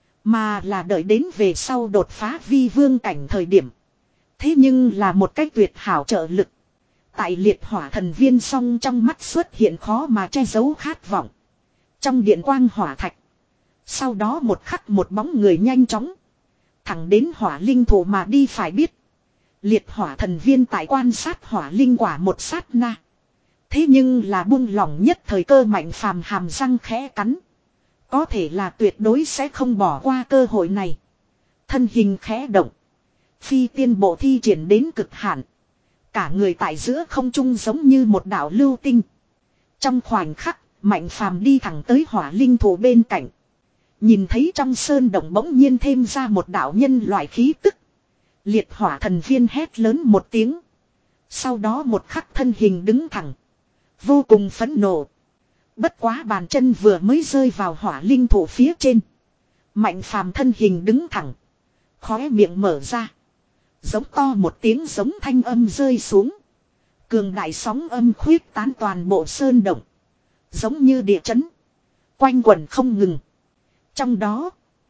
Mà là đợi đến về sau đột phá vi vương cảnh thời điểm. Thế nhưng là một cách tuyệt hảo trợ lực. Tại liệt hỏa thần viên song trong mắt xuất hiện khó mà che giấu khát vọng. Trong điện quang hỏa thạch. Sau đó một khắc một bóng người nhanh chóng. Thẳng đến hỏa linh thụ mà đi. Phải biết. Liệt hỏa thần viên tại quan sát hỏa linh quả một sát na. Thế nhưng là buông lỏng nhất thời cơ Mạnh Phàm hàm răng khẽ cắn. Có thể là tuyệt đối sẽ không bỏ qua cơ hội này. Thân hình khẽ động. Phi tiên bộ thi triển đến cực hạn. Cả người tại giữa không trung giống như một đạo lưu tinh. Trong khoảnh khắc, Mạnh Phàm đi thẳng tới hỏa linh thủ bên cạnh. Nhìn thấy trong sơn động bỗng nhiên thêm ra một đạo nhân loại khí tức. Liệt hỏa thần viên hét lớn một tiếng. Sau đó một khắc thân hình đứng thẳng. Vô cùng phẫn nộ. Bất quá bàn chân vừa mới rơi vào hỏa linh thủ phía trên. Mạnh Phàm thân hình đứng thẳng. Khóe miệng mở ra. Giống to một tiếng giống thanh âm rơi xuống. Cường đại sóng âm khuyết tán toàn bộ sơn động. Giống như địa chấn. Quanh quẩn không ngừng. Trong đó.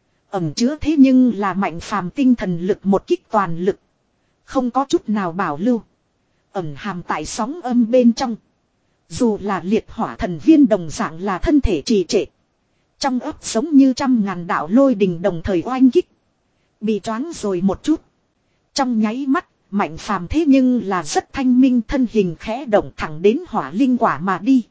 Ẩm chứa thế nhưng là Mạnh Phàm tinh thần lực một kích toàn lực. Không có chút nào bảo lưu. Ẩm hàm tại sóng âm bên trong. Dù là liệt hỏa thần viên đồng dạng là thân thể trì trệ. Trong ấp giống như trăm ngàn đạo lôi đình đồng thời oanh kích. Bị choáng rồi một chút. Trong nháy mắt, Mạnh Phàm thế nhưng là rất thanh minh, thân hình khẽ động thẳng đến hỏa linh quả mà đi.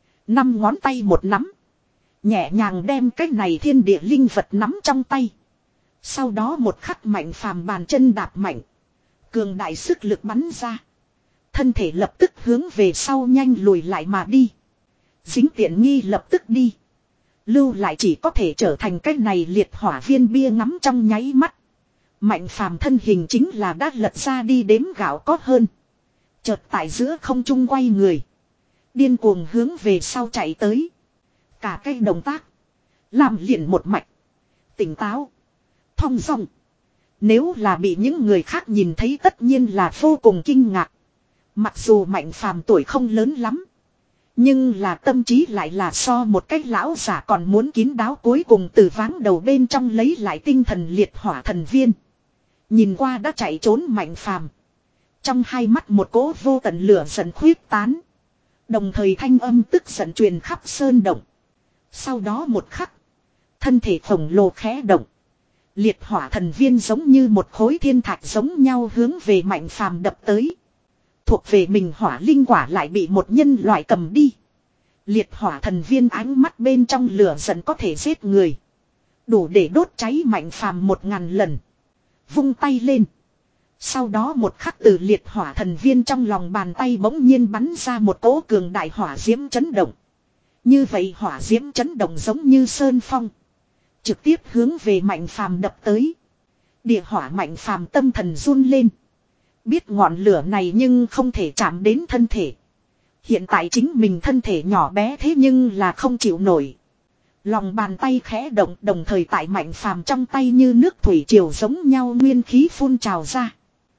Năm ngón tay một nắm. Nhẹ nhàng đem cái này thiên địa linh vật nắm trong tay. Sau đó một khắc Mạnh Phàm bàn chân đạp mạnh. Cường đại sức lực bắn ra. Thân thể lập tức hướng về sau nhanh lùi lại mà đi. Dính tiện nghi lập tức đi. Lưu lại chỉ có thể trở thành cái này liệt hỏa viên bia ngắm trong nháy mắt. Mạnh Phàm thân hình chính là đã lật ra đi đếm gạo có hơn. Chợt tại giữa không trung quay người. Điên cuồng hướng về sau chạy tới. Cả cái động tác. Làm liền một mạch. Tỉnh táo. Thong dong. Nếu là bị những người khác nhìn thấy tất nhiên là vô cùng kinh ngạc. Mặc dù Mạnh Phàm tuổi không lớn lắm. Nhưng là tâm trí lại là so một cách lão giả còn muốn kín đáo, cuối cùng từ váng đầu bên trong lấy lại tinh thần liệt hỏa thần viên. Nhìn qua đã chạy trốn Mạnh Phàm. Trong hai mắt một cỗ vô tận lửa giận khuyết tán. Đồng thời thanh âm tức giận truyền khắp sơn động. Sau đó một khắc. Thân thể khổng lồ khẽ động. Liệt hỏa thần viên giống như một khối thiên thạch giống nhau hướng về Mạnh Phàm đập tới. Thuộc về mình hỏa linh quả lại bị một nhân loại cầm đi. Liệt hỏa thần viên ánh mắt bên trong lửa giận có thể giết người. Đủ để đốt cháy Mạnh Phàm một ngàn lần. Vung tay lên. Sau đó một khắc từ liệt hỏa thần viên trong lòng bàn tay bỗng nhiên bắn ra một cỗ cường đại hỏa diễm chấn động. Như vậy hỏa diễm chấn động giống như sơn phong. Trực tiếp hướng về Mạnh Phàm đập tới. Địa hỏa Mạnh Phàm tâm thần run lên. Biết ngọn lửa này nhưng không thể chạm đến thân thể. Hiện tại chính mình thân thể nhỏ bé thế nhưng là không chịu nổi. Lòng bàn tay khẽ động, đồng thời tại Mạnh Phàm trong tay như nước thủy triều giống nhau nguyên khí phun trào ra.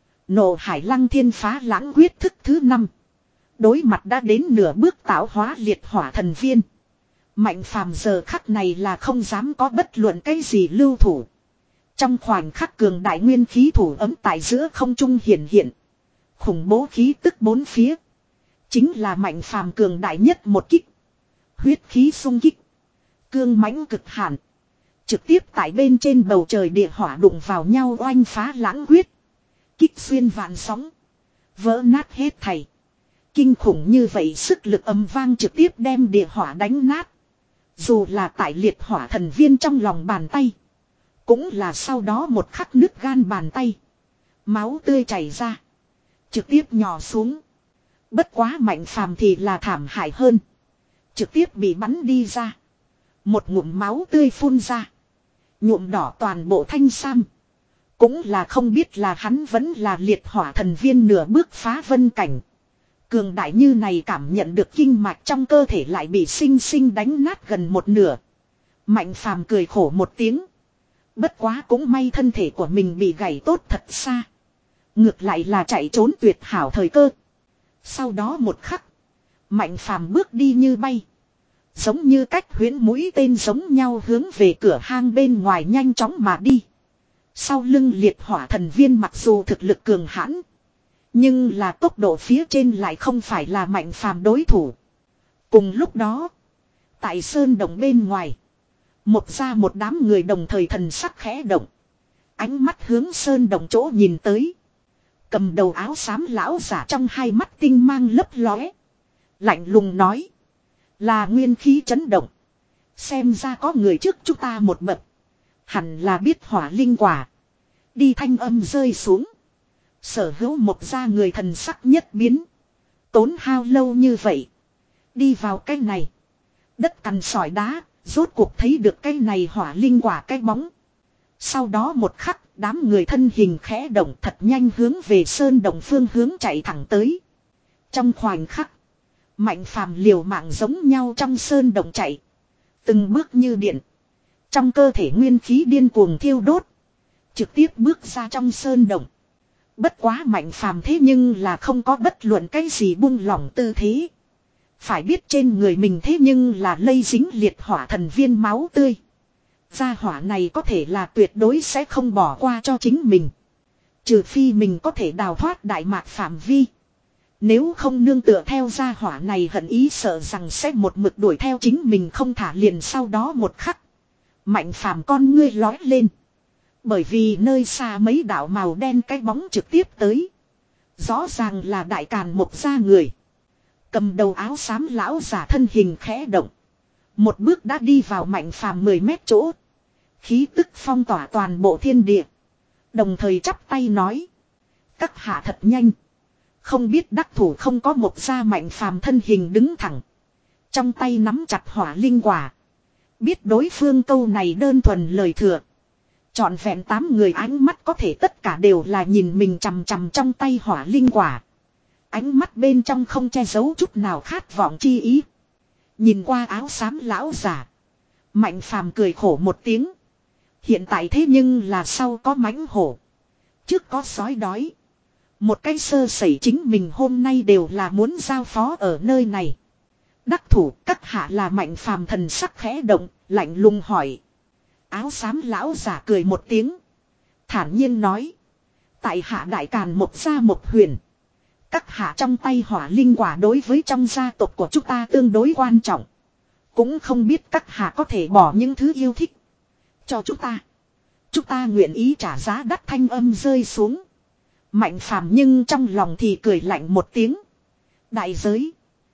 Nộ Hải Lăng Thiên Phá Lãng quyết thức thứ năm. Đối mặt đã đến nửa bước tạo hóa liệt hỏa thần viên. Mạnh Phàm giờ khắc này là không dám có bất luận cái gì lưu thủ. Trong khoảnh khắc cường đại nguyên khí thủ ấm tại giữa không trung hiện hiện. Khủng bố khí tức bốn phía. Chính là Mạnh Phàm cường đại nhất một kích. Huyết khí xung kích. Cương mãnh cực hạn. Trực tiếp tại bên trên bầu trời địa hỏa đụng vào nhau oanh phá lãng quyết. Kích xuyên vạn sóng. Vỡ nát hết thảy. Kinh khủng như vậy sức lực âm vang trực tiếp đem địa hỏa đánh nát. Dù là tại liệt hỏa thần viên trong lòng bàn tay. Cũng là sau đó một khắc nứt gan bàn tay. Máu tươi chảy ra. Trực tiếp nhỏ xuống. Bất quá Mạnh Phàm thì là thảm hại hơn. Trực tiếp bị bắn đi ra. Một ngụm máu tươi phun ra. Nhuộm đỏ toàn bộ thanh sam. Cũng là không biết là hắn vẫn là liệt hỏa thần viên nửa bước phá vân cảnh. Cường đại như này cảm nhận được kinh mạch trong cơ thể lại bị sinh sinh đánh nát gần một nửa. Mạnh Phàm cười khổ một tiếng. Bất quá cũng may thân thể của mình bị gãy tốt thật xa. Ngược lại là chạy trốn tuyệt hảo thời cơ. Sau đó một khắc. Mạnh Phàm bước đi như bay. Giống như cách huyễn mũi tên giống nhau hướng về cửa hang bên ngoài nhanh chóng mà đi. Sau lưng liệt hỏa thần viên mặc dù thực lực cường hãn. Nhưng là tốc độ phía trên lại không phải là Mạnh Phàm đối thủ. Cùng lúc đó. Tại sơn động bên ngoài. Một ra một đám người đồng thời thần sắc khẽ động. Ánh mắt hướng sơn động chỗ nhìn tới. Cầm đầu áo xám lão giả trong hai mắt tinh mang lấp lóe. Lạnh lùng nói. Là nguyên khí chấn động. Xem ra có người trước chúng ta một bậc. Hẳn là biết hỏa linh quả. Đi thanh âm rơi xuống. Sở hữu một gia người thần sắc nhất biến. Tốn hao lâu như vậy. Đi vào cái này. Đất cằn sỏi đá. Rốt cuộc thấy được cái này hỏa linh quả cái bóng. Sau đó một khắc. Đám người thân hình khẽ động thật nhanh hướng về sơn động phương hướng chạy thẳng tới. Trong khoảnh khắc. Mạnh phàm liều mạng giống nhau trong sơn động chạy. Từng bước như điện. Trong cơ thể nguyên khí điên cuồng thiêu đốt. Trực tiếp bước ra trong sơn động. Bất quá mạnh phàm thế nhưng là không có bất luận cái gì buông lỏng tư thế. Phải biết trên người mình thế nhưng là lây dính liệt hỏa thần viên máu tươi. Gia hỏa này có thể là tuyệt đối sẽ không bỏ qua cho chính mình. Trừ phi mình có thể đào thoát đại mạc phạm vi. Nếu không nương tựa theo gia hỏa này hận ý sợ rằng sẽ một mực đuổi theo chính mình không thả liền sau đó một khắc. Mạnh phàm con ngươi lói lên. Bởi vì nơi xa mấy đạo màu đen cái bóng trực tiếp tới. Rõ ràng là đại càn một gia người. Cầm đầu áo xám lão giả thân hình khẽ động. Một bước đã đi vào mạnh phàm mười mét chỗ. Khí tức phong tỏa toàn bộ thiên địa. Đồng thời chắp tay nói. Các hạ thật nhanh. Không biết đắc thủ không có một gia mạnh phàm thân hình đứng thẳng. Trong tay nắm chặt hỏa linh quả. Biết đối phương câu này đơn thuần lời thừa. Trọn vẹn tám người ánh mắt có thể tất cả đều là nhìn mình chằm chằm trong tay hỏa linh quả. Ánh mắt bên trong không che giấu chút nào khát vọng chi ý. Nhìn qua áo xám lão giả. Mạnh phàm cười khổ một tiếng. Hiện tại thế nhưng là sau có mãnh hổ. Trước có sói đói. Một cái sơ sẩy chính mình hôm nay đều là muốn giao phó ở nơi này. Đắc thủ các hạ là mạnh phàm thần sắc khẽ động, lạnh lùng hỏi. Áo xám lão giả cười một tiếng. Thản nhiên nói. Tại hạ đại càn một gia một huyền. Các hạ trong tay hỏa linh quả đối với trong gia tộc của chúng ta tương đối quan trọng. Cũng không biết các hạ có thể bỏ những thứ yêu thích. Cho chúng ta. Chúng ta nguyện ý trả giá đắt thanh âm rơi xuống. Mạnh phàm nhưng trong lòng thì cười lạnh một tiếng. Đại giới.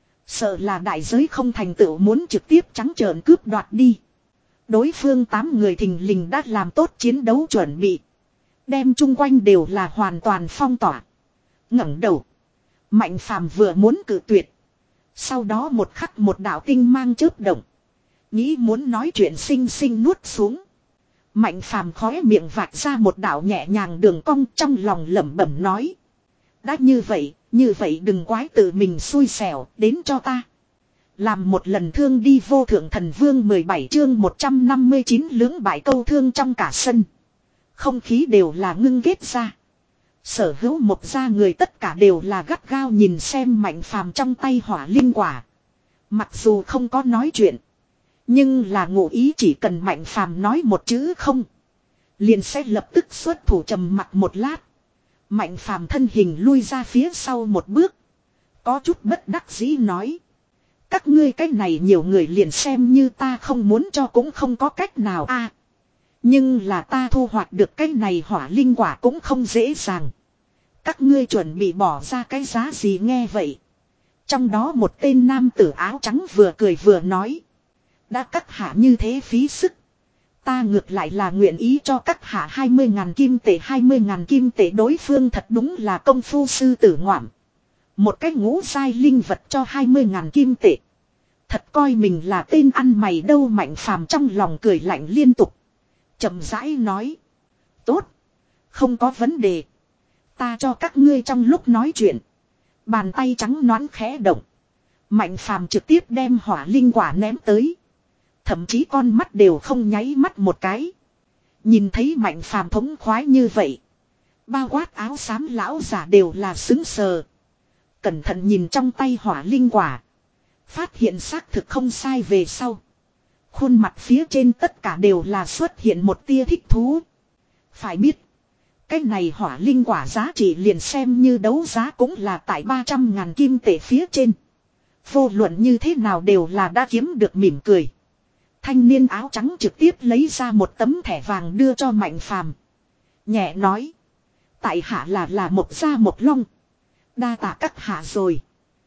Sợ là đại giới không thành tựu muốn trực tiếp trắng trợn cướp đoạt đi. Đối phương tám người thình lình đã làm tốt chiến đấu chuẩn bị. Đem chung quanh đều là hoàn toàn phong tỏa. Ngẩng đầu. Mạnh phàm vừa muốn cự tuyệt. Sau đó một khắc một đạo tinh mang chớp động. Nghĩ muốn nói chuyện xinh xinh nuốt xuống. Mạnh phàm khóe miệng vạch ra một đạo nhẹ nhàng đường cong trong lòng lẩm bẩm nói. Đã như vậy, như vậy đừng quái tự mình xui xẻo, đến cho ta. Làm một lần thương đi vô thượng thần vương mười bảy chương một trăm năm mươi chín lưỡng bại câu thương trong cả sân. Không khí đều là ngưng kết ra. Sở hữu một gia người tất cả đều là gắt gao nhìn xem mạnh phàm trong tay hỏa linh quả. Mặc dù không có nói chuyện. Nhưng là ngụ ý chỉ cần mạnh phàm nói một chữ không. Liền sẽ lập tức xuất thủ trầm mặt một lát. Mạnh phàm thân hình lui ra phía sau một bước. Có chút bất đắc dĩ nói. Các ngươi cách này nhiều người liền xem như ta không muốn cho cũng không có cách nào a. À, nhưng là ta thu hoạch được cái này hỏa linh quả cũng không dễ dàng. Các ngươi chuẩn bị bỏ ra cái giá gì nghe vậy. Trong đó một tên nam tử áo trắng vừa cười vừa nói. Đã các hạ như thế phí sức. Ta ngược lại là nguyện ý cho các hạ hai mươi ngàn kim tệ hai mươi ngàn kim tệ đối phương thật đúng là công phu sư tử ngoạm. Một cái ngũ giai linh vật cho hai mươi ngàn kim tệ. Thật coi mình là tên ăn mày đâu mạnh phàm trong lòng cười lạnh liên tục. Chậm rãi nói. Tốt. Không có vấn đề. Ta cho các ngươi trong lúc nói chuyện. Bàn tay trắng nõn khẽ động. Mạnh phàm trực tiếp đem hỏa linh quả ném tới. Thậm chí con mắt đều không nháy mắt một cái. Nhìn thấy mạnh phàm thống khoái như vậy. Bao quát áo xám lão giả đều là xứng sờ. Cẩn thận nhìn trong tay hỏa linh quả. Phát hiện xác thực không sai về sau. Khuôn mặt phía trên tất cả đều là xuất hiện một tia thích thú. Phải biết. Cái này hỏa linh quả giá trị liền xem như đấu giá cũng là tại ba trăm ngàn kim tệ phía trên. Vô luận như thế nào đều là đã kiếm được mỉm cười. Thanh niên áo trắng trực tiếp lấy ra một tấm thẻ vàng đưa cho Mạnh Phàm. Nhẹ nói. Tại hạ là là một gia một long. Đa tạ các hạ rồi.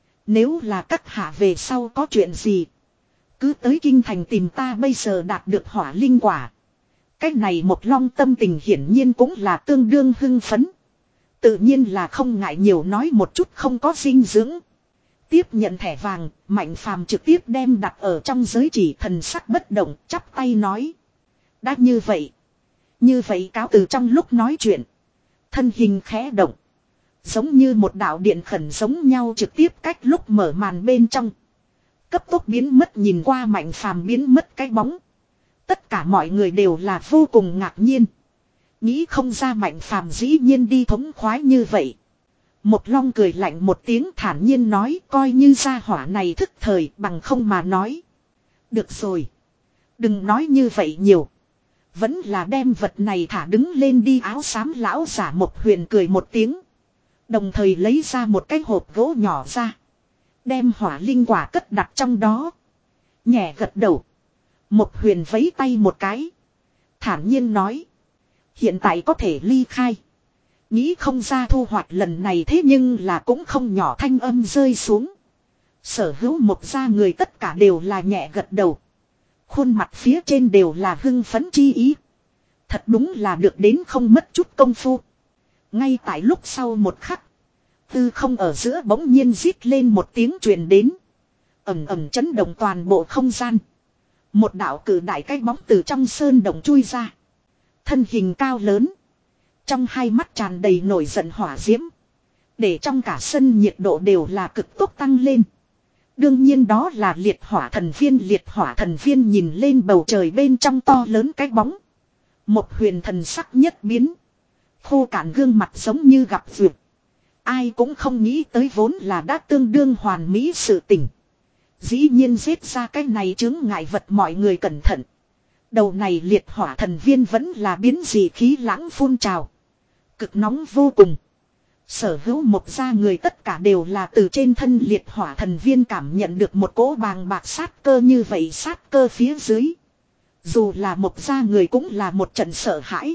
Nếu là các hạ về sau có chuyện gì. Cứ tới kinh thành tìm ta, bây giờ đạt được hỏa linh quả. Cái này một long tâm tình hiển nhiên cũng là tương đương hưng phấn. Tự nhiên là không ngại nhiều nói một chút không có dinh dưỡng. Tiếp nhận thẻ vàng, Mạnh Phàm trực tiếp đem đặt ở trong giới chỉ, thần sắc bất động, chắp tay nói. Đã như vậy. Như vậy cáo từ. Trong lúc nói chuyện. Thân hình khẽ động. Giống như một đạo điện khẩn giống nhau trực tiếp cách lúc mở màn bên trong. Cấp tốc biến mất, nhìn qua Mạnh Phàm biến mất cái bóng. Tất cả mọi người đều là vô cùng ngạc nhiên. Nghĩ không ra Mạnh Phàm dĩ nhiên đi thống khoái như vậy. Một long cười lạnh một tiếng, thản nhiên nói, coi như gia hỏa này thức thời, bằng không mà nói. Được rồi. Đừng nói như vậy nhiều. Vẫn là đem vật này thả đứng lên đi. Áo xám lão giả Một Huyền cười một tiếng. Đồng thời lấy ra một cái hộp gỗ nhỏ ra. Đem hỏa linh quả cất đặt trong đó. Nhẹ gật đầu. Một Huyền vẫy tay một cái. Thản nhiên nói. Hiện tại có thể ly khai. Nghĩ không ra thu hoạch lần này thế nhưng là cũng không nhỏ. Thanh âm rơi xuống. Sở hữu một gia người tất cả đều là nhẹ gật đầu. Khuôn mặt phía trên đều là hưng phấn chi ý. Thật đúng là được đến không mất chút công phu. Ngay tại lúc sau một khắc. Tư không ở giữa bỗng nhiên rít lên một tiếng truyền đến. Ẩm ẩm chấn động toàn bộ không gian. Một đạo cử đại cái bóng từ trong sơn động chui ra. Thân hình cao lớn. Trong hai mắt tràn đầy nổi giận hỏa diễm. Để trong cả sân nhiệt độ đều là cực tốc tăng lên. Đương nhiên đó là liệt hỏa thần viên. Liệt hỏa thần viên nhìn lên bầu trời bên trong to lớn cái bóng. Một Huyền thần sắc nhất biến. Khô cạn gương mặt giống như gặp vượt. Ai cũng không nghĩ tới vốn là đã tương đương hoàn mỹ sự tình. Dĩ nhiên giết ra cái này chứng ngại vật, mọi người cẩn thận. Đầu này liệt hỏa thần viên vẫn là biến dị khí lãng phun trào. Cực nóng vô cùng. Sở hữu một gia người tất cả đều là từ trên thân liệt hỏa thần viên cảm nhận được một cỗ bàng bạc sát cơ, như vậy sát cơ phía dưới. Dù là một gia người cũng là một trận sợ hãi.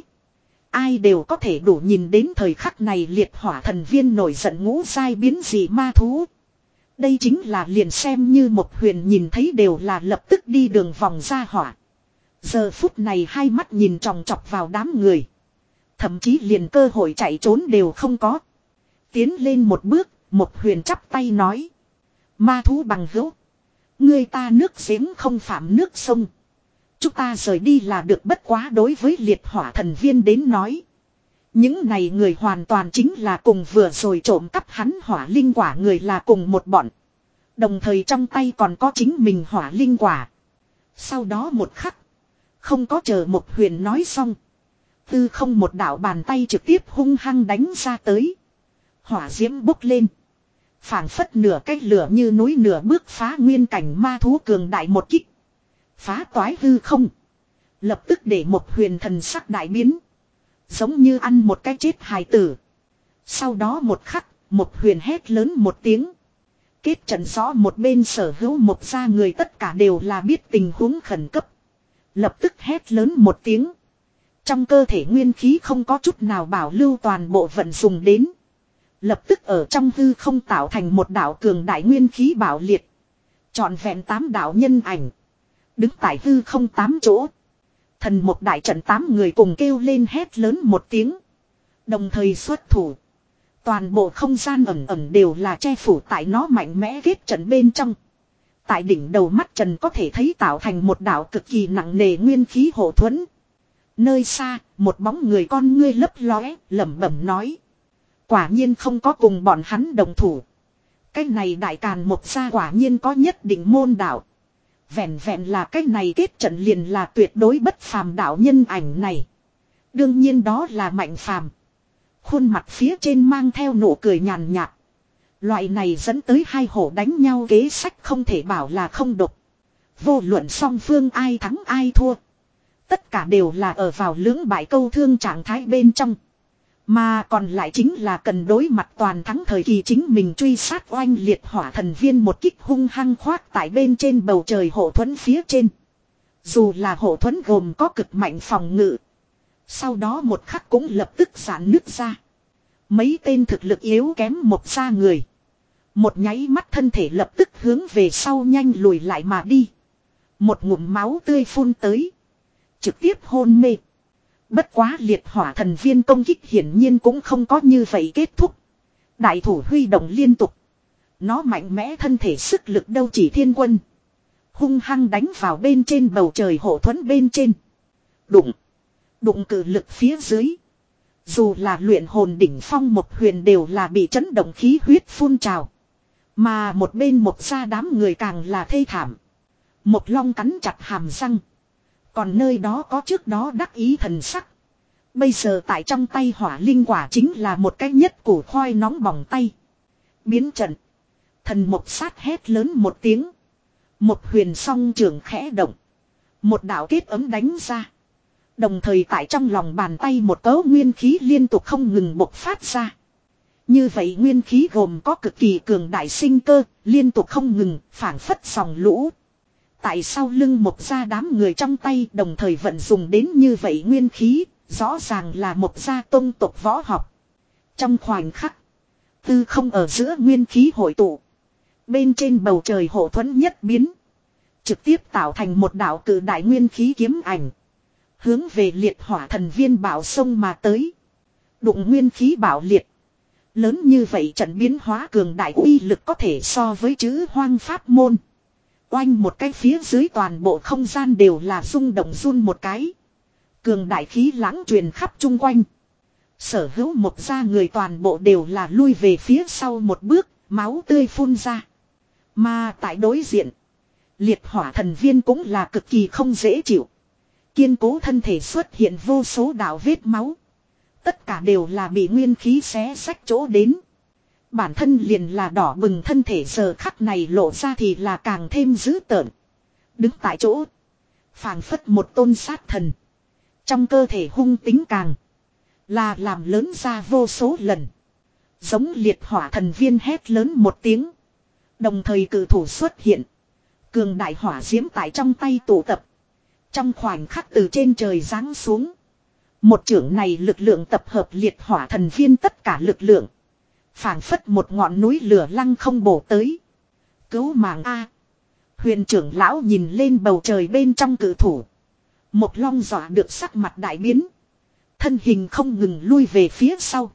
Ai đều có thể đủ nhìn đến thời khắc này liệt hỏa thần viên nổi giận ngũ giai biến dị ma thú. Đây chính là liền xem như Một Huyền nhìn thấy đều là lập tức đi đường vòng ra hỏa. Giờ phút này hai mắt nhìn tròng trọc vào đám người. Thậm chí liền cơ hội chạy trốn đều không có. Tiến lên một bước, Một Huyền chắp tay nói. Ma thú bằng hữu. Người ta nước giếng không phạm nước sông. Chúng ta rời đi là được, bất quá đối với liệt hỏa thần viên đến nói. Những này người hoàn toàn chính là cùng vừa rồi trộm cắp hắn hỏa linh quả người là cùng một bọn. Đồng thời trong tay còn có chính mình hỏa linh quả. Sau đó một khắc. Không có chờ Một Huyền nói xong. Tư không một đạo bàn tay trực tiếp hung hăng đánh ra tới. Hỏa diễm bốc lên. Phảng phất nửa cái lửa như núi, nửa bước phá nguyên cảnh ma thú cường đại một kích. Phá toái hư không. Lập tức để Một Huyền thần sắc đại biến. Giống như ăn một cái chết hài tử. Sau đó một khắc, Một Huyền hét lớn một tiếng. Kết trận rõ một bên sở hữu một gia người tất cả đều là biết tình huống khẩn cấp. Lập tức hét lớn một tiếng. Trong cơ thể nguyên khí không có chút nào bảo lưu, toàn bộ vận dùng đến. Lập tức ở trong hư không tạo thành một đạo cường đại nguyên khí bảo liệt. Trọn vẹn tám đạo nhân ảnh. Đứng tại hư không tám chỗ. Thần một đại trận tám người cùng kêu lên hét lớn một tiếng. Đồng thời xuất thủ. Toàn bộ không gian ẩn ẩn đều là che phủ tại nó mạnh mẽ kết trận bên trong. Tại đỉnh đầu mắt trần có thể thấy tạo thành một đạo cực kỳ nặng nề nguyên khí hộ thuẫn. Nơi xa, một bóng người con ngươi lấp lóe, lẩm bẩm nói. Quả nhiên không có cùng bọn hắn đồng thủ. Cái này đại càn một gia quả nhiên có nhất định môn đạo. Vẹn vẹn là cái này kết trận liền là tuyệt đối bất phàm đạo nhân ảnh này. Đương nhiên đó là Mạnh Phàm. Khuôn mặt phía trên mang theo nụ cười nhàn nhạt. Loại này dẫn tới hai hổ đánh nhau kế sách không thể bảo là không độc. Vô luận song phương ai thắng ai thua. Tất cả đều là ở vào lưỡng bại câu thương trạng thái bên trong. Mà còn lại chính là cần đối mặt toàn thắng thời kỳ chính mình truy sát oanh liệt hỏa thần viên một kích hung hăng khoác tại bên trên bầu trời hộ thuẫn phía trên. Dù là hộ thuẫn gồm có cực mạnh phòng ngự. Sau đó một khắc cũng lập tức giãn nứt ra. Mấy tên thực lực yếu kém một gia người. Một nháy mắt thân thể lập tức hướng về sau nhanh lùi lại mà đi. Một ngụm máu tươi phun tới. Trực tiếp hôn mê. Bất quá liệt hỏa thần viên công kích hiển nhiên cũng không có như vậy kết thúc. Đại thủ huy động liên tục. Nó mạnh mẽ thân thể sức lực đâu chỉ thiên quân. Hung hăng đánh vào bên trên bầu trời hộ thuẫn bên trên. Đụng. Đụng cự lực phía dưới. Dù là luyện hồn đỉnh phong một huyền đều là bị chấn động khí huyết phun trào. Mà một bên một gia đám người càng là thê thảm. Một long cắn chặt hàm răng. Còn nơi đó có trước đó đắc ý thần sắc. Bây giờ tại trong tay hỏa linh quả chính là một cái nhất củ khoai nóng bỏng tay. Biến trận. Thần một sát hét lớn một tiếng. Một huyền song trường khẽ động. Một đạo kết ấm đánh ra. Đồng thời tại trong lòng bàn tay một cấu nguyên khí liên tục không ngừng bộc phát ra. Như vậy nguyên khí gồm có cực kỳ cường đại sinh cơ, liên tục không ngừng, phảng phất dòng lũ. Tại sau lưng một gia đám người trong tay đồng thời vận dùng đến như vậy nguyên khí, rõ ràng là một gia tông tộc võ học. Trong khoảnh khắc, tư không ở giữa nguyên khí hội tụ. Bên trên bầu trời hộ thuẫn nhất biến. Trực tiếp tạo thành một đạo cử đại nguyên khí kiếm ảnh. Hướng về liệt hỏa thần viên bảo sông mà tới. Đụng nguyên khí bảo liệt. Lớn như vậy trận biến hóa cường đại uy lực có thể so với chữ hoang pháp môn. Oanh một cái phía dưới toàn bộ không gian đều là rung động run một cái. Cường đại khí lãng truyền khắp chung quanh. Sở hữu một gia người toàn bộ đều là lui về phía sau một bước, máu tươi phun ra. Mà tại đối diện, liệt hỏa thần viên cũng là cực kỳ không dễ chịu. Kiên cố thân thể xuất hiện vô số đạo vết máu. Tất cả đều là bị nguyên khí xé xách chỗ đến. Bản thân liền là đỏ bừng thân thể giờ khắc này lộ ra thì là càng thêm dữ tợn. Đứng tại chỗ. Phảng phất một tôn sát thần. Trong cơ thể hung tính càng. Là làm lớn ra vô số lần. Giống liệt hỏa thần viên hét lớn một tiếng. Đồng thời cử thủ xuất hiện. Cường đại hỏa diễm tại trong tay tụ tập. Trong khoảnh khắc từ trên trời giáng xuống. Một trưởng này lực lượng tập hợp liệt hỏa thần viên tất cả lực lượng. Phảng phất một ngọn núi lửa lăng không bổ tới. Cứu mạng A. Huyền trưởng lão nhìn lên bầu trời bên trong cử thủ. Một long dọa được sắc mặt đại biến. Thân hình không ngừng lui về phía sau.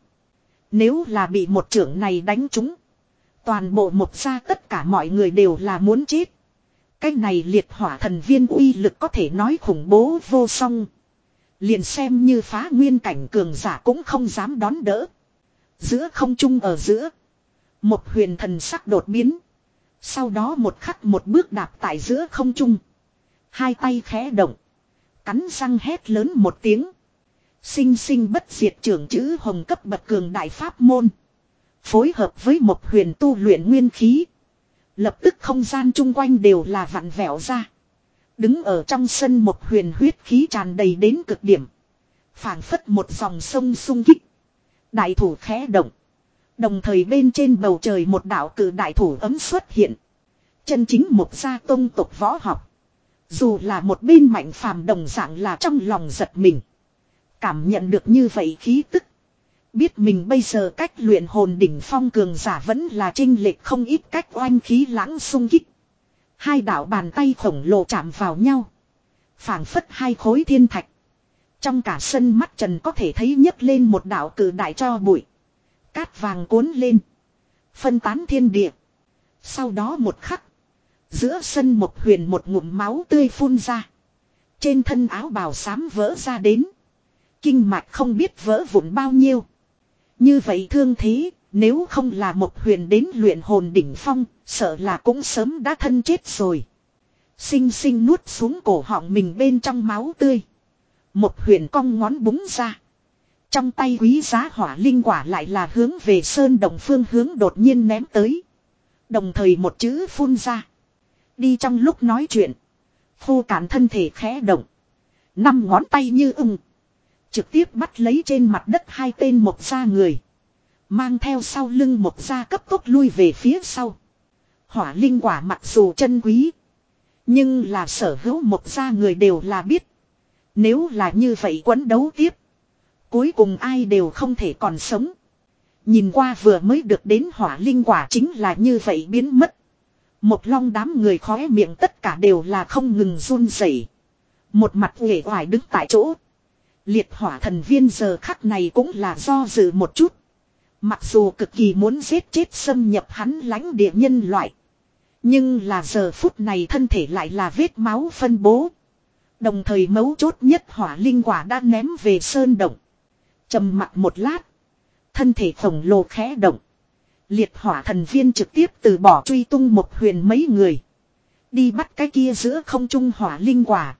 Nếu là bị một trưởng này đánh trúng. Toàn bộ một gia tất cả mọi người đều là muốn chết. Cái này liệt hỏa thần viên uy lực có thể nói khủng bố vô song. Liền xem như phá nguyên cảnh cường giả cũng không dám đón đỡ. Giữa không trung ở giữa. Một huyền thần sắc đột biến. Sau đó một khắc một bước đạp tại giữa không trung. Hai tay khẽ động. Cắn răng hét lớn một tiếng. Sinh sinh bất diệt trưởng chữ hồng cấp bậc cường đại pháp môn. Phối hợp với một huyền tu luyện nguyên khí. Lập tức không gian chung quanh đều là vặn vẹo ra. Đứng ở trong sân một huyền huyết khí tràn đầy đến cực điểm. Phảng phất một dòng sông sung kích. Đại thủ khẽ động. Đồng thời bên trên bầu trời một đạo cử đại thủ ấm xuất hiện. Chân chính một gia tông tộc võ học. Dù là một bên mạnh phàm đồng dạng là trong lòng giật mình. Cảm nhận được như vậy khí tức. Biết mình bây giờ cách luyện hồn đỉnh phong cường giả vẫn là chênh lệch không ít cách oanh khí lãng xung kích. Hai đạo bàn tay khổng lồ chạm vào nhau. Phảng phất hai khối thiên thạch. Trong cả sân mắt trần có thể thấy nhấc lên một đạo cử đại cho bụi. Cát vàng cuốn lên. Phân tán thiên địa. Sau đó một khắc. Giữa sân một huyền một ngụm máu tươi phun ra. Trên thân áo bào xám vỡ ra đến. Kinh mạch không biết vỡ vụn bao nhiêu. Như vậy thương thế, nếu không là một huyền đến luyện hồn đỉnh phong, sợ là cũng sớm đã thân chết rồi. Sinh sinh nuốt xuống cổ họng mình bên trong máu tươi. Một huyền cong ngón búng ra. Trong tay quý giá hỏa linh quả lại là hướng về sơn đồng phương hướng đột nhiên ném tới. Đồng thời một chữ phun ra. Đi trong lúc nói chuyện. Khô cạn thân thể khẽ động. Năm ngón tay như ưng. Trực tiếp bắt lấy trên mặt đất hai tên một gia người. Mang theo sau lưng một gia cấp tốc lui về phía sau. Hỏa linh quả mặc dù chân quý. Nhưng là sở hữu một gia người đều là biết. Nếu là như vậy quấn đấu tiếp. Cuối cùng ai đều không thể còn sống. Nhìn qua vừa mới được đến hỏa linh quả chính là như vậy biến mất. Một long đám người khóe miệng tất cả đều là không ngừng run rẩy. Một mặt uể oải đứng tại chỗ. Liệt hỏa thần viên giờ khắc này cũng là do dự một chút. Mặc dù cực kỳ muốn giết chết xâm nhập hắn lãnh địa nhân loại. Nhưng là giờ phút này thân thể lại là vết máu phân bố. Đồng thời mấu chốt nhất hỏa linh quả đã ném về sơn động. Trầm mặc một lát. Thân thể khổng lồ khẽ động. Liệt hỏa thần viên trực tiếp từ bỏ truy tung một huyền mấy người. Đi bắt cái kia giữa không trung hỏa linh quả.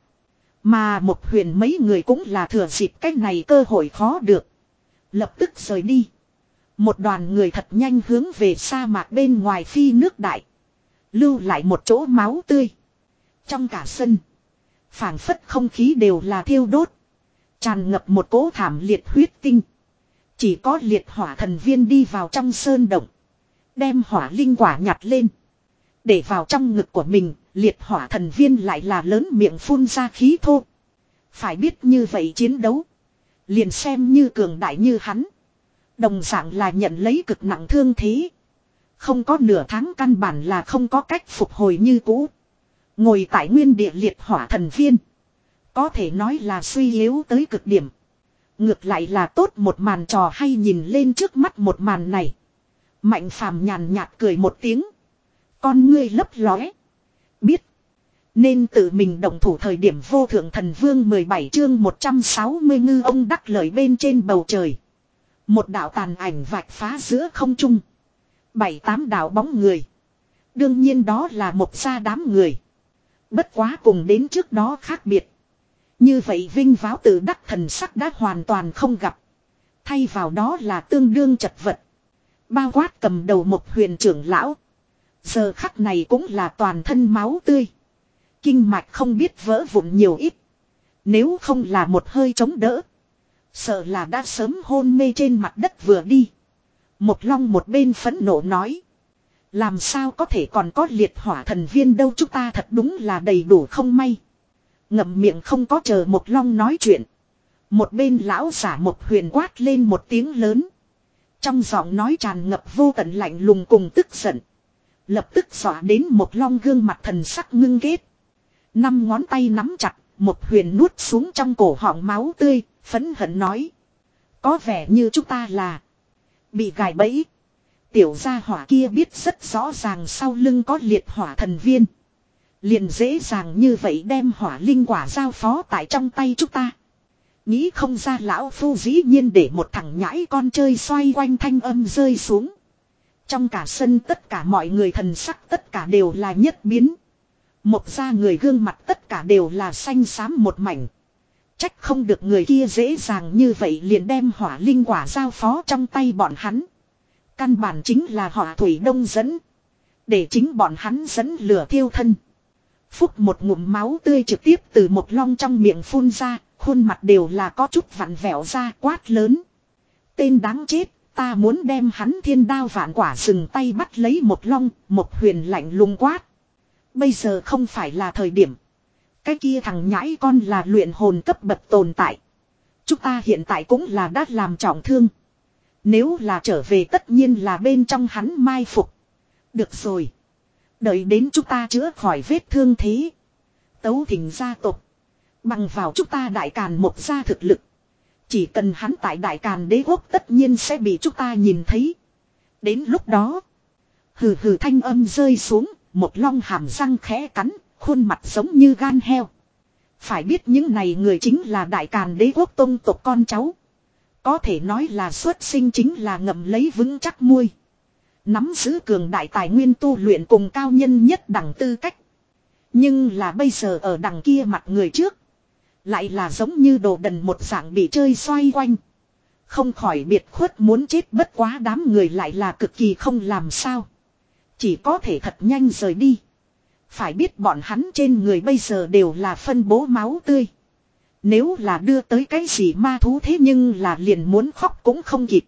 Mà một huyền mấy người cũng là thừa dịp cái này cơ hội khó được. Lập tức rời đi. Một đoàn người thật nhanh hướng về sa mạc bên ngoài phi nước đại. Lưu lại một chỗ máu tươi. Trong cả sân. Phảng phất không khí đều là thiêu đốt. Tràn ngập một cỗ thảm liệt huyết tinh. Chỉ có liệt hỏa thần viên đi vào trong sơn động. Đem hỏa linh quả nhặt lên. Để vào trong ngực của mình. Liệt hỏa thần viên lại là lớn miệng phun ra khí thô. Phải biết như vậy chiến đấu. Liền xem như cường đại như hắn. Đồng dạng là nhận lấy cực nặng thương thế. Không có nửa tháng căn bản là không có cách phục hồi như cũ. Ngồi tại nguyên địa liệt hỏa thần viên. Có thể nói là suy yếu tới cực điểm. Ngược lại là tốt một màn trò hay nhìn lên trước mắt một màn này. Mạnh phàm nhàn nhạt cười một tiếng. Con ngươi lấp lóe. Biết. Nên tự mình động thủ thời điểm vô thượng thần vương mười bảy chương một trăm sáu mươi ngư ông đắc lợi bên trên bầu trời. Một đạo tàn ảnh vạch phá giữa không trung. Bảy tám đạo bóng người. Đương nhiên đó là một gia đám người. Bất quá cùng đến trước đó khác biệt. Như vậy vinh váo tự đắc thần sắc đã hoàn toàn không gặp. Thay vào đó là tương đương chật vật. Bao quát cầm đầu một huyền trưởng lão. Giờ khắc này cũng là toàn thân máu tươi. Kinh mạch không biết vỡ vụn nhiều ít. Nếu không là một hơi chống đỡ. Sợ là đã sớm hôn mê trên mặt đất vừa đi. Một long một bên phẫn nộ nói. Làm sao có thể còn có liệt hỏa thần viên đâu, chúng ta thật đúng là đầy đủ không may. Ngậm miệng không có chờ một long nói chuyện. Một bên lão giả một huyền quát lên một tiếng lớn. Trong giọng nói tràn ngập vô tận lạnh lùng cùng tức giận. Lập tức dọa đến một long gương mặt thần sắc ngưng ghét. Năm ngón tay nắm chặt, một huyền nuốt xuống trong cổ họng máu tươi, phẫn hận nói. Có vẻ như chúng ta là bị gài bẫy. Tiểu gia hỏa kia biết rất rõ ràng sau lưng có liệt hỏa thần viên. Liền dễ dàng như vậy đem hỏa linh quả giao phó tại trong tay chúng ta. Nghĩ không ra lão phu dĩ nhiên để một thằng nhãi con chơi xoay quanh thanh âm rơi xuống. Trong cả sân tất cả mọi người thần sắc tất cả đều là nhất biến. Một gia người gương mặt tất cả đều là xanh xám một mảnh. Trách không được người kia dễ dàng như vậy liền đem hỏa linh quả giao phó trong tay bọn hắn. Căn bản chính là hỏa thủy đông dẫn. Để chính bọn hắn dẫn lửa thiêu thân. Phúc một ngụm máu tươi trực tiếp từ một long trong miệng phun ra. Khuôn mặt đều là có chút vặn vẹo ra quát lớn. Tên đáng chết, ta muốn đem hắn thiên đao vạn quả dừng tay bắt lấy một long, một huyền lạnh lùng quát. Bây giờ không phải là thời điểm. Cái kia thằng nhãi con là luyện hồn cấp bậc tồn tại. Chúng ta hiện tại cũng là đã làm trọng thương. Nếu là trở về tất nhiên là bên trong hắn mai phục. Được rồi. Đợi đến chúng ta chữa khỏi vết thương thế. Tấu thỉnh gia tộc. Bằng vào chúng ta đại càn một gia thực lực. Chỉ cần hắn tại đại càn đế quốc tất nhiên sẽ bị chúng ta nhìn thấy. Đến lúc đó. Hừ hừ thanh âm rơi xuống. Một long hàm răng khẽ cắn. Khuôn mặt giống như gan heo. Phải biết những này người chính là đại càn đế quốc tông tộc con cháu. Có thể nói là xuất sinh chính là ngậm lấy vững chắc muôi. Nắm giữ cường đại tài nguyên tu luyện cùng cao nhân nhất đẳng tư cách. Nhưng là bây giờ ở đằng kia mặt người trước. Lại là giống như đồ đần một dạng bị chơi xoay quanh. Không khỏi biệt khuất muốn chết, bất quá đám người lại là cực kỳ không làm sao. Chỉ có thể thật nhanh rời đi. Phải biết bọn hắn trên người bây giờ đều là phân bố máu tươi. Nếu là đưa tới cái gì ma thú thế nhưng là liền muốn khóc cũng không kịp.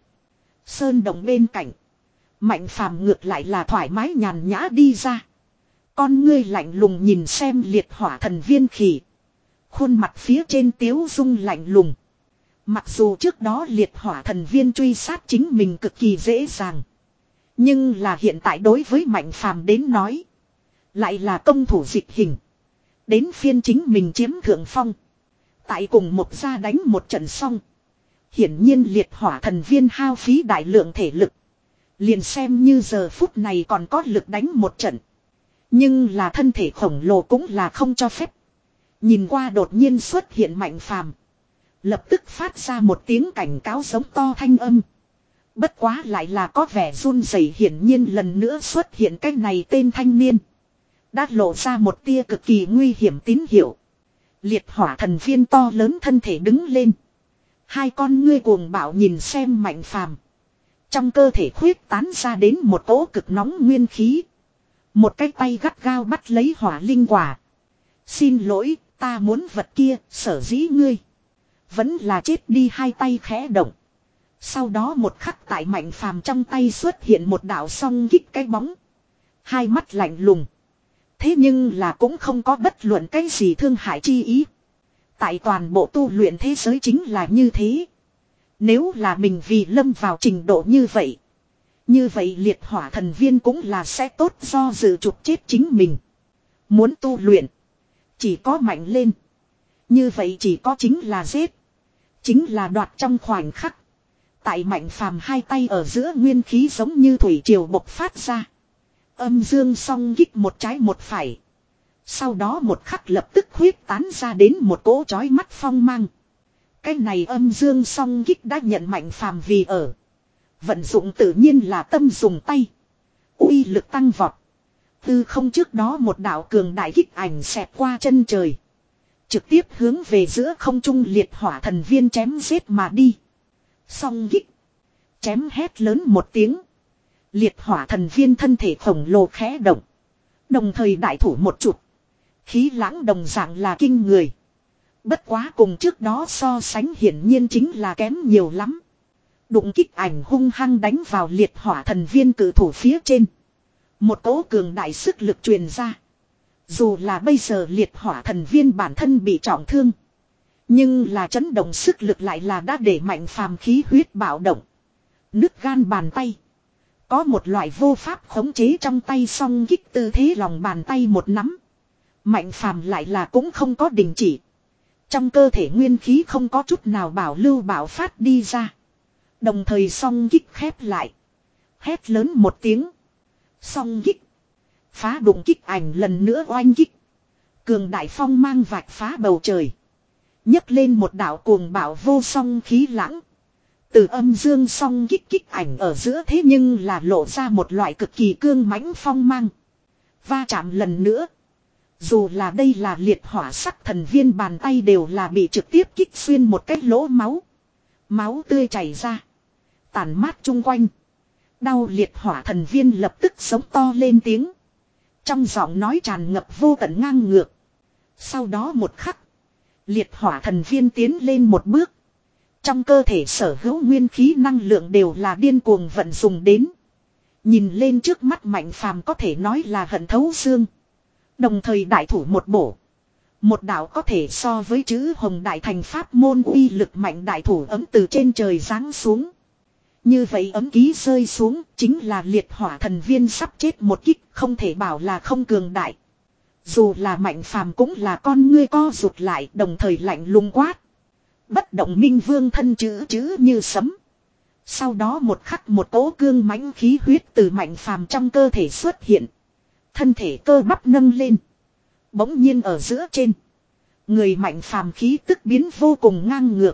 Sơn động bên cạnh. Mạnh phàm ngược lại là thoải mái nhàn nhã đi ra. Con ngươi lạnh lùng nhìn xem liệt hỏa thần viên khỉ. Khuôn mặt phía trên tiếu dung lạnh lùng. Mặc dù trước đó liệt hỏa thần viên truy sát chính mình cực kỳ dễ dàng. Nhưng là hiện tại đối với Mạnh Phàm đến nói. Lại là công thủ dịch hình. Đến phiên chính mình chiếm thượng phong. Tại cùng một gia đánh một trận xong. Hiển nhiên liệt hỏa thần viên hao phí đại lượng thể lực. Liền xem như giờ phút này còn có lực đánh một trận. Nhưng là thân thể khổng lồ cũng là không cho phép. Nhìn qua đột nhiên xuất hiện Mạnh Phàm, lập tức phát ra một tiếng cảnh cáo giống to thanh âm. Bất quá lại là có vẻ run rẩy, hiển nhiên lần nữa xuất hiện cái này tên thanh niên. Đã lộ ra một tia cực kỳ nguy hiểm tín hiệu. Liệt hỏa thần viên to lớn thân thể đứng lên. Hai con ngươi cuồng bạo nhìn xem Mạnh Phàm. Trong cơ thể khuyết tán ra đến một cỗ cực nóng nguyên khí. Một cái tay gắt gao bắt lấy hỏa linh quả. Xin lỗi, ta muốn vật kia, sở dĩ ngươi. Vẫn là chết đi, hai tay khẽ động. Sau đó một khắc tại Mạnh Phàm trong tay xuất hiện một đạo song kích cái bóng. Hai mắt lạnh lùng. Thế nhưng là cũng không có bất luận cái gì thương hại chi ý. Tại toàn bộ tu luyện thế giới chính là như thế. Nếu là mình vì lâm vào trình độ như vậy. Như vậy liệt hỏa thần viên cũng là sẽ tốt do dự trục chết chính mình. Muốn tu luyện. Chỉ có mạnh lên. Như vậy chỉ có chính là giết. Chính là đoạt trong khoảnh khắc. Tại Mạnh Phàm hai tay ở giữa nguyên khí giống như thủy triều bộc phát ra. Âm dương song kích một trái một phải. Sau đó một khắc lập tức huyết tán ra đến một cỗ chói mắt phong mang. Cái này âm dương song kích đã nhận Mạnh Phàm vì ở. Vận dụng tự nhiên là tâm dùng tay. Uy lực tăng vọt. Tư không trước đó một đạo cường đại kích ảnh xẹt qua chân trời. Trực tiếp hướng về giữa không trung liệt hỏa thần viên chém giết mà đi. Song kích. Chém hét lớn một tiếng. Liệt hỏa thần viên thân thể khổng lồ khẽ động. Đồng thời đại thủ một chụp. Khí lãng đồng dạng là kinh người. Bất quá cùng trước đó so sánh hiển nhiên chính là kém nhiều lắm. Đụng kích ảnh hung hăng đánh vào liệt hỏa thần viên cử thủ phía trên. Một cỗ cường đại sức lực truyền ra. Dù là bây giờ liệt hỏa thần viên bản thân bị trọng thương. Nhưng là chấn động sức lực lại là đã để Mạnh Phàm khí huyết bạo động. Nứt gan bàn tay. Có một loại vô pháp khống chế trong tay song kích tư thế lòng bàn tay một nắm. Mạnh Phàm lại là cũng không có đình chỉ. Trong cơ thể nguyên khí không có chút nào bảo lưu bạo phát đi ra. Đồng thời song kích khép lại. Hét lớn một tiếng. Song kích. Phá đụng kích ảnh lần nữa oanh kích. Cường đại phong mang vạch phá bầu trời. Nhấc lên một đạo cuồng bạo vô song khí lãng. Từ âm dương song kích kích ảnh ở giữa thế nhưng là lộ ra một loại cực kỳ cương mãnh phong mang. Va chạm lần nữa. Dù là đây là liệt hỏa sắc thần viên bàn tay đều là bị trực tiếp kích xuyên một cái lỗ máu. Máu tươi chảy ra. Tàn mát chung quanh. Đau liệt hỏa thần viên lập tức sống to lên tiếng. Trong giọng nói tràn ngập vô tận ngang ngược. Sau đó một khắc. Liệt hỏa thần viên tiến lên một bước. Trong cơ thể sở hữu nguyên khí năng lượng đều là điên cuồng vận dùng đến. Nhìn lên trước mắt Mạnh Phàm có thể nói là hận thấu xương. Đồng thời đại thủ một bổ. Một đạo có thể so với chữ hồng đại thành pháp môn uy lực mạnh đại thủ ấm từ trên trời giáng xuống. Như vậy ấm ký rơi xuống chính là liệt hỏa thần viên sắp chết một kích, không thể bảo là không cường đại. Dù là Mạnh Phàm cũng là con ngươi co rụt lại, đồng thời lạnh lùng quát. Bất động minh vương thân chữ chữ như sấm. Sau đó một khắc một cỗ cương mãnh khí huyết từ Mạnh Phàm trong cơ thể xuất hiện. Thân thể cơ bắp nâng lên. Bỗng nhiên ở giữa trên. Người Mạnh Phàm khí tức biến vô cùng ngang ngược.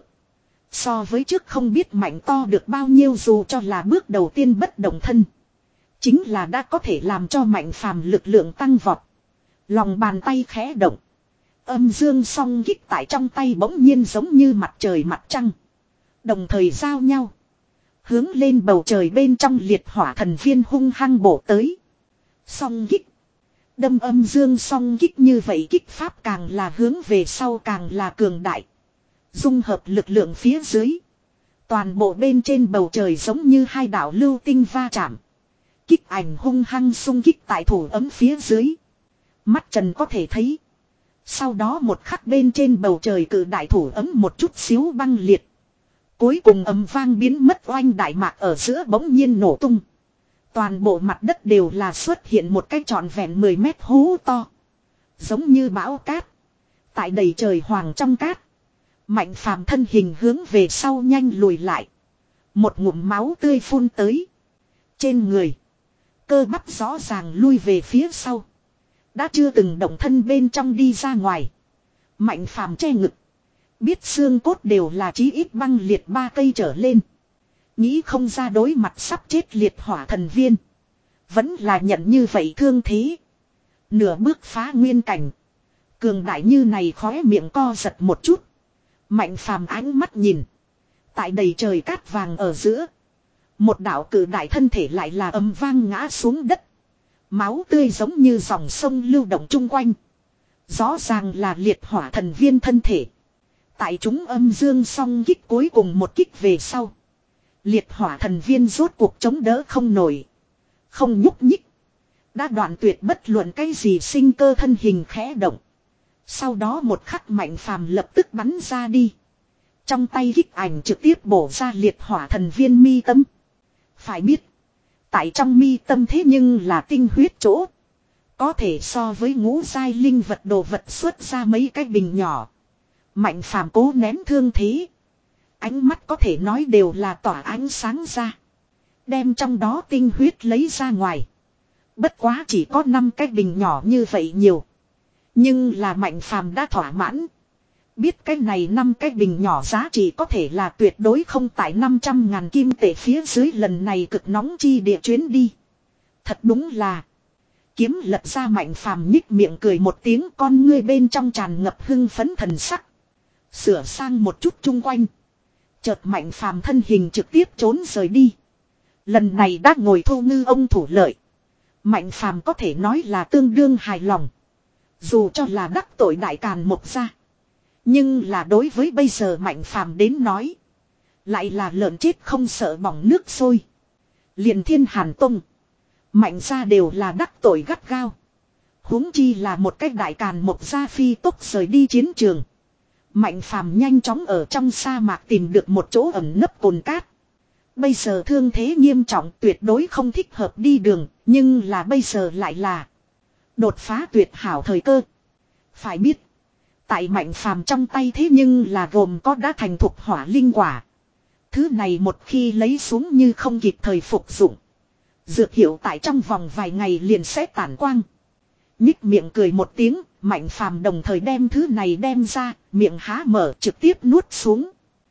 So với trước không biết mạnh to được bao nhiêu, dù cho là bước đầu tiên bất động thân. Chính là đã có thể làm cho Mạnh Phàm lực lượng tăng vọt. Lòng bàn tay khẽ động. Âm dương song kích tại trong tay bỗng nhiên giống như mặt trời mặt trăng. Đồng thời giao nhau. Hướng lên bầu trời bên trong liệt hỏa thần viên hung hăng bổ tới. Song kích. Đâm âm dương song kích như vậy kích pháp càng là hướng về sau càng là cường đại. Dung hợp lực lượng phía dưới. Toàn bộ bên trên bầu trời giống như hai đạo lưu tinh va chạm. Kích ảnh hung hăng xung kích tại thủ ấm phía dưới. Mắt trần có thể thấy. Sau đó một khắc bên trên bầu trời cử đại thủ ấm một chút xíu băng liệt. Cuối cùng ầm vang biến mất, oanh đại mạc ở giữa bỗng nhiên nổ tung. Toàn bộ mặt đất đều là xuất hiện một cái trọn vẹn mười mét hố to. Giống như bão cát. Tại đầy trời hoàng trong cát. Mạnh phàm thân hình hướng về sau nhanh lùi lại. Một ngụm máu tươi phun tới. Trên người. Cơ bắp rõ ràng lui về phía sau. Đã chưa từng động thân bên trong đi ra ngoài. Mạnh phàm che ngực. Biết xương cốt đều là chí ít băng liệt ba cây trở lên. Nghĩ không ra đối mặt sắp chết liệt hỏa thần viên. Vẫn là nhận như vậy thương thế. Nửa bước phá nguyên cảnh. Cường đại như này khóe miệng co giật một chút. Mạnh phàm ánh mắt nhìn. Tại đầy trời cát vàng ở giữa. Một đạo cử đại thân thể lại là ầm vang ngã xuống đất. Máu tươi giống như dòng sông lưu động chung quanh. Rõ ràng là liệt hỏa thần viên thân thể. Tại chúng âm dương song kích cuối cùng một kích về sau. Liệt hỏa thần viên rốt cuộc chống đỡ không nổi. Không nhúc nhích. Đã đoạn tuyệt bất luận cái gì sinh cơ, thân hình khẽ động. Sau đó một khắc mạnh phàm lập tức bắn ra đi. Trong tay kích ảnh trực tiếp bổ ra liệt hỏa thần viên mi tâm. Phải biết. Tại trong mi tâm thế nhưng là tinh huyết chỗ. Có thể so với ngũ giai linh vật đồ vật xuất ra mấy cái bình nhỏ. Mạnh phàm cố nén thương thế. Ánh mắt có thể nói đều là tỏa ánh sáng ra. Đem trong đó tinh huyết lấy ra ngoài. Bất quá chỉ có năm cái bình nhỏ như vậy nhiều. Nhưng là mạnh phàm đã thỏa mãn. Biết cái này năm cái bình nhỏ giá trị có thể là tuyệt đối không tại năm trăm ngàn kim tệ phía dưới, lần này cực nóng chi địa chuyến đi. Thật đúng là. Kiếm lật ra, mạnh phàm nhích miệng cười một tiếng, con ngươi bên trong tràn ngập hưng phấn thần sắc. Sửa sang một chút chung quanh. Chợt mạnh phàm thân hình trực tiếp trốn rời đi. Lần này đã ngồi thu ngư ông thủ lợi. Mạnh phàm có thể nói là tương đương hài lòng. Dù cho là đắc tội đại càn một gia. Nhưng là đối với bây giờ mạnh phàm đến nói. Lại là lợn chết không sợ bỏng nước sôi. Liền Thiên Hàn Tông. Mạnh gia đều là đắc tội gắt gao. Huống chi là một cách đại càn một gia phi tốc rời đi chiến trường. Mạnh phàm nhanh chóng ở trong sa mạc tìm được một chỗ ẩn nấp cồn cát. Bây giờ thương thế nghiêm trọng, tuyệt đối không thích hợp đi đường. Nhưng là bây giờ lại là đột phá tuyệt hảo thời cơ. Phải biết. Tại mạnh phàm trong tay thế nhưng là gồm có đã thành thục hỏa linh quả. Thứ này một khi lấy xuống như không kịp thời phục dụng. Dược hiệu tại trong vòng vài ngày liền sẽ tản quang. Nhích miệng cười một tiếng, mạnh phàm đồng thời đem thứ này đem ra, miệng há mở trực tiếp nuốt xuống.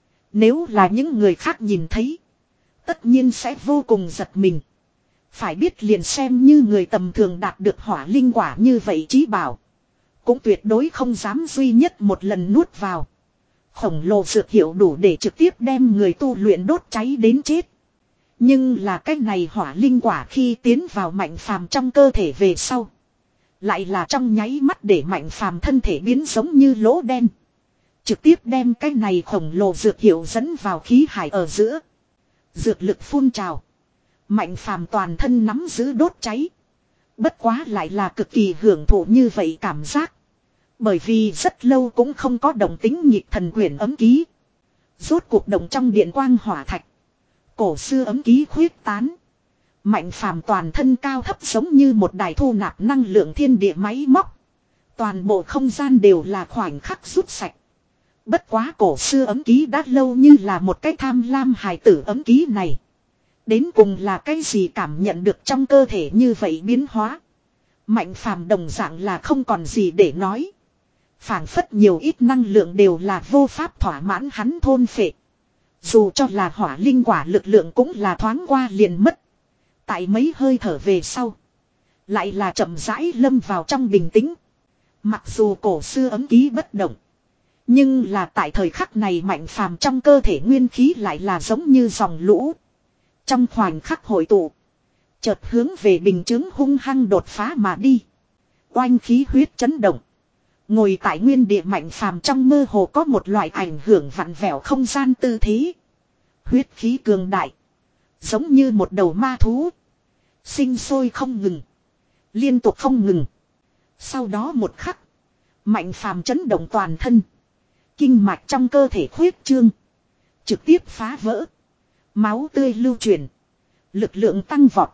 Nếu là những người khác nhìn thấy, tất nhiên sẽ vô cùng giật mình. Phải biết liền xem như người tầm thường đạt được hỏa linh quả như vậy chí bảo. Cũng tuyệt đối không dám duy nhất một lần nuốt vào. Khổng lồ dược hiệu đủ để trực tiếp đem người tu luyện đốt cháy đến chết. Nhưng là cái này hỏa linh quả khi tiến vào mạnh phàm trong cơ thể về sau. Lại là trong nháy mắt để mạnh phàm thân thể biến giống như lỗ đen. Trực tiếp đem cái này khổng lồ dược hiệu dẫn vào khí hải ở giữa. Dược lực phun trào. Mạnh phàm toàn thân nắm giữ đốt cháy. Bất quá lại là cực kỳ hưởng thụ như vậy cảm giác. Bởi vì rất lâu cũng không có động tính nhịp thần quyển ấm ký. Rốt cuộc động trong điện quang hỏa thạch. Cổ xưa ấm ký khuyết tán. Mạnh phàm toàn thân cao thấp giống như một đài thu nạp năng lượng thiên địa máy móc. Toàn bộ không gian đều là khoảnh khắc rút sạch. Bất quá cổ xưa ấm ký đã lâu như là một cái tham lam hài tử ấm ký này. Đến cùng là cái gì cảm nhận được trong cơ thể như vậy biến hóa. Mạnh phàm đồng dạng là không còn gì để nói. Phảng phất nhiều ít năng lượng đều là vô pháp thỏa mãn hắn thôn phệ. Dù cho là hỏa linh quả lực lượng cũng là thoáng qua liền mất. Tại mấy hơi thở về sau. Lại là chậm rãi lâm vào trong bình tĩnh. Mặc dù cổ xưa ấm ký bất động. Nhưng là tại thời khắc này mạnh phàm trong cơ thể nguyên khí lại là giống như dòng lũ. Trong khoảnh khắc hội tụ. Chợt hướng về bình chứng hung hăng đột phá mà đi. Oanh khí huyết chấn động. Ngồi tại nguyên địa mạnh phàm trong mơ hồ có một loại ảnh hưởng vặn vẹo không gian tư thế. Huyết khí cường đại. Giống như một đầu ma thú. Sinh sôi không ngừng. Liên tục không ngừng. Sau đó một khắc. Mạnh phàm chấn động toàn thân. Kinh mạch trong cơ thể khuyết trương. Trực tiếp phá vỡ. Máu tươi lưu truyền. Lực lượng tăng vọt.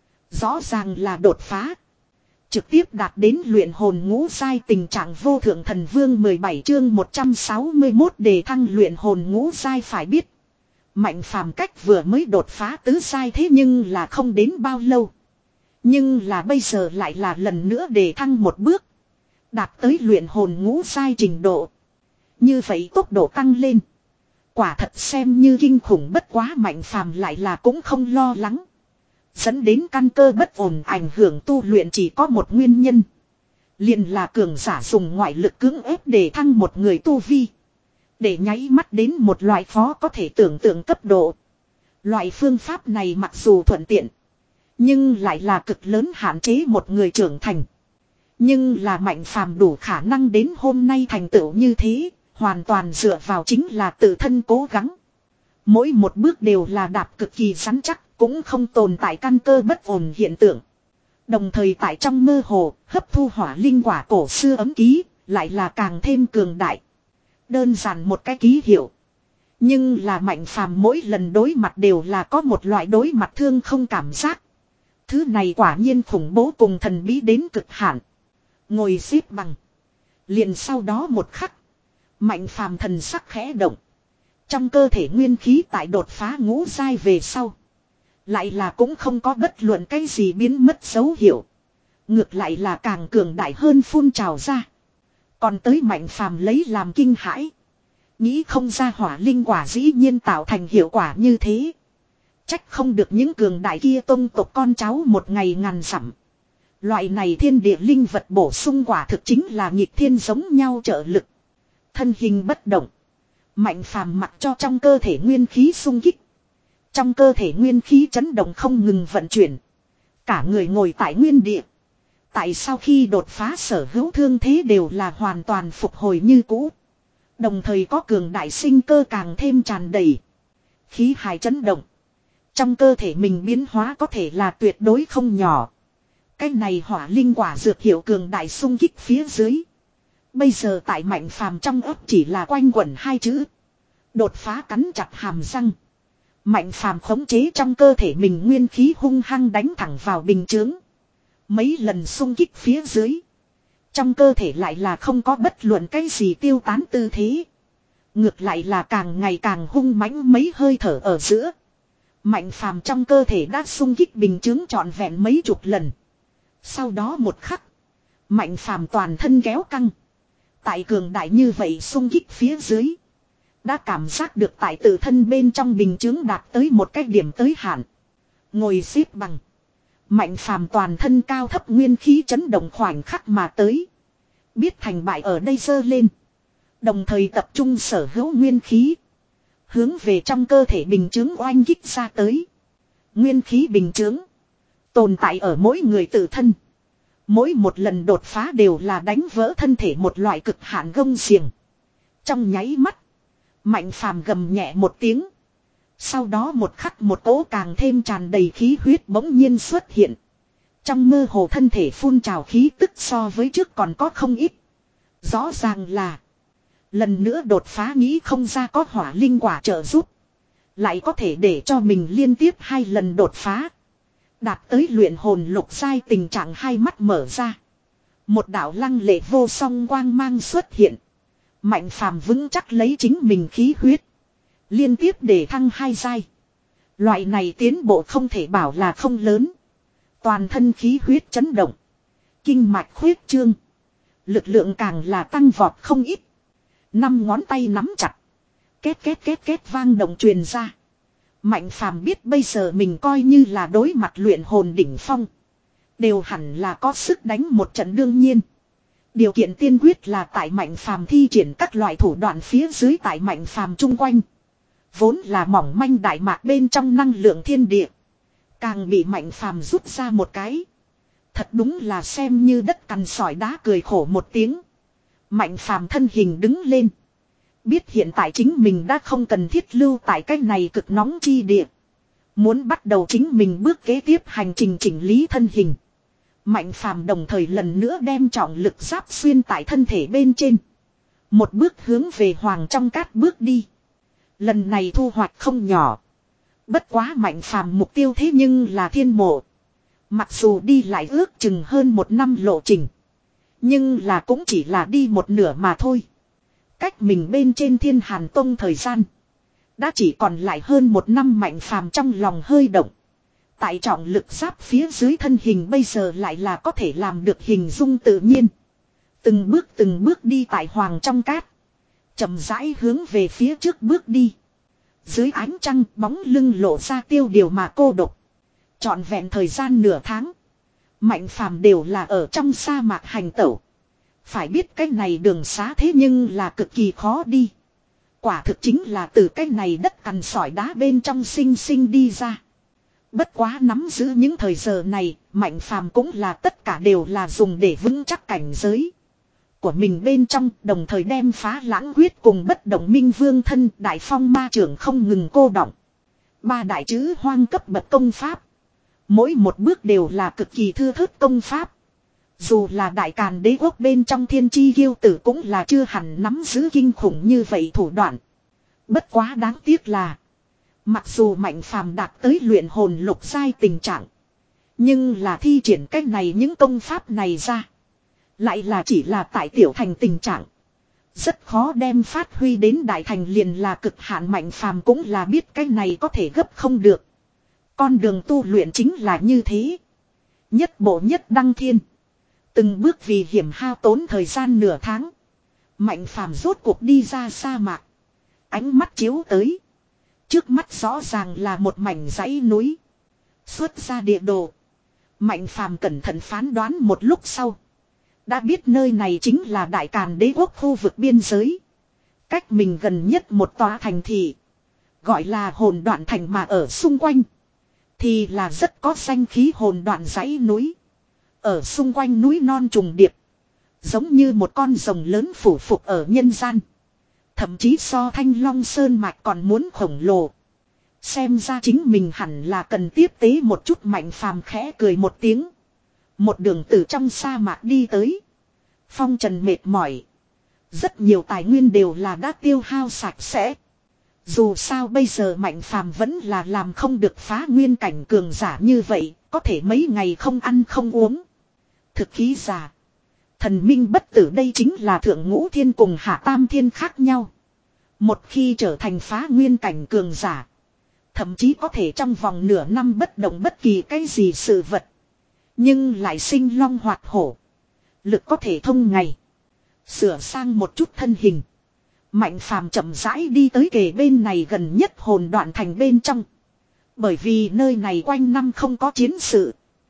Rõ ràng là đột phá. Trực tiếp đạt đến luyện hồn ngũ giai tình trạng vô thượng thần vương mười bảy chương một trăm sáu mươi mốt đề thăng luyện hồn ngũ giai phải biết. Mạnh phàm cách vừa mới đột phá tứ giai thế nhưng là không đến bao lâu. Nhưng là bây giờ lại là lần nữa đề thăng một bước. Đạt tới luyện hồn ngũ giai trình độ. Như vậy tốc độ tăng lên. Quả thật xem như kinh khủng bất quá mạnh phàm lại là cũng không lo lắng. Dẫn đến căn cơ bất ổn ảnh hưởng tu luyện chỉ có một nguyên nhân. Liền là cường giả dùng ngoại lực cưỡng ép để thăng một người tu vi. Để nháy mắt đến một loại khó có thể tưởng tượng cấp độ. Loại phương pháp này mặc dù thuận tiện. Nhưng lại là cực lớn hạn chế một người trưởng thành. Nhưng là mạnh phàm đủ khả năng đến hôm nay thành tựu như thế. Hoàn toàn dựa vào chính là tự thân cố gắng. Mỗi một bước đều là đạp cực kỳ rắn chắc. Cũng không tồn tại căn cơ bất ổn hiện tượng. Đồng thời tại trong mơ hồ, hấp thu hỏa linh quả cổ xưa ấm ký, lại là càng thêm cường đại. Đơn giản một cái ký hiệu. Nhưng là mạnh phàm mỗi lần đối mặt đều là có một loại đối mặt thương không cảm giác. Thứ này quả nhiên khủng bố cùng thần bí đến cực hạn. Ngồi xếp bằng. Liền sau đó một khắc. Mạnh phàm thần sắc khẽ động. Trong cơ thể nguyên khí tại đột phá ngũ giai về sau. Lại là cũng không có bất luận cái gì biến mất dấu hiệu. Ngược lại là càng cường đại hơn phun trào ra. Còn tới mạnh phàm lấy làm kinh hãi. Nghĩ không ra hỏa linh quả dĩ nhiên tạo thành hiệu quả như thế. Trách không được những cường đại kia tông tộc con cháu một ngày ngàn dặm. Loại này thiên địa linh vật bổ sung quả thực chính là nghịch thiên giống nhau trợ lực. Thân hình bất động. Mạnh phàm mặc cho trong cơ thể nguyên khí sung kích. Trong cơ thể nguyên khí chấn động không ngừng vận chuyển. Cả người ngồi tại nguyên địa. Tại sau khi đột phá sở hữu thương thế đều là hoàn toàn phục hồi như cũ. Đồng thời có cường đại sinh cơ càng thêm tràn đầy. Khí hài chấn động. Trong cơ thể mình biến hóa có thể là tuyệt đối không nhỏ. Cái này hỏa linh quả dược hiệu cường đại xung kích phía dưới. Bây giờ tại mạnh phàm trong ấp chỉ là quanh quẩn hai chữ. Đột phá cắn chặt hàm răng. Mạnh phàm khống chế trong cơ thể mình nguyên khí hung hăng đánh thẳng vào bình chướng. Mấy lần xung kích phía dưới. Trong cơ thể lại là không có bất luận cái gì tiêu tán tư thế. Ngược lại là càng ngày càng hung mãnh mấy hơi thở ở giữa. Mạnh phàm trong cơ thể đã xung kích bình chướng trọn vẹn mấy chục lần. Sau đó một khắc. Mạnh phàm toàn thân kéo căng. Tại cường đại như vậy xung kích phía dưới. Đã cảm giác được tại tự thân bên trong bình chướng đạt tới một cái điểm tới hạn. Ngồi xếp bằng. Mạnh phàm toàn thân cao thấp nguyên khí chấn động khoảnh khắc mà tới. Biết thành bại ở đây dơ lên. Đồng thời tập trung sở hữu nguyên khí. Hướng về trong cơ thể bình chướng oanh kích ra tới. Nguyên khí bình chướng. Tồn tại ở mỗi người tự thân. Mỗi một lần đột phá đều là đánh vỡ thân thể một loại cực hạn gông xiềng. Trong nháy mắt. Mạnh phàm gầm nhẹ một tiếng. Sau đó một khắc một cỗ càng thêm tràn đầy khí huyết bỗng nhiên xuất hiện. Trong mơ hồ thân thể phun trào khí tức so với trước còn có không ít. Rõ ràng là. Lần nữa đột phá nghĩ không ra có hỏa linh quả trợ giúp. Lại có thể để cho mình liên tiếp hai lần đột phá. Đạt tới luyện hồn lục giai tình trạng hai mắt mở ra. Một đạo lăng lệ vô song quang mang xuất hiện. Mạnh phàm vững chắc lấy chính mình khí huyết. Liên tiếp để thăng hai giai. Loại này tiến bộ không thể bảo là không lớn. Toàn thân khí huyết chấn động. Kinh mạch khuyết trương. Lực lượng càng là tăng vọt không ít. Năm ngón tay nắm chặt. Két két két két vang động truyền ra. Mạnh phàm biết bây giờ mình coi như là đối mặt luyện hồn đỉnh phong. Đều hẳn là có sức đánh một trận đương nhiên. Điều kiện tiên quyết là tại mạnh phàm thi triển các loại thủ đoạn phía dưới tại mạnh phàm chung quanh. Vốn là mỏng manh đại mạc bên trong năng lượng thiên địa. Càng bị mạnh phàm rút ra một cái. Thật đúng là xem như đất cằn sỏi đá cười khổ một tiếng. Mạnh phàm thân hình đứng lên. Biết hiện tại chính mình đã không cần thiết lưu tại cái này cực nóng chi địa. Muốn bắt đầu chính mình bước kế tiếp hành trình chỉnh lý thân hình. Mạnh phàm đồng thời lần nữa đem trọng lực giáp xuyên tại thân thể bên trên. Một bước hướng về hoàng trong cát bước đi. Lần này thu hoạch không nhỏ. Bất quá Mạnh Phàm mục tiêu thế nhưng là thiên mộ. Mặc dù đi lại ước chừng hơn một năm lộ trình. Nhưng là cũng chỉ là đi một nửa mà thôi. Cách mình bên trên Thiên Hàn Tông thời gian. Đã chỉ còn lại hơn một năm. Mạnh Phàm trong lòng hơi động. Tại trọng lực giáp phía dưới thân hình bây giờ lại là có thể làm được hình dung tự nhiên. Từng bước từng bước đi tại hoàng trong cát. Chậm rãi hướng về phía trước bước đi. Dưới ánh trăng bóng lưng lộ ra tiêu điều mà cô độc. Trọn vẹn thời gian nửa tháng. Mạnh Phàm đều là ở trong sa mạc hành tẩu. Phải biết cái này đường xá thế nhưng là cực kỳ khó đi. Quả thực chính là từ cái này đất cằn sỏi đá bên trong sinh sinh đi ra. Bất quá nắm giữ những thời giờ này, Mạnh Phàm cũng là tất cả đều là dùng để vững chắc cảnh giới của mình bên trong, đồng thời đem phá lãng quyết cùng bất động minh vương thân đại phong ma trưởng không ngừng cô đọng. Ba đại chữ hoang cấp bậc công pháp. Mỗi một bước đều là cực kỳ thưa thớt công pháp. Dù là đại càn đế quốc bên trong thiên chi kiêu tử cũng là chưa hẳn nắm giữ kinh khủng như vậy thủ đoạn. Bất quá đáng tiếc là mặc dù Mạnh Phàm đạt tới luyện hồn lục giai tình trạng, nhưng là thi triển cách này những công pháp này ra lại là chỉ là tại tiểu thành tình trạng. Rất khó đem phát huy đến đại thành liền là cực hạn. Mạnh Phàm cũng là biết cái này có thể gấp không được. Con đường tu luyện chính là như thế. Nhất bộ nhất đăng thiên. Từng bước vì hiểm hao tốn thời gian nửa tháng. Mạnh Phàm rốt cuộc đi ra sa mạc. Ánh mắt chiếu tới. Trước mắt rõ ràng là một mảnh dãy núi. Xuất ra địa đồ. Mạnh Phàm cẩn thận phán đoán một lúc sau. Đã biết nơi này chính là đại càn đế quốc khu vực biên giới. Cách mình gần nhất một tòa thành thị. Gọi là Hồn Đoạn Thành, mà ở xung quanh thì là rất có danh khí hồn đoạn dãy núi. Ở xung quanh núi non trùng điệp. Giống như một con rồng lớn phủ phục ở nhân gian. Thậm chí so Thanh Long Sơn mạch còn muốn khổng lồ. Xem ra chính mình hẳn là cần tiếp tế một chút. Mạnh Phàm khẽ cười một tiếng. Một đường từ trong sa mạc đi tới. Phong trần mệt mỏi. Rất nhiều tài nguyên đều là đã tiêu hao sạch sẽ. Dù sao bây giờ Mạnh Phàm vẫn là làm không được phá nguyên cảnh cường giả như vậy. Có thể mấy ngày không ăn không uống. Thực khí giả. Thần minh bất tử đây chính là thượng ngũ thiên cùng hạ tam thiên khác nhau. Một khi trở thành phá nguyên cảnh cường giả. Thậm chí có thể trong vòng nửa năm bất động bất kỳ cái gì sự vật. Nhưng lại sinh long hoạt hổ. Lực có thể thông ngày. Sửa sang một chút thân hình. Mạnh Phàm chậm rãi đi tới kề bên này gần nhất Hồn Đoạn Thành bên trong. Bởi vì nơi này quanh năm không có chiến sự.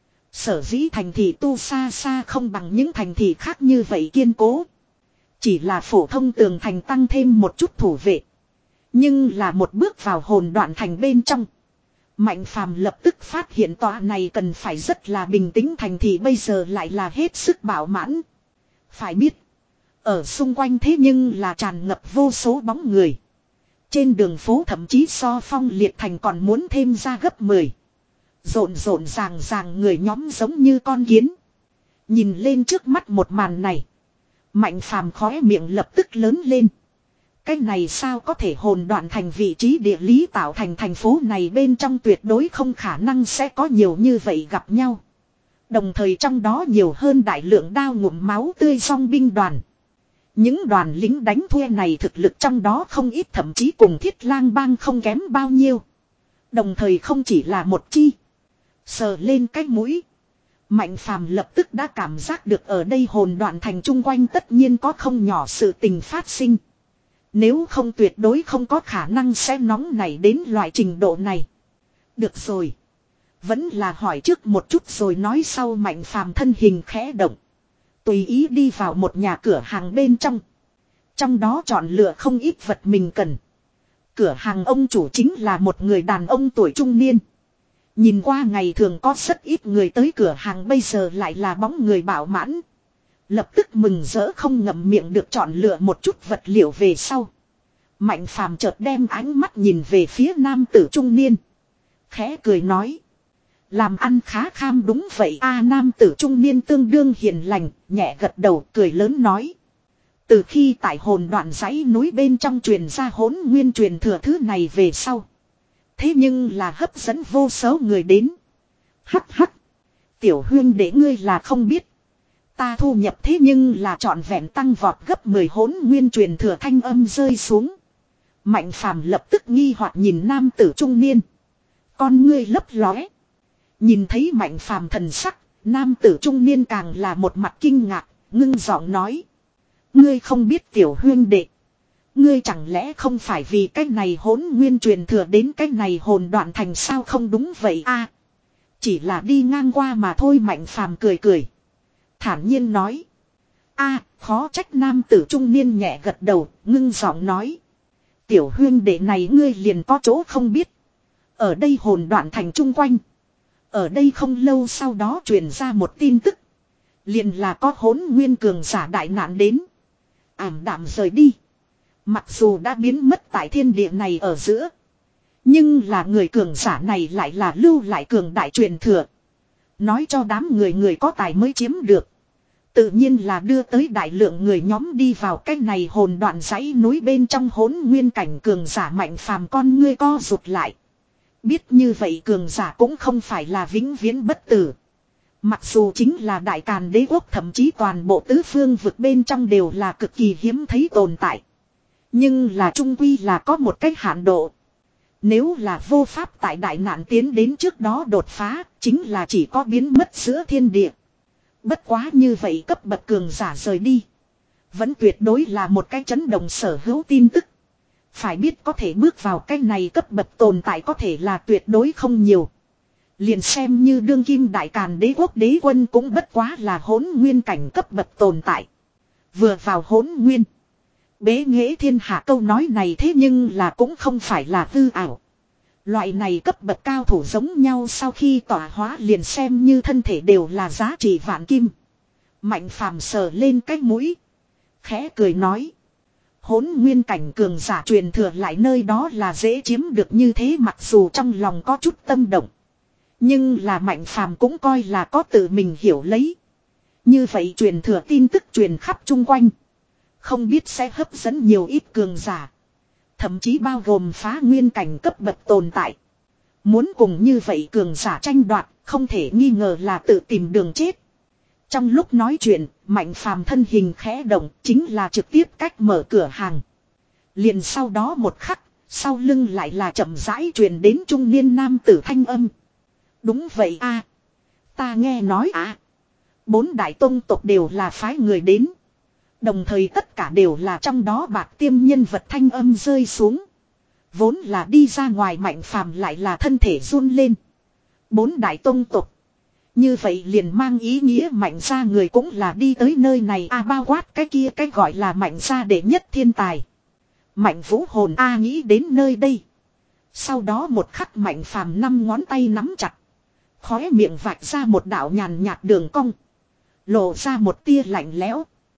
Sở dĩ thành thị tu xa xa không bằng những thành thị khác như vậy kiên cố. Chỉ là phổ thông tường thành tăng thêm một chút thủ vệ. Nhưng là một bước vào Hồn Đoạn Thành bên trong. Mạnh Phàm lập tức phát hiện tòa này cần phải rất là bình tĩnh thành thị bây giờ lại là hết sức bạo mãn. Phải biết. Ở xung quanh thế nhưng là tràn ngập vô số bóng người. Trên đường phố thậm chí so Phong Liệt Thành còn muốn thêm ra gấp mười. Rộn rộn ràng ràng người nhóm giống như con kiến. Nhìn lên trước mắt một màn này. Mạnh Phàm khóe miệng lập tức lớn lên. Cái này sao có thể? Hồn Đoạn Thành vị trí địa lý tạo thành thành phố này bên trong tuyệt đối không khả năng sẽ có nhiều như vậy gặp nhau. Đồng thời trong đó nhiều hơn đại lượng đao ngụm máu tươi song binh đoàn. Những đoàn lính đánh thuê này thực lực trong đó không ít, thậm chí cùng Thiết Lang bang không kém bao nhiêu. Đồng thời không chỉ là một chi. Sờ lên cái mũi. Mạnh Phàm lập tức đã cảm giác được ở đây Hồn Đoạn Thành chung quanh tất nhiên có không nhỏ sự tình phát sinh. Nếu không tuyệt đối không có khả năng sẽ nóng nảy đến loại trình độ này. Được rồi. Vẫn là hỏi trước một chút rồi nói sau. Mạnh Phàm thân hình khẽ động. Tùy ý đi vào một nhà cửa hàng bên trong. Trong đó chọn lựa không ít vật mình cần. Cửa hàng ông chủ chính là một người đàn ông tuổi trung niên. Nhìn qua ngày thường có rất ít người tới cửa hàng, bây giờ lại là bóng người bạo mãn. Lập tức mừng rỡ không ngậm miệng được chọn lựa một chút vật liệu về sau. Mạnh Phàm chợt đem ánh mắt nhìn về phía nam tử trung niên. Khẽ cười nói. Làm ăn khá kham đúng vậy a. Nam tử trung niên tương đương hiền lành, nhẹ gật đầu cười lớn nói. Từ khi tại hồn đoạn dãy núi bên trong truyền ra hỗn nguyên truyền thừa thứ này về sau. Thế nhưng là hấp dẫn vô số người đến. Hắc hắc. Tiểu huyên để ngươi là không biết. Ta thu nhập thế nhưng là trọn vẹn tăng vọt gấp mười hỗn nguyên truyền thừa thanh âm rơi xuống. Mạnh phàm lập tức nghi hoặc nhìn nam tử trung niên. Con ngươi lấp lóe. Nhìn thấy mạnh phàm thần sắc, nam tử trung niên càng là một mặt kinh ngạc, ngưng giọng nói. Ngươi không biết tiểu huyên đệ. Ngươi chẳng lẽ không phải vì cái này hỗn nguyên truyền thừa đến cái này hồn đoạn thành sao không đúng vậy a? Chỉ là đi ngang qua mà thôi. Mạnh phàm cười cười. Thản nhiên nói. A, khó trách nam tử trung niên nhẹ gật đầu, ngưng giọng nói. Tiểu huyên đệ này ngươi liền có chỗ không biết. Ở đây hồn đoạn thành chung quanh. Ở đây không lâu sau đó truyền ra một tin tức. Liền là có hỗn nguyên cường giả đại nạn đến. Ảm đạm rời đi. Mặc dù đã biến mất tại thiên địa này ở giữa. Nhưng là người cường giả này lại là lưu lại cường đại truyền thừa. Nói cho đám người người có tài mới chiếm được. Tự nhiên là đưa tới đại lượng người nhóm đi vào cái này hồn đoạn dãy núi bên trong hỗn nguyên cảnh cường giả mạnh phàm con ngươi co rụt lại. Biết như vậy cường giả cũng không phải là vĩnh viễn bất tử. Mặc dù chính là đại càn đế quốc thậm chí toàn bộ tứ phương vực bên trong đều là cực kỳ hiếm thấy tồn tại. Nhưng là trung quy là có một cách hạn độ. Nếu là vô pháp tại đại nạn tiến đến trước đó đột phá, chính là chỉ có biến mất giữa thiên địa. Bất quá như vậy cấp bậc cường giả rời đi. Vẫn tuyệt đối là một cái chấn động sở hữu tin tức. Phải biết có thể bước vào cái này cấp bậc tồn tại có thể là tuyệt đối không nhiều. Liền xem như đương kim đại càn đế quốc đế quân cũng bất quá là hỗn nguyên cảnh cấp bậc tồn tại. Vừa vào hỗn nguyên. Bế nghệ thiên hạ câu nói này thế nhưng là cũng không phải là hư ảo. Loại này cấp bậc cao thủ giống nhau sau khi tỏa hóa liền xem như thân thể đều là giá trị vạn kim. Mạnh phàm sờ lên cái mũi. Khẽ cười nói. Hỗn nguyên cảnh cường giả truyền thừa lại nơi đó là dễ chiếm được như thế mặc dù trong lòng có chút tâm động. Nhưng là mạnh phàm cũng coi là có tự mình hiểu lấy. Như vậy truyền thừa tin tức truyền khắp chung quanh. Không biết sẽ hấp dẫn nhiều ít cường giả. Thậm chí bao gồm phá nguyên cảnh cấp bậc tồn tại. Muốn cùng như vậy cường giả tranh đoạt, không thể nghi ngờ là tự tìm đường chết. Trong lúc nói chuyện, mạnh phàm thân hình khẽ động, chính là trực tiếp cách mở cửa hàng. Liền sau đó một khắc, sau lưng lại là chậm rãi truyền đến trung niên nam tử thanh âm. Đúng vậy a, ta nghe nói à. Bốn đại tông tộc đều là phái người đến. Đồng thời tất cả đều là trong đó bạc tiêm nhân vật thanh âm rơi xuống. Vốn là đi ra ngoài mạnh phàm lại là thân thể run lên. Bốn đại tông tộc. Như vậy liền mang ý nghĩa mạnh ra người cũng là đi tới nơi này a à, bao quát cái kia cái gọi là mạnh ra đệ nhất thiên tài. Mạnh vũ hồn a à, nghĩ đến nơi đây. Sau đó một khắc mạnh phàm năm ngón tay nắm chặt. Khóe miệng vạch ra một đạo nhàn nhạt đường cong. Lộ ra một tia lạnh lẽo.